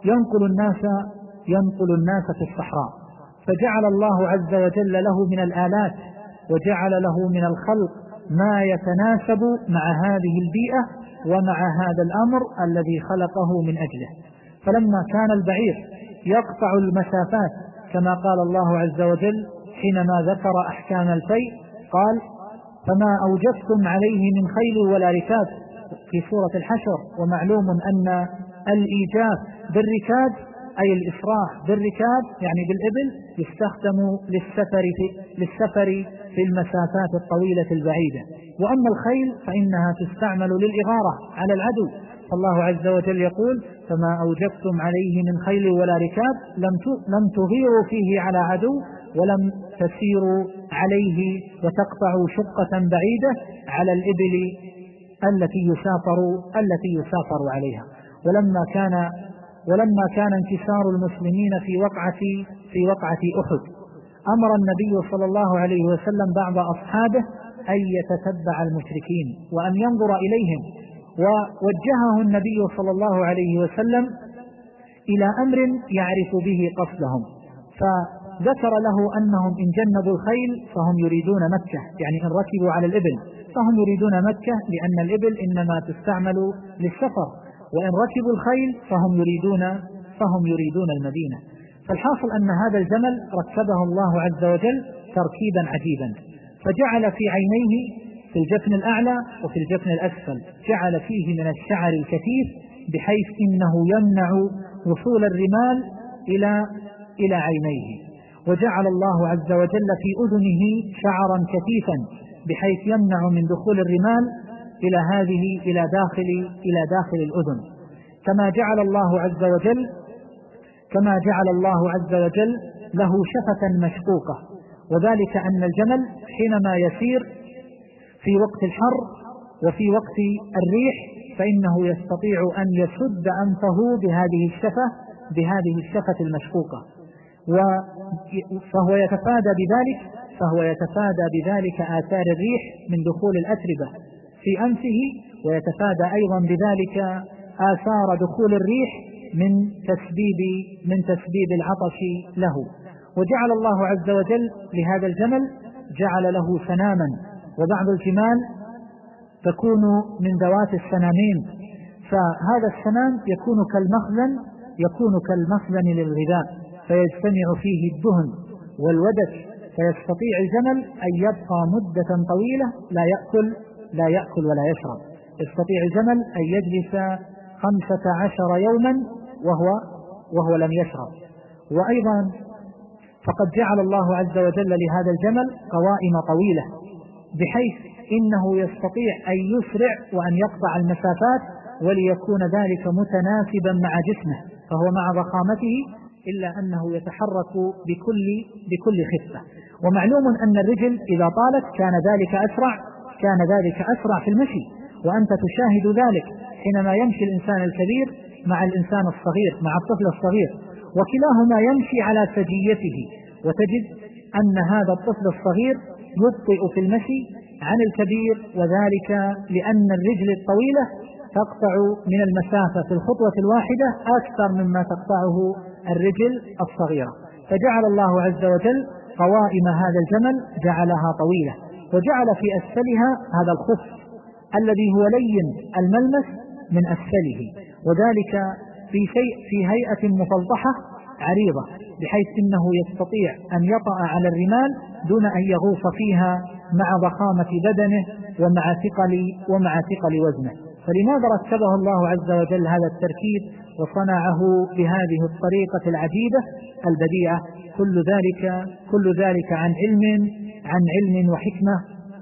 ينقل الناس في الصحراء فجعل الله عز وجل له من الآلات وجعل له من الخلق ما يتناسب مع هذه البيئة ومع هذا الأمر الذي خلقه من أجله. فلما كان البعير يقطع المسافات كما قال الله عز وجل حينما ذكر أحكام الفيء قال فما أوجفتم عليه من خيل ولا ركاب في سورة الحشر. ومعلوم أن الإيجاف بالركاب أي الإسراح بالركاب يعني بالإبل يستخدم للسفر في المسافات الطويلة البعيدة وأما الخيل فإنها تستعمل للإغارة على العدو. فالله عز وجل يقول فما أوجفتم عليه من خيل ولا ركاب لم تغيروا فيه على عدو ولم تسيروا عليه وتقطعوا شقة بعيدة على الإبل التي يسافر عليها. ولما كان انتصار المسلمين في وقعة أحد أمر النبي صلى الله عليه وسلم بعض أصحابه أن يتتبع المشركين وأن ينظر إليهم ووجهه النبي صلى الله عليه وسلم إلى أمر يعرف به قصدهم فذكر له أنهم إن جنبوا الخيل فهم يريدون مكة يعني إن ركبوا على الإبل فهم يريدون مكة لأن الإبل إنما تستعمل للسفر وإن ركبوا الخيل فهم يريدون المدينة. فالحاصل أن هذا الجمل ركبه الله عز وجل تركيبا عجيبا فجعل في عينيه في الجفن الأعلى وفي الجفن الأسفل جعل فيه من الشعر الكثيف بحيث إنه يمنع وصول الرمال إلى عينيه وجعل الله عز وجل في أذنه شعرا كثيفا بحيث يمنع من دخول الرمال إلى داخل الأذن كما جعل الله عز وجل له شفة مشقوقة وذلك أن الجمل حينما يسير في وقت الحر وفي وقت الريح فإنه يستطيع أن يسد أنفه بهذه الشفة المشقوقة فهو يتفادى بذلك آثار الريح من دخول الأتربة في أنفه ويتفادى أيضا بذلك آثار دخول الريح من تسبيب العطش له. وجعل الله عز وجل لهذا الجمل جعل له سناما وبعض الجمال تكون من ذوات السنامين فهذا السنام يكون كالمخزن للغذاء فيجتمع فيه الدهن والودك فيستطيع الجمل أن يبقى مدة طويلة لا يأكل ولا يشرب يستطيع الجمل أن يجلس 15 يوما وهو لم يشرب. وأيضا فقد جعل الله عز وجل لهذا الجمل قوائم طويلة بحيث إنه يستطيع أن يسرع وأن يقطع المسافات وليكون ذلك متناسبا مع جسمه، فهو مع ضخامته إلا أنه يتحرك بكل خفة. ومعلوم أن الرجل إذا طالت كان ذلك أسرع في المشي، وأنت تشاهد ذلك حينما يمشي الإنسان الكبير مع الإنسان الصغير مع الطفل الصغير، وكلاهما يمشي على سجيته، وتجد أن هذا الطفل الصغير يبطئ في المشي عن الكبير، وذلك لأن الرجل الطويلة تقطع من المسافة في الخطوة الواحدة أكثر مما تقطعه الرجل الصغيرة. فجعل الله عز وجل قوائم هذا الجمل جعلها طويلة، وجعل في أسفلها هذا الخف الذي هو لين الملمس من أسفله، وذلك في هيئة مفلطحة عريضة بحيث إنه يستطيع أن يطأ على الرمال دون أن يغوص فيها مع ضخامة بدنه ومع ثقل وزنه. فلماذا رتبه الله عز وجل هذا التركيب وصنعه بهذه الطريقة العجيبة البديعة؟ كل ذلك عن علم وحكمة،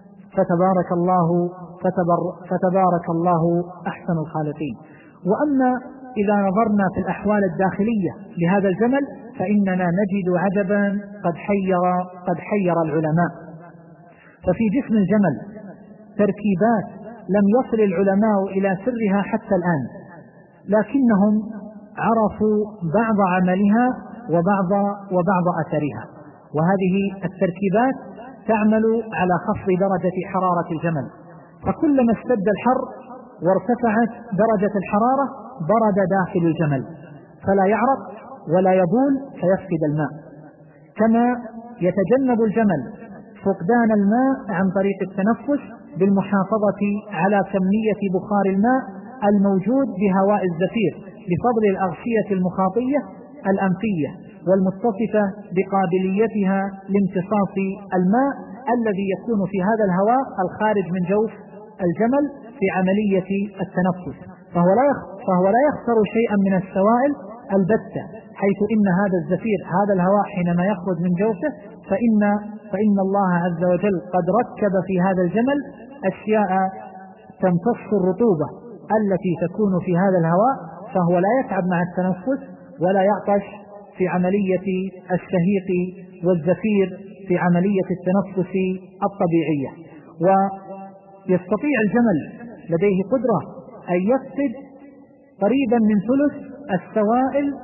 فتبارك الله أحسن الخالقين. وأما إذا نظرنا في الأحوال الداخلية لهذا الجمل فإننا نجد عجبا قد حير العلماء. ففي جسم الجمل تركيبات لم يصل العلماء إلى سرها حتى الآن، لكنهم عرفوا بعض عملها وبعض أثرها. وهذه التركيبات تعمل على خفض درجة حرارة الجمل، فكلما اشتد الحر وارتفعت درجة الحرارة برد داخل الجمل فلا يعرق ولا يبول فيفقد الماء. كما يتجنب الجمل فقدان الماء عن طريق التنفس بالمحافظة على كمية بخار الماء الموجود بهواء الزفير بفضل الأغشية المخاطية الأنفية والمتصفة بقابليتها لامتصاص الماء الذي يكون في هذا الهواء الخارج من جوف الجمل في عملية التنفس، فهو لا يخسر شيئا من السوائل البتة، حيث إن هذا الزفير هذا الهواء حينما يخرج من جوفه فإن الله عز وجل قد ركب في هذا الجمل أشياء تمتص الرطوبة التي تكون في هذا الهواء، فهو لا يتعب مع التنفس ولا يعطش في عملية الشهيق والزفير في عملية التنفس الطبيعية. ويستطيع الجمل لديه قدرة أن يفقد قريبا من ثلث السوائل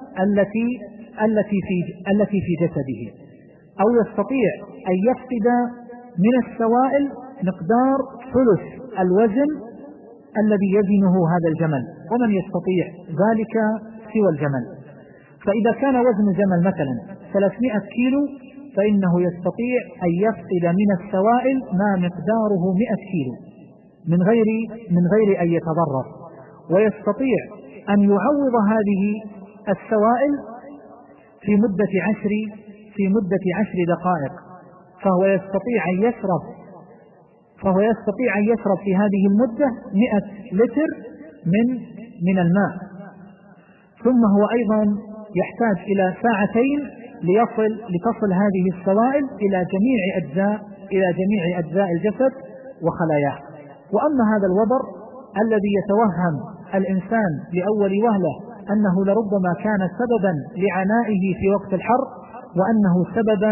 التي في جسده، أو يستطيع أن يفقد من السوائل مقدار ثلث الوزن الذي يزنه هذا الجمل، ومن يستطيع ذلك سوى الجمل. فإذا كان وزن الجمل مثلا 300 كيلو فإنه يستطيع أن يفقد من السوائل ما مقداره 100 كيلو من غير أن يتضرر، ويستطيع أن يعوض هذه السوائل في مدة 10 دقائق، فهو يستطيع أن يشرب في هذه المدة 100 لتر من الماء. ثم هو أيضا يحتاج إلى 2 ساعات لتصل هذه السوائل إلى جميع أجزاء الجسد وخلاياه. وأما هذا الوبر الذي يتوهم الإنسان لأول وهلة أنه لربما كان سببا لعنائه في وقت الحر، وأنه سببا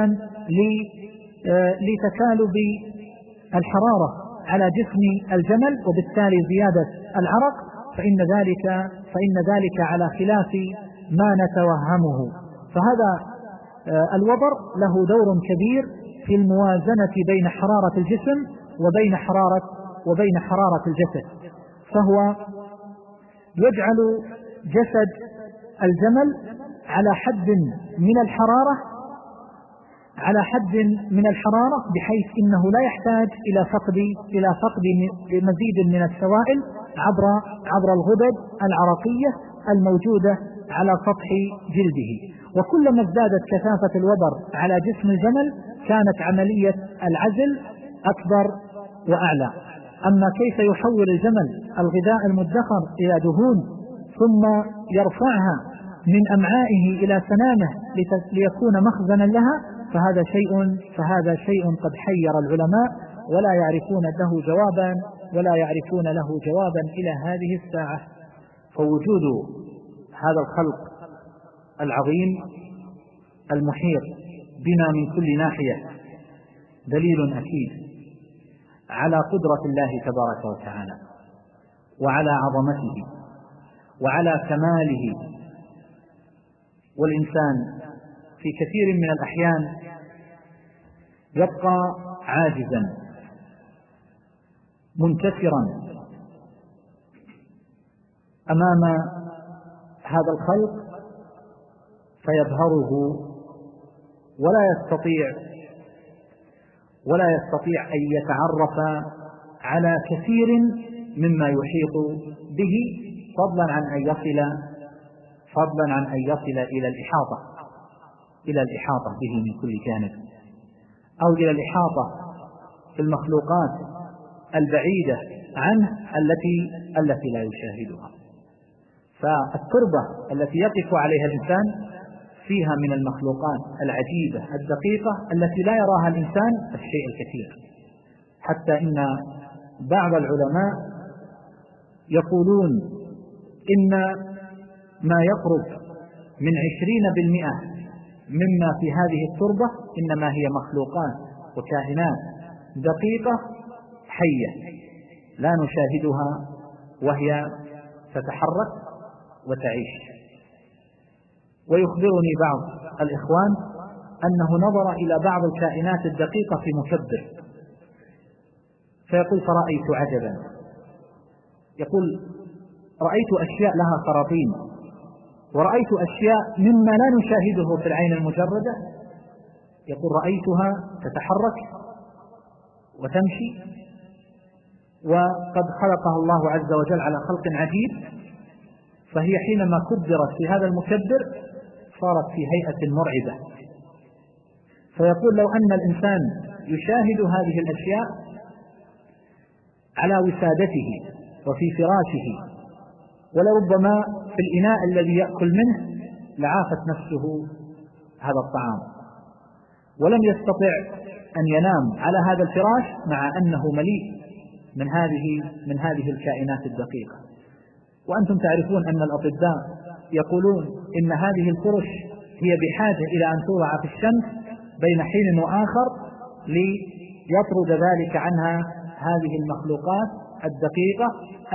لتكالب الحرارة على جسم الجمل وبالتالي زيادة العرق، فإن ذلك على خلاف ما نتوهمه. فهذا الوبر له دور كبير في الموازنة بين حرارة الجسم وبين حرارة الجسد، فهو يجعل جسد الجمل على حد من الحرارة بحيث إنه لا يحتاج إلى فقد مزيد من السوائل عبر الغدد العرقية الموجودة على سطح جلده. وكلما ازدادت كثافة الوبر على جسم الجمل كانت عملية العزل أكبر وأعلى. أما كيف يحول الجمل الغذاء المدخر إلى دهون ثم يرفعها من أمعائه إلى سنامه ليكون مخزنا لها، فهذا شيء قد حير العلماء ولا يعرفون له جوابا إلى هذه الساعة. فوجود هذا الخلق العظيم المحيط بنا من كل ناحية دليل أكيد على قدرة الله تبارك وتعالى وعلى عظمته وعلى كماله. والإنسان في كثير من الأحيان يبقى عاجزا منكسرا أمام هذا الخلق فيبهره ولا يستطيع أن يتعرف على كثير مما يحيط به، فضلا عن أن يصل إلى الإحاطة به من كل جانب، أو إلى الإحاطة في المخلوقات البعيدة عنه التي لا يشاهدها. فالتربة التي يقف عليها الإنسان فيها من المخلوقات العجيبة الدقيقة التي لا يراها الإنسان الشيء الكثير، حتى إن بعض العلماء يقولون إن ما يقرب من 20% مما في هذه التربة إنما هي مخلوقات وكائنات دقيقة حية لا نشاهدها وهي تتحرك وتعيش. ويخبرني بعض الإخوان أنه نظر إلى بعض الكائنات الدقيقة في مكبر، فيقول فرأيت عجبا، يقول رأيت أشياء لها خراطيم، ورأيت أشياء مما لا نشاهده في العين المجردة، يقول رأيتها تتحرك وتمشي، وقد خلقها الله عز وجل على خلق عجيب، فهي حينما كبرت في هذا المكبر صارت في هيئة مرعبة. فيقول لو أن الإنسان يشاهد هذه الأشياء على وسادته وفي فراشه ولربما في الإناء الذي يأكل منه لعافت نفسه هذا الطعام، ولم يستطع أن ينام على هذا الفراش مع أنه مليء من هذه الكائنات الدقيقة. وأنتم تعرفون أن الأطباء يقولون إن هذه الفرش هي بحاجة إلى أن توضع في الشمس بين حين وآخر ليطرد ذلك عنها هذه المخلوقات الدقيقة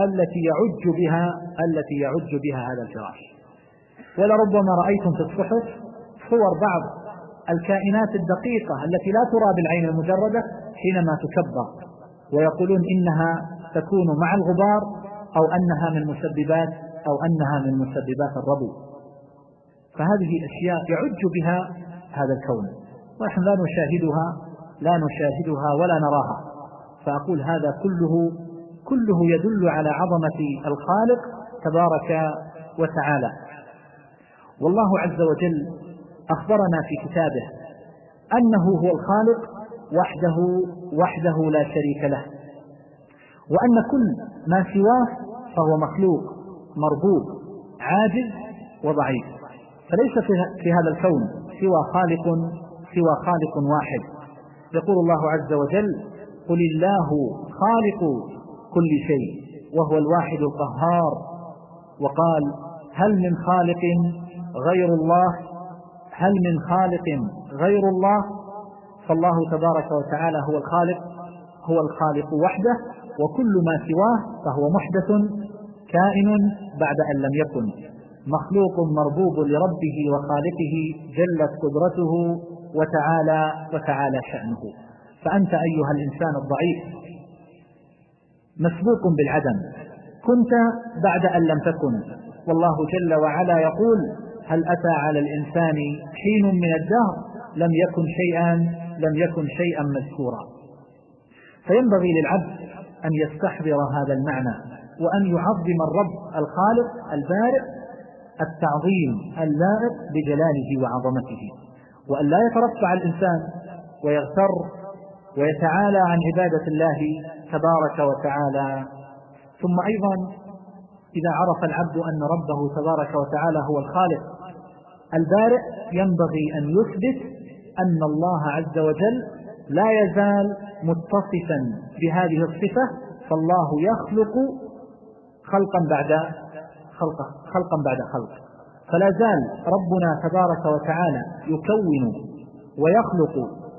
التي يعج بها هذا الفراش. ولربما رأيتم في الصحف صور بعض الكائنات الدقيقة التي لا ترى بالعين المجردة حينما تكبر، ويقولون إنها تكون مع الغبار أو أنها من مسببات الربو. فهذه أشياء يعج بها هذا الكون ونحن لا نشاهدها ولا نراها. فأقول هذا كله يدل على عظمة الخالق تبارك وتعالى. والله عز وجل أخبرنا في كتابه أنه هو الخالق وحده لا شريك له، وأن كل ما سواه فهو مخلوق مربوب عاجز وضعيف، فليس في هذا الكون سوى خالق واحد. يقول الله عز وجل قل الله خالق كل شيء وهو الواحد القهار، وقال هل من خالق غير الله؟ فالله تبارك وتعالى هو الخالق وحده، وكل ما سواه فهو محدث كائن بعد أن لم يكن، مخلوق مربوب لربه وخالقه جلت قدرته وتعالى شأنه. فأنت أيها الإنسان الضعيف مسبوق بالعدم، كنت بعد أن لم تكن، والله جل وعلا يقول هل أتى على الإنسان حين من الدهر لم يكن شيئا مذكورا. فينبغي للعبد أن يستحضر هذا المعنى وأن يعظم الرب الخالق البارئ التعظيم اللائق بجلاله وعظمته، وأن لا يترفع الإنسان ويغتر ويتعالى عن عبادة الله تبارك وتعالى. ثم أيضا إذا عرف العبد أن ربه تبارك وتعالى هو الخالق البارئ ينبغي أن يثبت أن الله عز وجل لا يزال متصفا بهذه الصفة، فالله يخلق خلقا بعد خلق، فلا زال ربنا تبارك وتعالى يكون ويخلق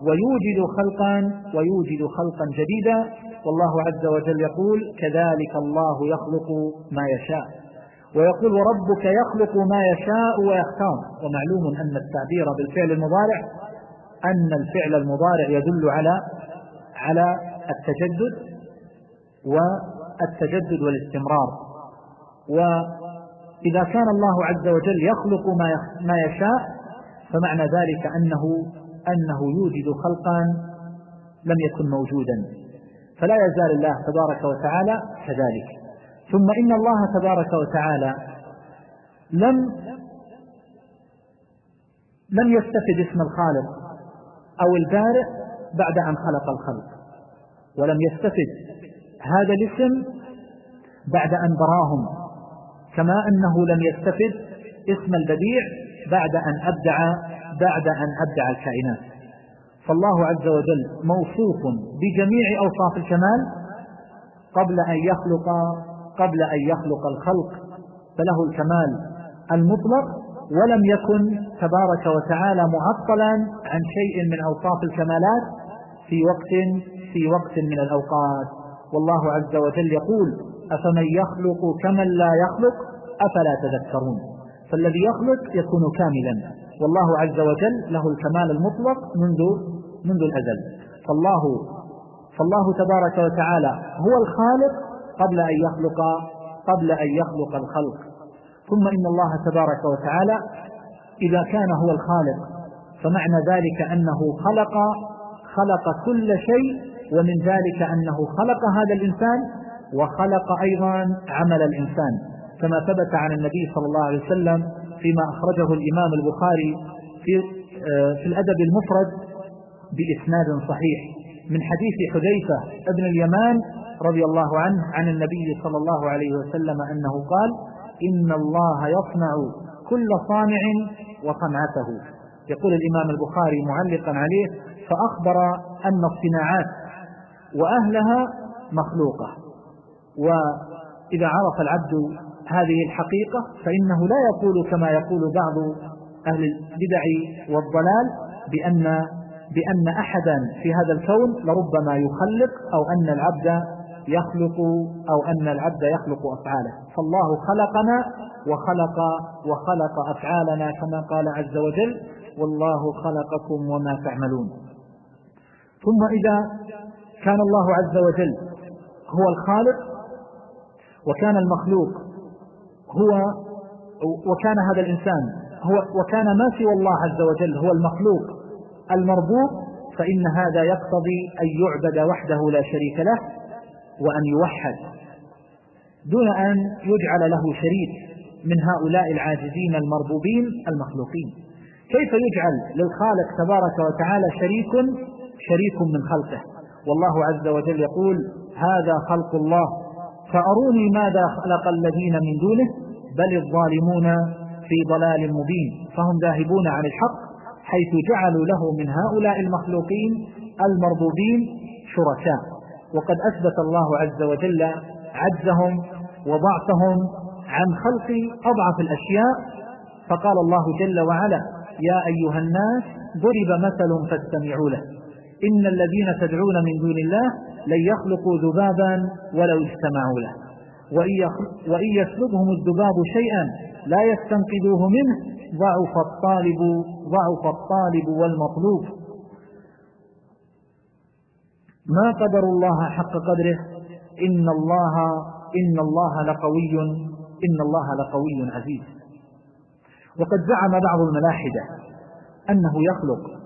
ويوجد خلقا جديدا. والله عز وجل يقول كذلك الله يخلق ما يشاء، ويقول وربك يخلق ما يشاء ويختار. ومعلوم أن التعبير بالفعل المضارع أن الفعل المضارع يدل على التجدد والاستمرار. وإذا كان الله عز وجل يخلق ما يشاء فمعنى ذلك أنه يوجد خلقا لم يكن موجودا، فلا يزال الله تبارك وتعالى كذلك. ثم إن الله تبارك وتعالى لم يستفد اسم الخالق أو البارئ بعد أن خلق الخلق، ولم يستفد هذا الاسم بعد أن براهم، كما أنه لم يستفد اسم البديع بعد أن أبدع الكائنات. فالله عز وجل موصوف بجميع أوصاف الكمال قبل أن يخلق الخلق، فله الكمال المطلق، ولم يكن تبارك وتعالى معطلا عن شيء من أوصاف الكمالات في وقت من الأوقات. والله عز وجل يقول أفمن يخلق كمن لا يخلق أفلا تذكرون. فالذي يخلق يكون كاملا، والله عز وجل له الكمال المطلق منذ الأزل. فالله تبارك وتعالى هو الخالق قبل أن يخلق الخلق. ثم إن الله تبارك وتعالى إذا كان هو الخالق فمعنى ذلك أنه خلق كل شيء، ومن ذلك أنه خلق هذا الإنسان وخلق أيضا عمل الإنسان، كما ثبت عن النبي صلى الله عليه وسلم فيما أخرجه الإمام البخاري في الأدب المفرد بإسناد صحيح من حديث حذيفة ابن اليمان رضي الله عنه عن النبي صلى الله عليه وسلم أنه قال إن الله يصنع كل صانع وصنعته. يقول الإمام البخاري معلقا عليه فأخبر أن الصناعات وأهلها مخلوقة. وإذا عرف العبد هذه الحقيقة فإنه لا يقول كما يقول بعض أهل البدع والضلال بأن أحدا في هذا الكون لربما يخلق أو أن العبد يخلق أفعاله. فالله خلقنا وخلق أفعالنا كما قال عز وجل والله خلقكم وما تعملون. ثم إذا كان الله عز وجل هو الخالق وكان المخلوق وكان هذا الإنسان وكان ما سوى الله عز وجل هو المخلوق المربوب، فإن هذا يقتضي أن يعبد وحده لا شريك له وأن يوحد دون أن يجعل له شريك من هؤلاء العاجزين المربوبين المخلوقين. كيف يجعل للخالق تبارك وتعالى شريك من خلقه؟ والله عز وجل يقول هذا خلق الله فأروني ماذا خلق الذين من دونه بل الظالمون في ضلال مبين. فهم ذاهبون عن الحق حيث جعلوا له من هؤلاء المخلوقين المربوبين شركاء، وقد أثبت الله عز وجل عجزهم وضعفهم عن خلق أضعف الأشياء، فقال الله جل وعلا يا أيها الناس ضرب مثل فاستمعوا له إن الذين تدعون من دون الله لن يخلقوا ذبابا ولو اجتمعوا له وإن يسلبهم الذباب شيئا لا يستنقذوه منه ضعف الطالب والمطلوب. ما قدر الله حق قدره إن الله لقوي عزيز. وقد زعم بعض الملاحدة أنه يخلق،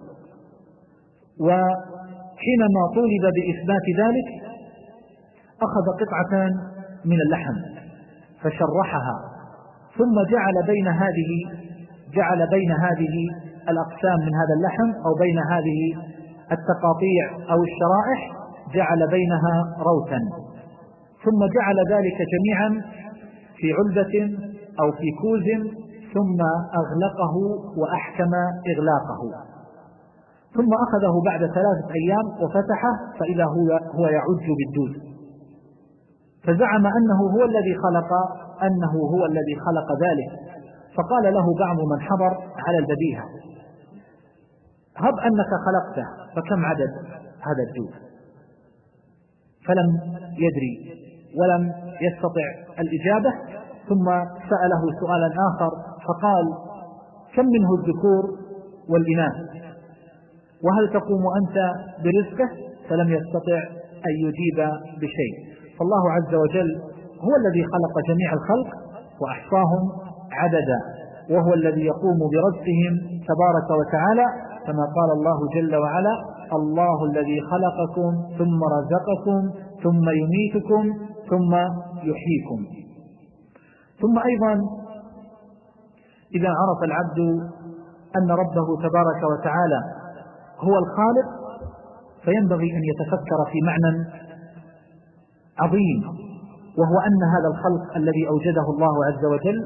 وحينما طولب بإثبات ذلك أخذ قطعة من اللحم فشرحها ثم جعل بين هذه الأقسام من هذا اللحم أو بين هذه التقاطيع أو الشرائح جعل بينها روثا، ثم جعل ذلك جميعا في علبة أو في كوز، ثم أغلقه وأحكم إغلاقه، ثم أخذه بعد 3 أيام وفتحه فإذا هو يعج بالدود، فزعم أنه هو الذي خلق ذلك. فقال له بعض من حضر على البديهة: هب أنك خلقته، فكم عدد هذا الدود؟ فلم يدري ولم يستطع الإجابة، ثم سأله سؤالا آخر فقال: كم منه الذكور والإناث؟ وهل تقوم أنت برزقه؟ فلم يستطع أن يجيب بشيء. فالله عز وجل هو الذي خلق جميع الخلق وأحصاهم عددا، وهو الذي يقوم برزقهم تبارك وتعالى، كما قال الله جل وعلا: الله الذي خلقكم ثم رزقكم ثم يميتكم ثم يحييكم. ثم أيضا إذا عرف العبد أن ربه تبارك وتعالى هو الخالق، فينبغي أن يتفكر في معنى عظيم، وهو أن هذا الخلق الذي أوجده الله عز وجل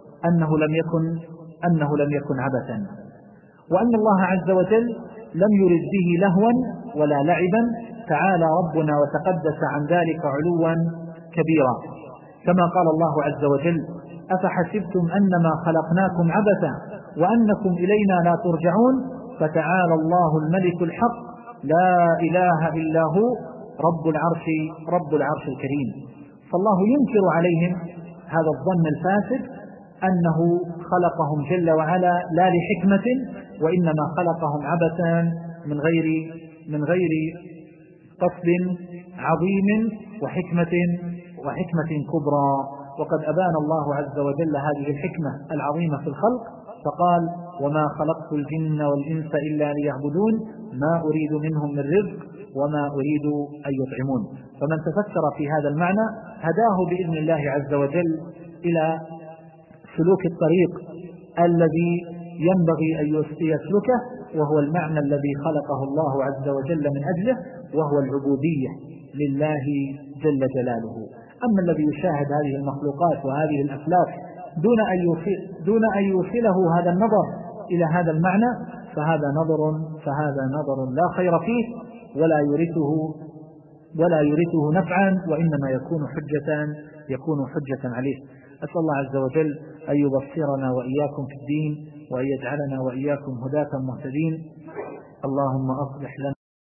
أنه لم يكن عبثا، وأن الله عز وجل لم يرد به لهوا ولا لعبا، تعالى ربنا وتقدس عن ذلك علوا كبيرا، كما قال الله عز وجل: أفحسبتم أنما خلقناكم عبثا وأنكم إلينا لا ترجعون فتعالى الله الملك الحق لا إله إلا هو رب العرش الكريم. فالله ينكر عليهم هذا الظن الفاسد أنه خلقهم جل وعلا لا لحكمة، وإنما خلقهم عبثا من غير قصد عظيم وحكمة كبرى. وقد أبان الله عز وجل هذه الحكمة العظيمة في الخلق فقال: وما خلقت الجن والإنس إلا ليعبدون ما أريد منهم من رزق وما أريد أن يطعمون. فمن تفكر في هذا المعنى هداه بإذن الله عز وجل إلى سلوك الطريق الذي ينبغي أن يسلكه، وهو المعنى الذي خلقه الله عز وجل من أجله، وهو العبودية لله جل جلاله. أما الذي يشاهد هذه المخلوقات وهذه الأفلاك دون أن يوصله هذا النظر إلى هذا المعنى فهذا نظر لا خير فيه ولا يورثه نفعا، وإنما يكون حجة عليه. أسأل الله عز وجل أن يبصرنا وإياكم في الدين، وأن يجعلنا وإياكم هداة مهتدين. اللهم أصلح لنا